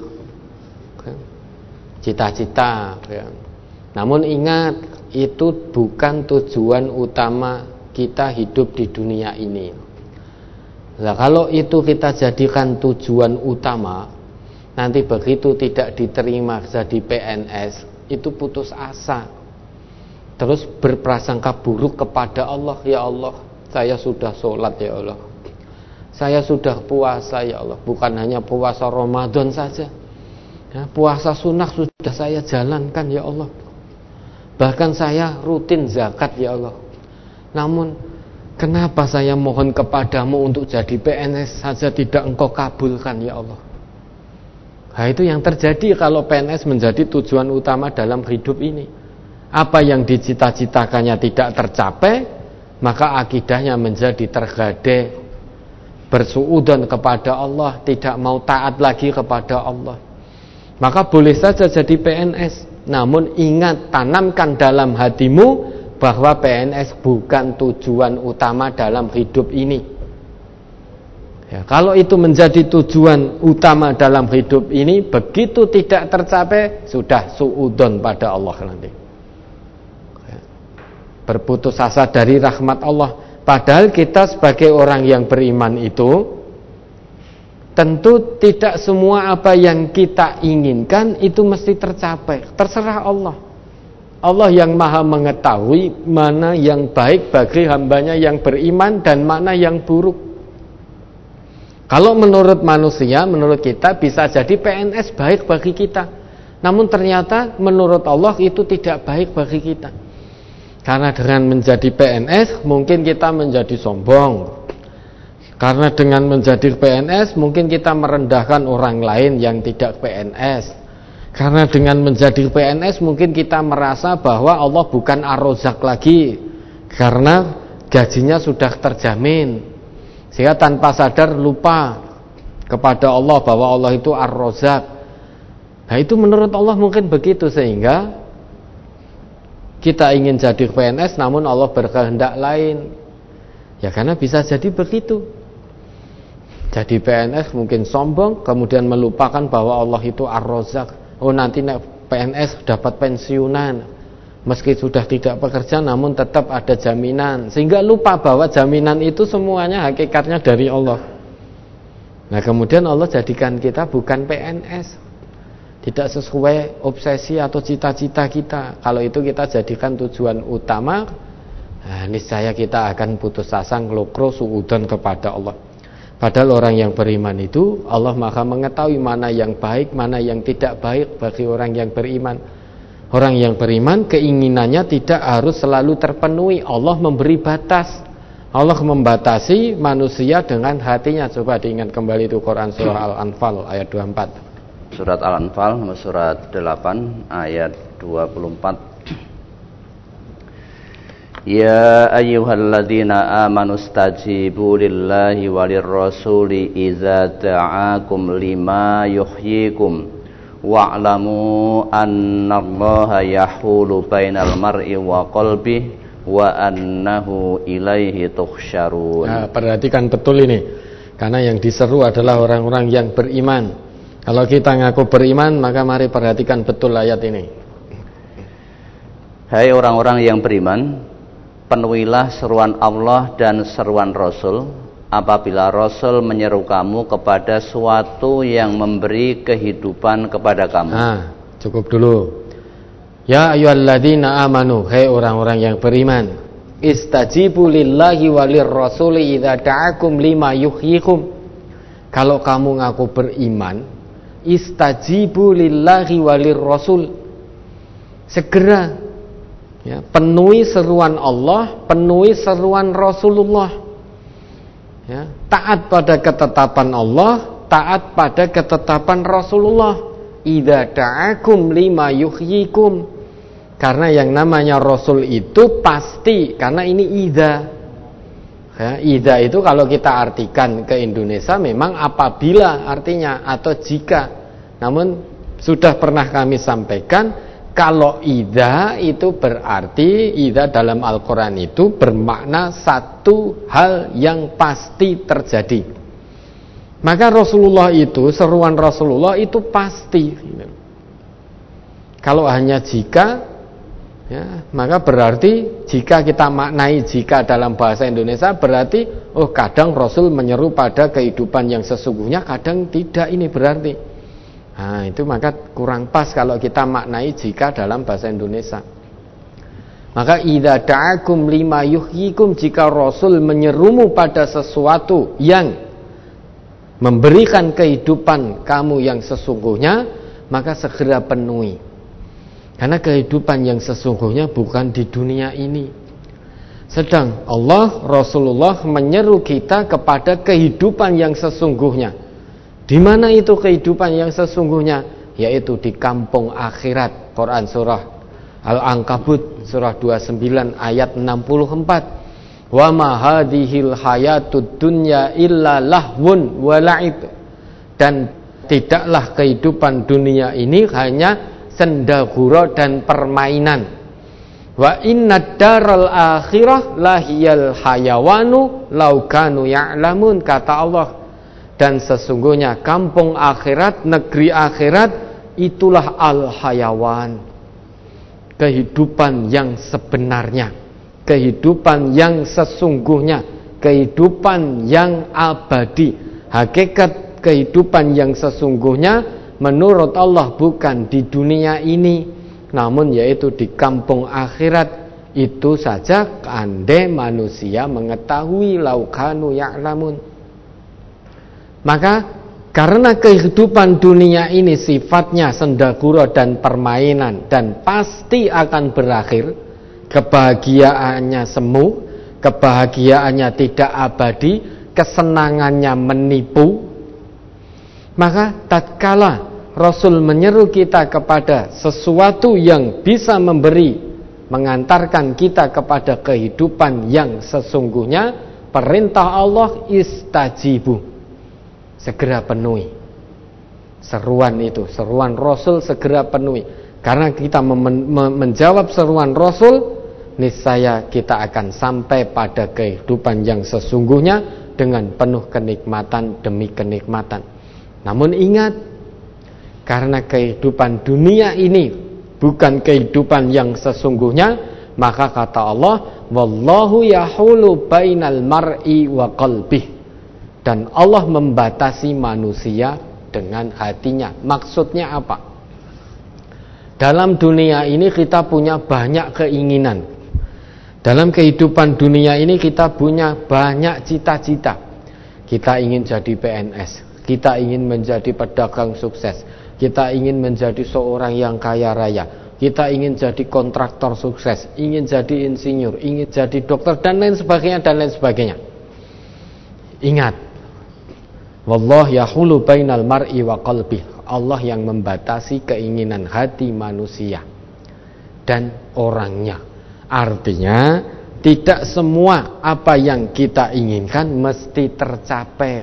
Cita-cita, ya. Namun ingat, itu bukan tujuan utama kita hidup di dunia ini. Nah, kalau itu kita jadikan tujuan utama, nanti begitu tidak diterima jadi PNS, itu putus asa, terus berprasangka buruk kepada Allah. Ya Allah, saya sudah sholat ya Allah, saya sudah puasa ya Allah, bukan hanya puasa Ramadan saja, ya, puasa sunnah sudah saya jalankan ya Allah, bahkan saya rutin zakat ya Allah. Namun kenapa saya mohon kepadamu untuk jadi PNS saja tidak engkau kabulkan ya Allah? Nah, itu yang terjadi kalau PNS menjadi tujuan utama dalam hidup ini. Apa yang dicita-citakannya tidak tercapai, maka akidahnya menjadi tergadai, bersuudzon kepada Allah, tidak mau taat lagi kepada Allah. Maka boleh saja jadi PNS, namun ingat, tanamkan dalam hatimu bahwa PNS bukan tujuan utama dalam hidup ini. Ya, kalau itu menjadi tujuan utama dalam hidup ini, begitu tidak tercapai, sudah suudzon pada Allah nanti. Ya, berputus asa dari rahmat Allah. Padahal kita sebagai orang yang beriman itu, tentu tidak semua apa yang kita inginkan itu mesti tercapai. Terserah Allah. Allah yang maha mengetahui mana yang baik bagi hambanya yang beriman dan mana yang buruk. Kalau menurut manusia, menurut kita bisa jadi PNS baik bagi kita, namun ternyata menurut Allah itu tidak baik bagi kita. Karena dengan menjadi PNS mungkin kita menjadi sombong, Karena dengan menjadi PNS mungkin kita merendahkan orang lain yang tidak PNS. Karena dengan menjadi PNS mungkin kita merasa bahwa Allah bukan Ar-Razzaq lagi, karena gajinya sudah terjamin. Sehingga tanpa sadar lupa kepada Allah bahwa Allah itu Ar-Razzaq. Nah, itu menurut Allah mungkin begitu, sehingga kita ingin jadi PNS namun Allah berkehendak lain. Ya karena bisa jadi begitu. Jadi PNS mungkin sombong, kemudian melupakan bahwa Allah itu Ar-Razzaq. Oh, nanti PNS dapat pensiunan, meski sudah tidak bekerja namun tetap ada jaminan, sehingga lupa bahwa jaminan itu semuanya hakikatnya dari Allah. Nah, kemudian Allah jadikan kita bukan PNS, tidak sesuai obsesi atau cita-cita kita. Kalau itu kita jadikan tujuan utama, nah, niscaya kita akan putus asa, ngelokro, suudzon kepada Allah. Padahal orang yang beriman itu Allah Maha mengetahui mana yang baik, mana yang tidak baik bagi orang yang beriman. Orang yang beriman keinginannya tidak harus selalu terpenuhi. Allah memberi batas. Allah membatasi manusia dengan hatinya. Coba diingat kembali itu Quran surah Al-Anfal ayat 24. Surat Al-Anfal surat 8 ayat 24. Ya ayyuhalladzina amanu stajibu lillahi walir rasuli idza ta'akum lima yuhyikum wa'lamu annallaha yahulu bainal mar'i wa qalbihi wa annahu ilaihi tuhsyarun. Nah, perhatikan betul ini, karena yang diseru adalah orang-orang yang beriman. Kalau kita ngaku beriman, maka mari perhatikan betul ayat ini. Hai orang-orang yang beriman, penuhilah seruan Allah dan seruan Rasul apabila Rasul menyeru kamu kepada suatu yang memberi kehidupan kepada kamu. Nah, cukup dulu. Ya ayyuhalladzina amanu, hai orang-orang yang beriman, istajibu lillahi walir rasuli idza da'akum lima yuhyikum. Kalau kamu ngaku beriman, istajibu lillahi walir rasul, segera ya, penuhi seruan Allah, penuhi seruan Rasulullah. Ya, taat pada ketetapan Allah, taat pada ketetapan Rasulullah. Idza da'akum lima yuhyikum. Karena yang namanya Rasul itu pasti, karena ini idza. Ya, idza itu kalau kita artikan ke Indonesia memang apabila artinya atau jika. Namun sudah pernah kami sampaikan, kalau idza itu berarti, idza dalam Al-Quran itu bermakna satu hal yang pasti terjadi. Maka Rasulullah itu, seruan Rasulullah itu pasti. Kalau hanya jika, ya, maka berarti jika kita maknai jika dalam bahasa Indonesia berarti, oh kadang Rasul menyeru pada kehidupan yang sesungguhnya, kadang tidak, ini berarti. Nah, itu maka kurang pas kalau kita maknai jika dalam bahasa Indonesia. Maka idza da'akum lima yuhyikum, jika Rasul menyerumu pada sesuatu yang memberikan kehidupan kamu yang sesungguhnya, maka segera penuhi. Karena kehidupan yang sesungguhnya bukan di dunia ini. Sedang Allah, Rasulullah menyeru kita kepada kehidupan yang sesungguhnya. Di mana itu kehidupan yang sesungguhnya? Yaitu di kampung akhirat. Quran surah Al-Ankabut surah 29 ayat 64. Wa ma hadhil hayatud dunya illa lahwun wa la'ib. Dan tidaklah kehidupan dunia ini hanya sendagura dan permainan. Wa innad daral akhirah lahiyal hayawanu law kanu ya'lamun, kata Allah. Dan sesungguhnya kampung akhirat, negeri akhirat, itulah al-hayawan, kehidupan yang sebenarnya, kehidupan yang sesungguhnya, kehidupan yang abadi. Hakikat kehidupan yang sesungguhnya menurut Allah bukan di dunia ini, namun yaitu di kampung akhirat. Itu saja andai manusia mengetahui, laukanu ya'lamun. Maka karena kehidupan dunia ini sifatnya sendagura dan permainan dan pasti akan berakhir, kebahagiaannya semu, kebahagiaannya tidak abadi, kesenangannya menipu, maka tatkala Rasul menyeru kita kepada sesuatu yang bisa mengantarkan kita kepada kehidupan yang sesungguhnya, perintah Allah istajibu, segera penuhi seruan itu, seruan Rasul segera penuhi. Karena kita menjawab seruan Rasul, niscaya kita akan sampai pada kehidupan yang sesungguhnya dengan penuh kenikmatan demi kenikmatan. Namun ingat, karena kehidupan dunia ini bukan kehidupan yang sesungguhnya, maka kata Allah, wallahu yahulu bainal mar'i wa qalbih, dan Allah membatasi manusia dengan hatinya. Maksudnya apa? Dalam dunia ini kita punya banyak keinginan. Dalam kehidupan dunia ini kita punya banyak cita-cita. Kita ingin jadi PNS, kita ingin menjadi pedagang sukses, kita ingin menjadi seorang yang kaya raya, kita ingin jadi kontraktor sukses, ingin jadi insinyur, ingin jadi dokter, dan lain sebagainya, dan lain sebagainya. Ingat, wallahu yahulu bainal mar'i wa qalbih, Allah yang membatasi keinginan hati manusia dan orangnya. Artinya tidak semua apa yang kita inginkan mesti tercapai.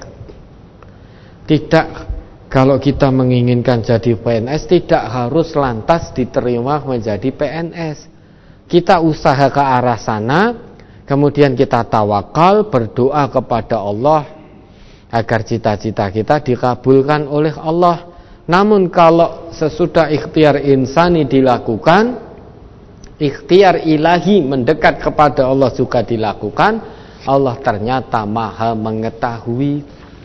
Tidak, kalau kita menginginkan jadi PNS tidak harus lantas diterima menjadi PNS. Kita usaha ke arah sana, kemudian kita tawakal, berdoa kepada Allah agar cita-cita kita dikabulkan oleh Allah. Namun kalau sesudah ikhtiar insani dilakukan, ikhtiar ilahi mendekat kepada Allah juga dilakukan, Allah ternyata maha mengetahui.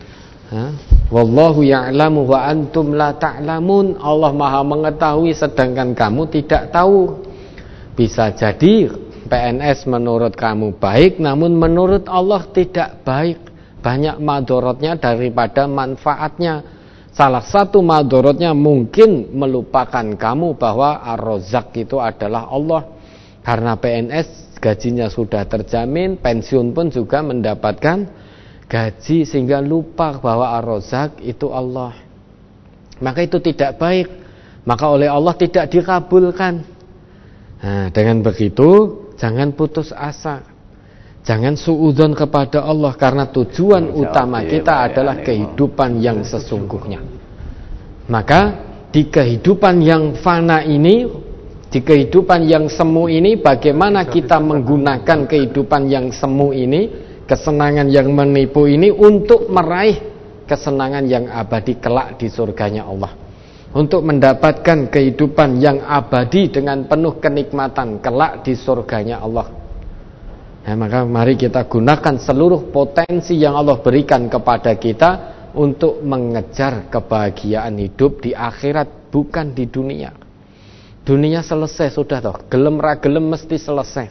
Wallahu ya'lamu wa antum la ta'lamun. Allah maha mengetahui sedangkan kamu tidak tahu. Bisa jadi PNS menurut kamu baik, namun menurut Allah tidak baik. Banyak madorotnya daripada manfaatnya. Salah satu madorotnya mungkin melupakan kamu bahwa Ar-Razzaq itu adalah Allah. Karena PNS gajinya sudah terjamin, pensiun pun juga mendapatkan gaji, sehingga lupa bahwa Ar-Razzaq itu Allah. Maka itu tidak baik, maka oleh Allah tidak dikabulkan. Nah, dengan begitu jangan putus asa, jangan suudzon kepada Allah, karena tujuan utama kita adalah kehidupan yang sesungguhnya. Maka di kehidupan yang fana ini, di kehidupan yang semu ini, bagaimana kita menggunakan kehidupan yang semu ini, kesenangan yang menipu ini, untuk meraih kesenangan yang abadi kelak di surganya Allah, untuk mendapatkan kehidupan yang abadi dengan penuh kenikmatan kelak di surganya Allah. Nah, maka mari kita gunakan seluruh potensi yang Allah berikan kepada kita untuk mengejar kebahagiaan hidup di akhirat, bukan di dunia. Dunia selesai sudah toh, gelem ra gelem mesti selesai.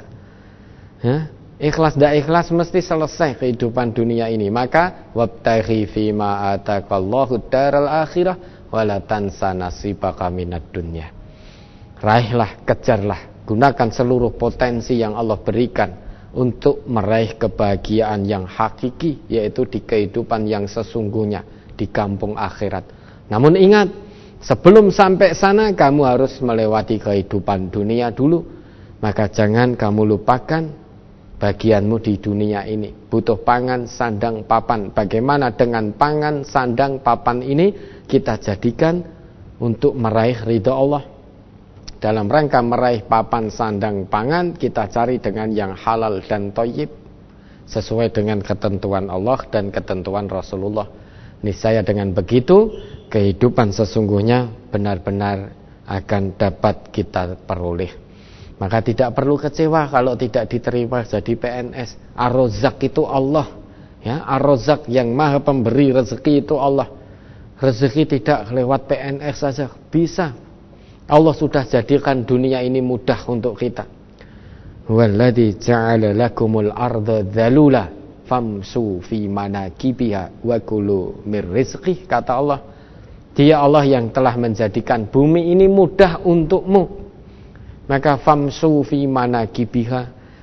Ikhlas dak ikhlas mesti selesai kehidupan dunia ini. Maka wabtaghi fima ataqallahu daral akhirah wala tansa nasibaka minad dunya. Raihlah, kejarlah, gunakan seluruh potensi yang Allah berikan untuk meraih kebahagiaan yang hakiki, yaitu di kehidupan yang sesungguhnya di kampung akhirat. Namun ingat, sebelum sampai sana kamu harus melewati kehidupan dunia dulu. Maka jangan kamu lupakan bagianmu di dunia ini. Butuh pangan, sandang, papan. Bagaimana dengan pangan, sandang, papan ini kita jadikan untuk meraih ridha Allah. Dalam rangka meraih papan, sandang, pangan, kita cari dengan yang halal dan thayyib, sesuai dengan ketentuan Allah dan ketentuan Rasulullah. Niscaya dengan begitu kehidupan sesungguhnya benar-benar akan dapat kita peroleh. Maka tidak perlu kecewa kalau tidak diterima jadi PNS. Ar-Razzaq itu Allah, ya, Ar-Razzaq yang maha pemberi rezeki itu Allah. Rezeki tidak lewat PNS saja bisa. Allah sudah jadikan dunia ini mudah untuk kita. Walladzi ja'ala lakumul arda dzalula famsu fi manakibiha wa kulu mir rizqih, kata Allah. Dia Allah yang telah menjadikan bumi ini mudah untukmu. Maka famsu fi manakibiha,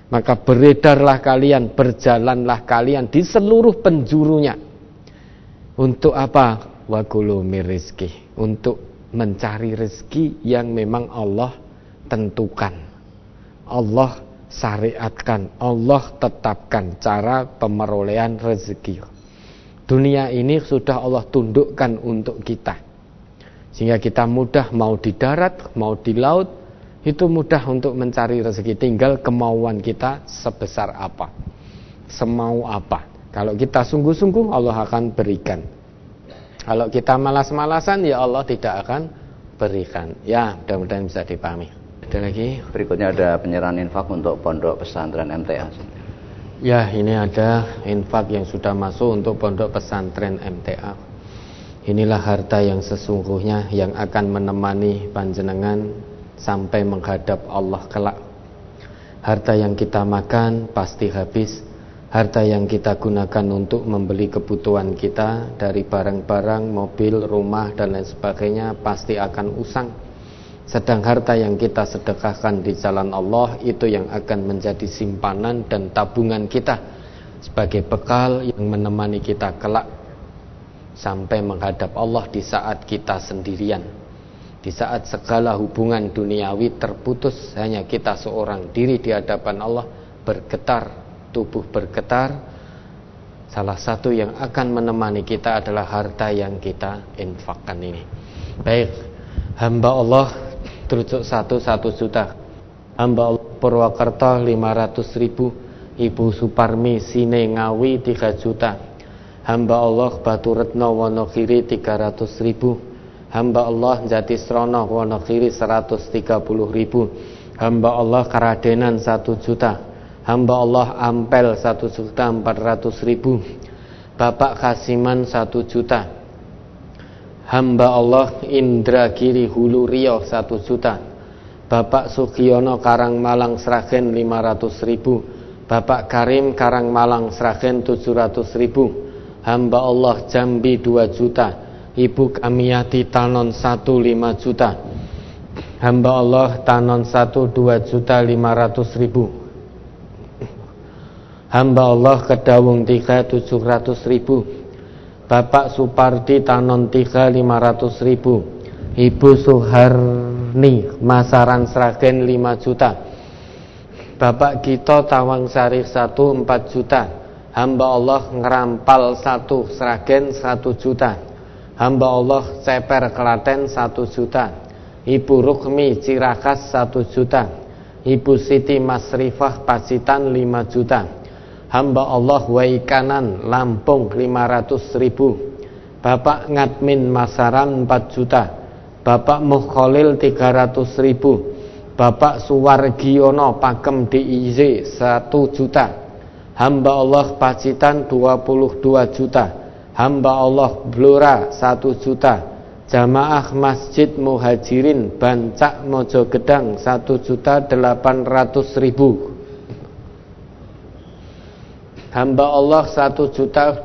Maka beredarlah kalian, berjalanlah kalian di seluruh penjurunya. Untuk apa? Wa kulu mir rizki, untuk mencari rezeki yang memang Allah tentukan, Allah syariatkan, Allah tetapkan cara pemerolehan rezeki. Dunia ini sudah Allah tundukkan untuk kita, sehingga kita mudah, mau di darat, mau di laut, itu mudah untuk mencari rezeki. Tinggal kemauan kita sebesar apa, semau apa. Kalau kita sungguh-sungguh, Allah akan berikan. Kalau kita malas-malasan, ya Allah tidak akan berikan. Ya, mudah-mudahan bisa dipahami. Ada lagi? Berikutnya ada penyerahan infak untuk pondok pesantren MTA. Ya, ini ada infak yang sudah masuk untuk pondok pesantren MTA. Inilah harta yang sesungguhnya yang akan menemani panjenengan sampai menghadap Allah kelak. Harta yang kita makan pasti habis. Harta yang kita gunakan untuk membeli kebutuhan kita dari barang-barang, mobil, rumah, dan lain sebagainya pasti akan usang. Sedang harta yang kita sedekahkan di jalan Allah, itu yang akan menjadi simpanan dan tabungan kita sebagai bekal yang menemani kita kelak sampai menghadap Allah di saat kita sendirian. Di saat segala hubungan duniawi terputus, hanya kita seorang diri di hadapan Allah, bergetar, tubuh bergetar. Salah satu yang akan menemani kita adalah harta yang kita infakkan ini. Baik, hamba Allah terucuk 1 juta, hamba Allah Purwakarta 500.000, Ibu Suparmi Sine Ngawi 3 juta, hamba Allah Batu Retno Wonogiri 300.000, hamba Allah Jatisrono Wonogiri 130.000, hamba Allah Karadenan 1 juta, hamba Allah Ampel 1.400.000, Bapak Kasiman 1 juta, hamba Allah Indragiri Hulu Riau 1 juta, Bapak Sugiono Karangmalang Sragen 500.000, Bapak Karim Karangmalang Sragen 700.000, hamba Allah Jambi 2 juta, Ibu Kamiyati Tanon 1 5 juta, hamba Allah Tanon 1 2 juta 500.000, hamba Allah Kedawung 3 700.000, Bapak Supardi Tanon 3 500.000, Ibu Suharni Masaran Sragen 5 juta, Bapak Gito Tawangsari 1 4 juta, hamba Allah Ngerampal 1 Sragen 1 juta, hamba Allah Ceper Klaten 1 juta, Ibu Rukmi Cirakas 1 juta, Ibu Siti Masrifah Pacitan 5 juta, hamba Allah Waikanan Lampung 500.000, Bapak Ngadmin Masaran 4 juta, Bapak Mukholil 300.000, Bapak Suwargiono Pakem DIY 1 juta, hamba Allah Pacitan 22 juta, hamba Allah Blora 1 juta, Jamaah Masjid Muhajirin Bancak Mojogedang 1.800.000, hamba Allah 1.250.000,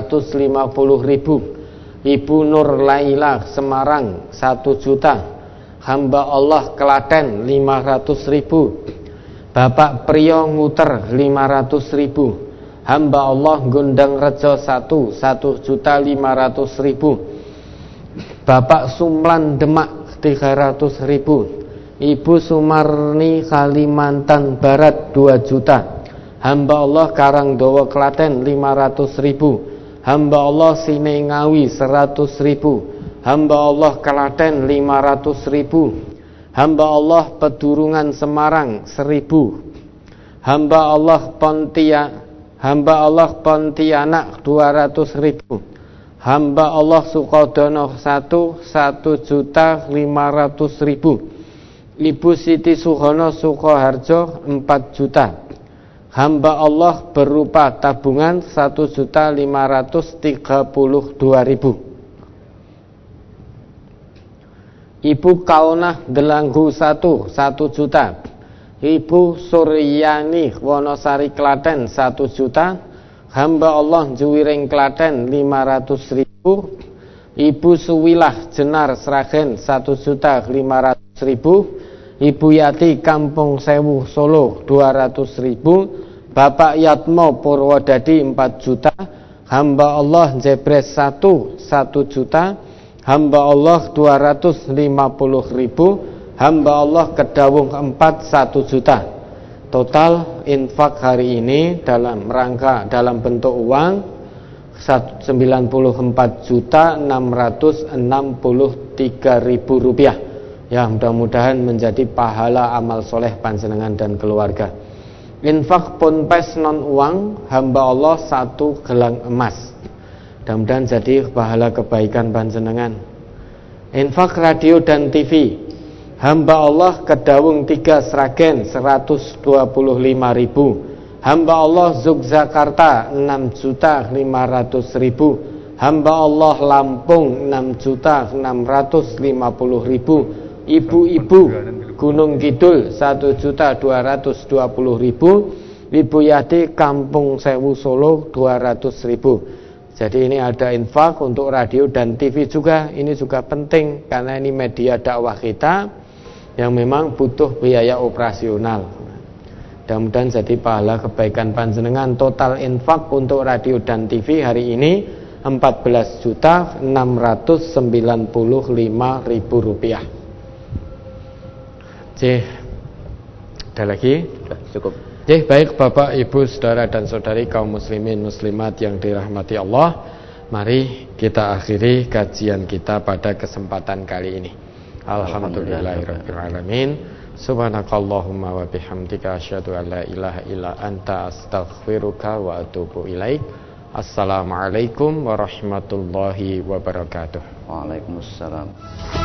Ibu Nur Laila Semarang 1 juta, hamba Allah Klaten 500.000, Bapak Priyo Nguter 500.000, hamba Allah Gondang Rejo 1 1.500.000, Bapak Sumlan Demak 300.000, Ibu Sumarni Kalimantan Barat 2 juta, hamba Allah Karangdowo Klaten 500.000, hamba Allah Sine Ngawi 100.000, hamba Allah Klaten 500.000, hamba Allah Pedurungan Semarang 1.000, hamba Allah Pontianak 200.000, hamba Allah Sukodono 1.500.000, Ibu Siti Suhono Sukoharjo 4 juta, hamba Allah berupa tabungan 1.532.000, Ibu Kaunah Delanggu 1 juta, Ibu Suryani Wonosari Klaten 1 juta, hamba Allah Juwiring Klaten 500.000, Ibu Suwilah Jenar Sragen 1.500.000, Ibu Yati Kampung Sewu Solo 200.000, Bapak Yatmo Purwodadi 4 juta, hamba Allah Jebres 1 juta, hamba Allah 250.000, hamba Allah Kedawung 4 1 juta. Total infak hari ini dalam bentuk uang 94.663.000 rupiah. Ya, mudah-mudahan menjadi pahala amal soleh panjenengan dan keluarga. Infak ponpes non uang hamba Allah 1 gelang emas. Mudah-mudahan jadi pahala kebaikan panjenengan. Infak radio dan TV hamba Allah Kedawung 3 Sragen 125.000. Hamba Allah Yogyakarta 6.500.000. Hamba Allah Lampung 6.650.000. Ibu-ibu Gunung Kidul 1.220.000. Ibu Yati Kampung Sewu Solo 200.000. Jadi ini ada infak untuk radio dan TV juga. Ini juga penting karena ini media dakwah kita yang memang butuh biaya operasional. Mudah-mudahan jadi pahala kebaikan panjenengan. Total infak untuk radio dan TV hari ini 14.695.000 rupiah. Ada lagi? Sudah cukup. Baik Bapak, Ibu, Saudara dan Saudari kaum muslimin muslimat yang dirahmati Allah, mari kita akhiri kajian kita pada kesempatan kali ini. Alhamdulillahirabbil alamin. Subhanakallahumma wa bihamdika asyhadu an la ilaha illa anta astaghfiruka wa atubu ilaik. Assalamualaikum warahmatullahi wabarakatuh. Waalaikumsalam.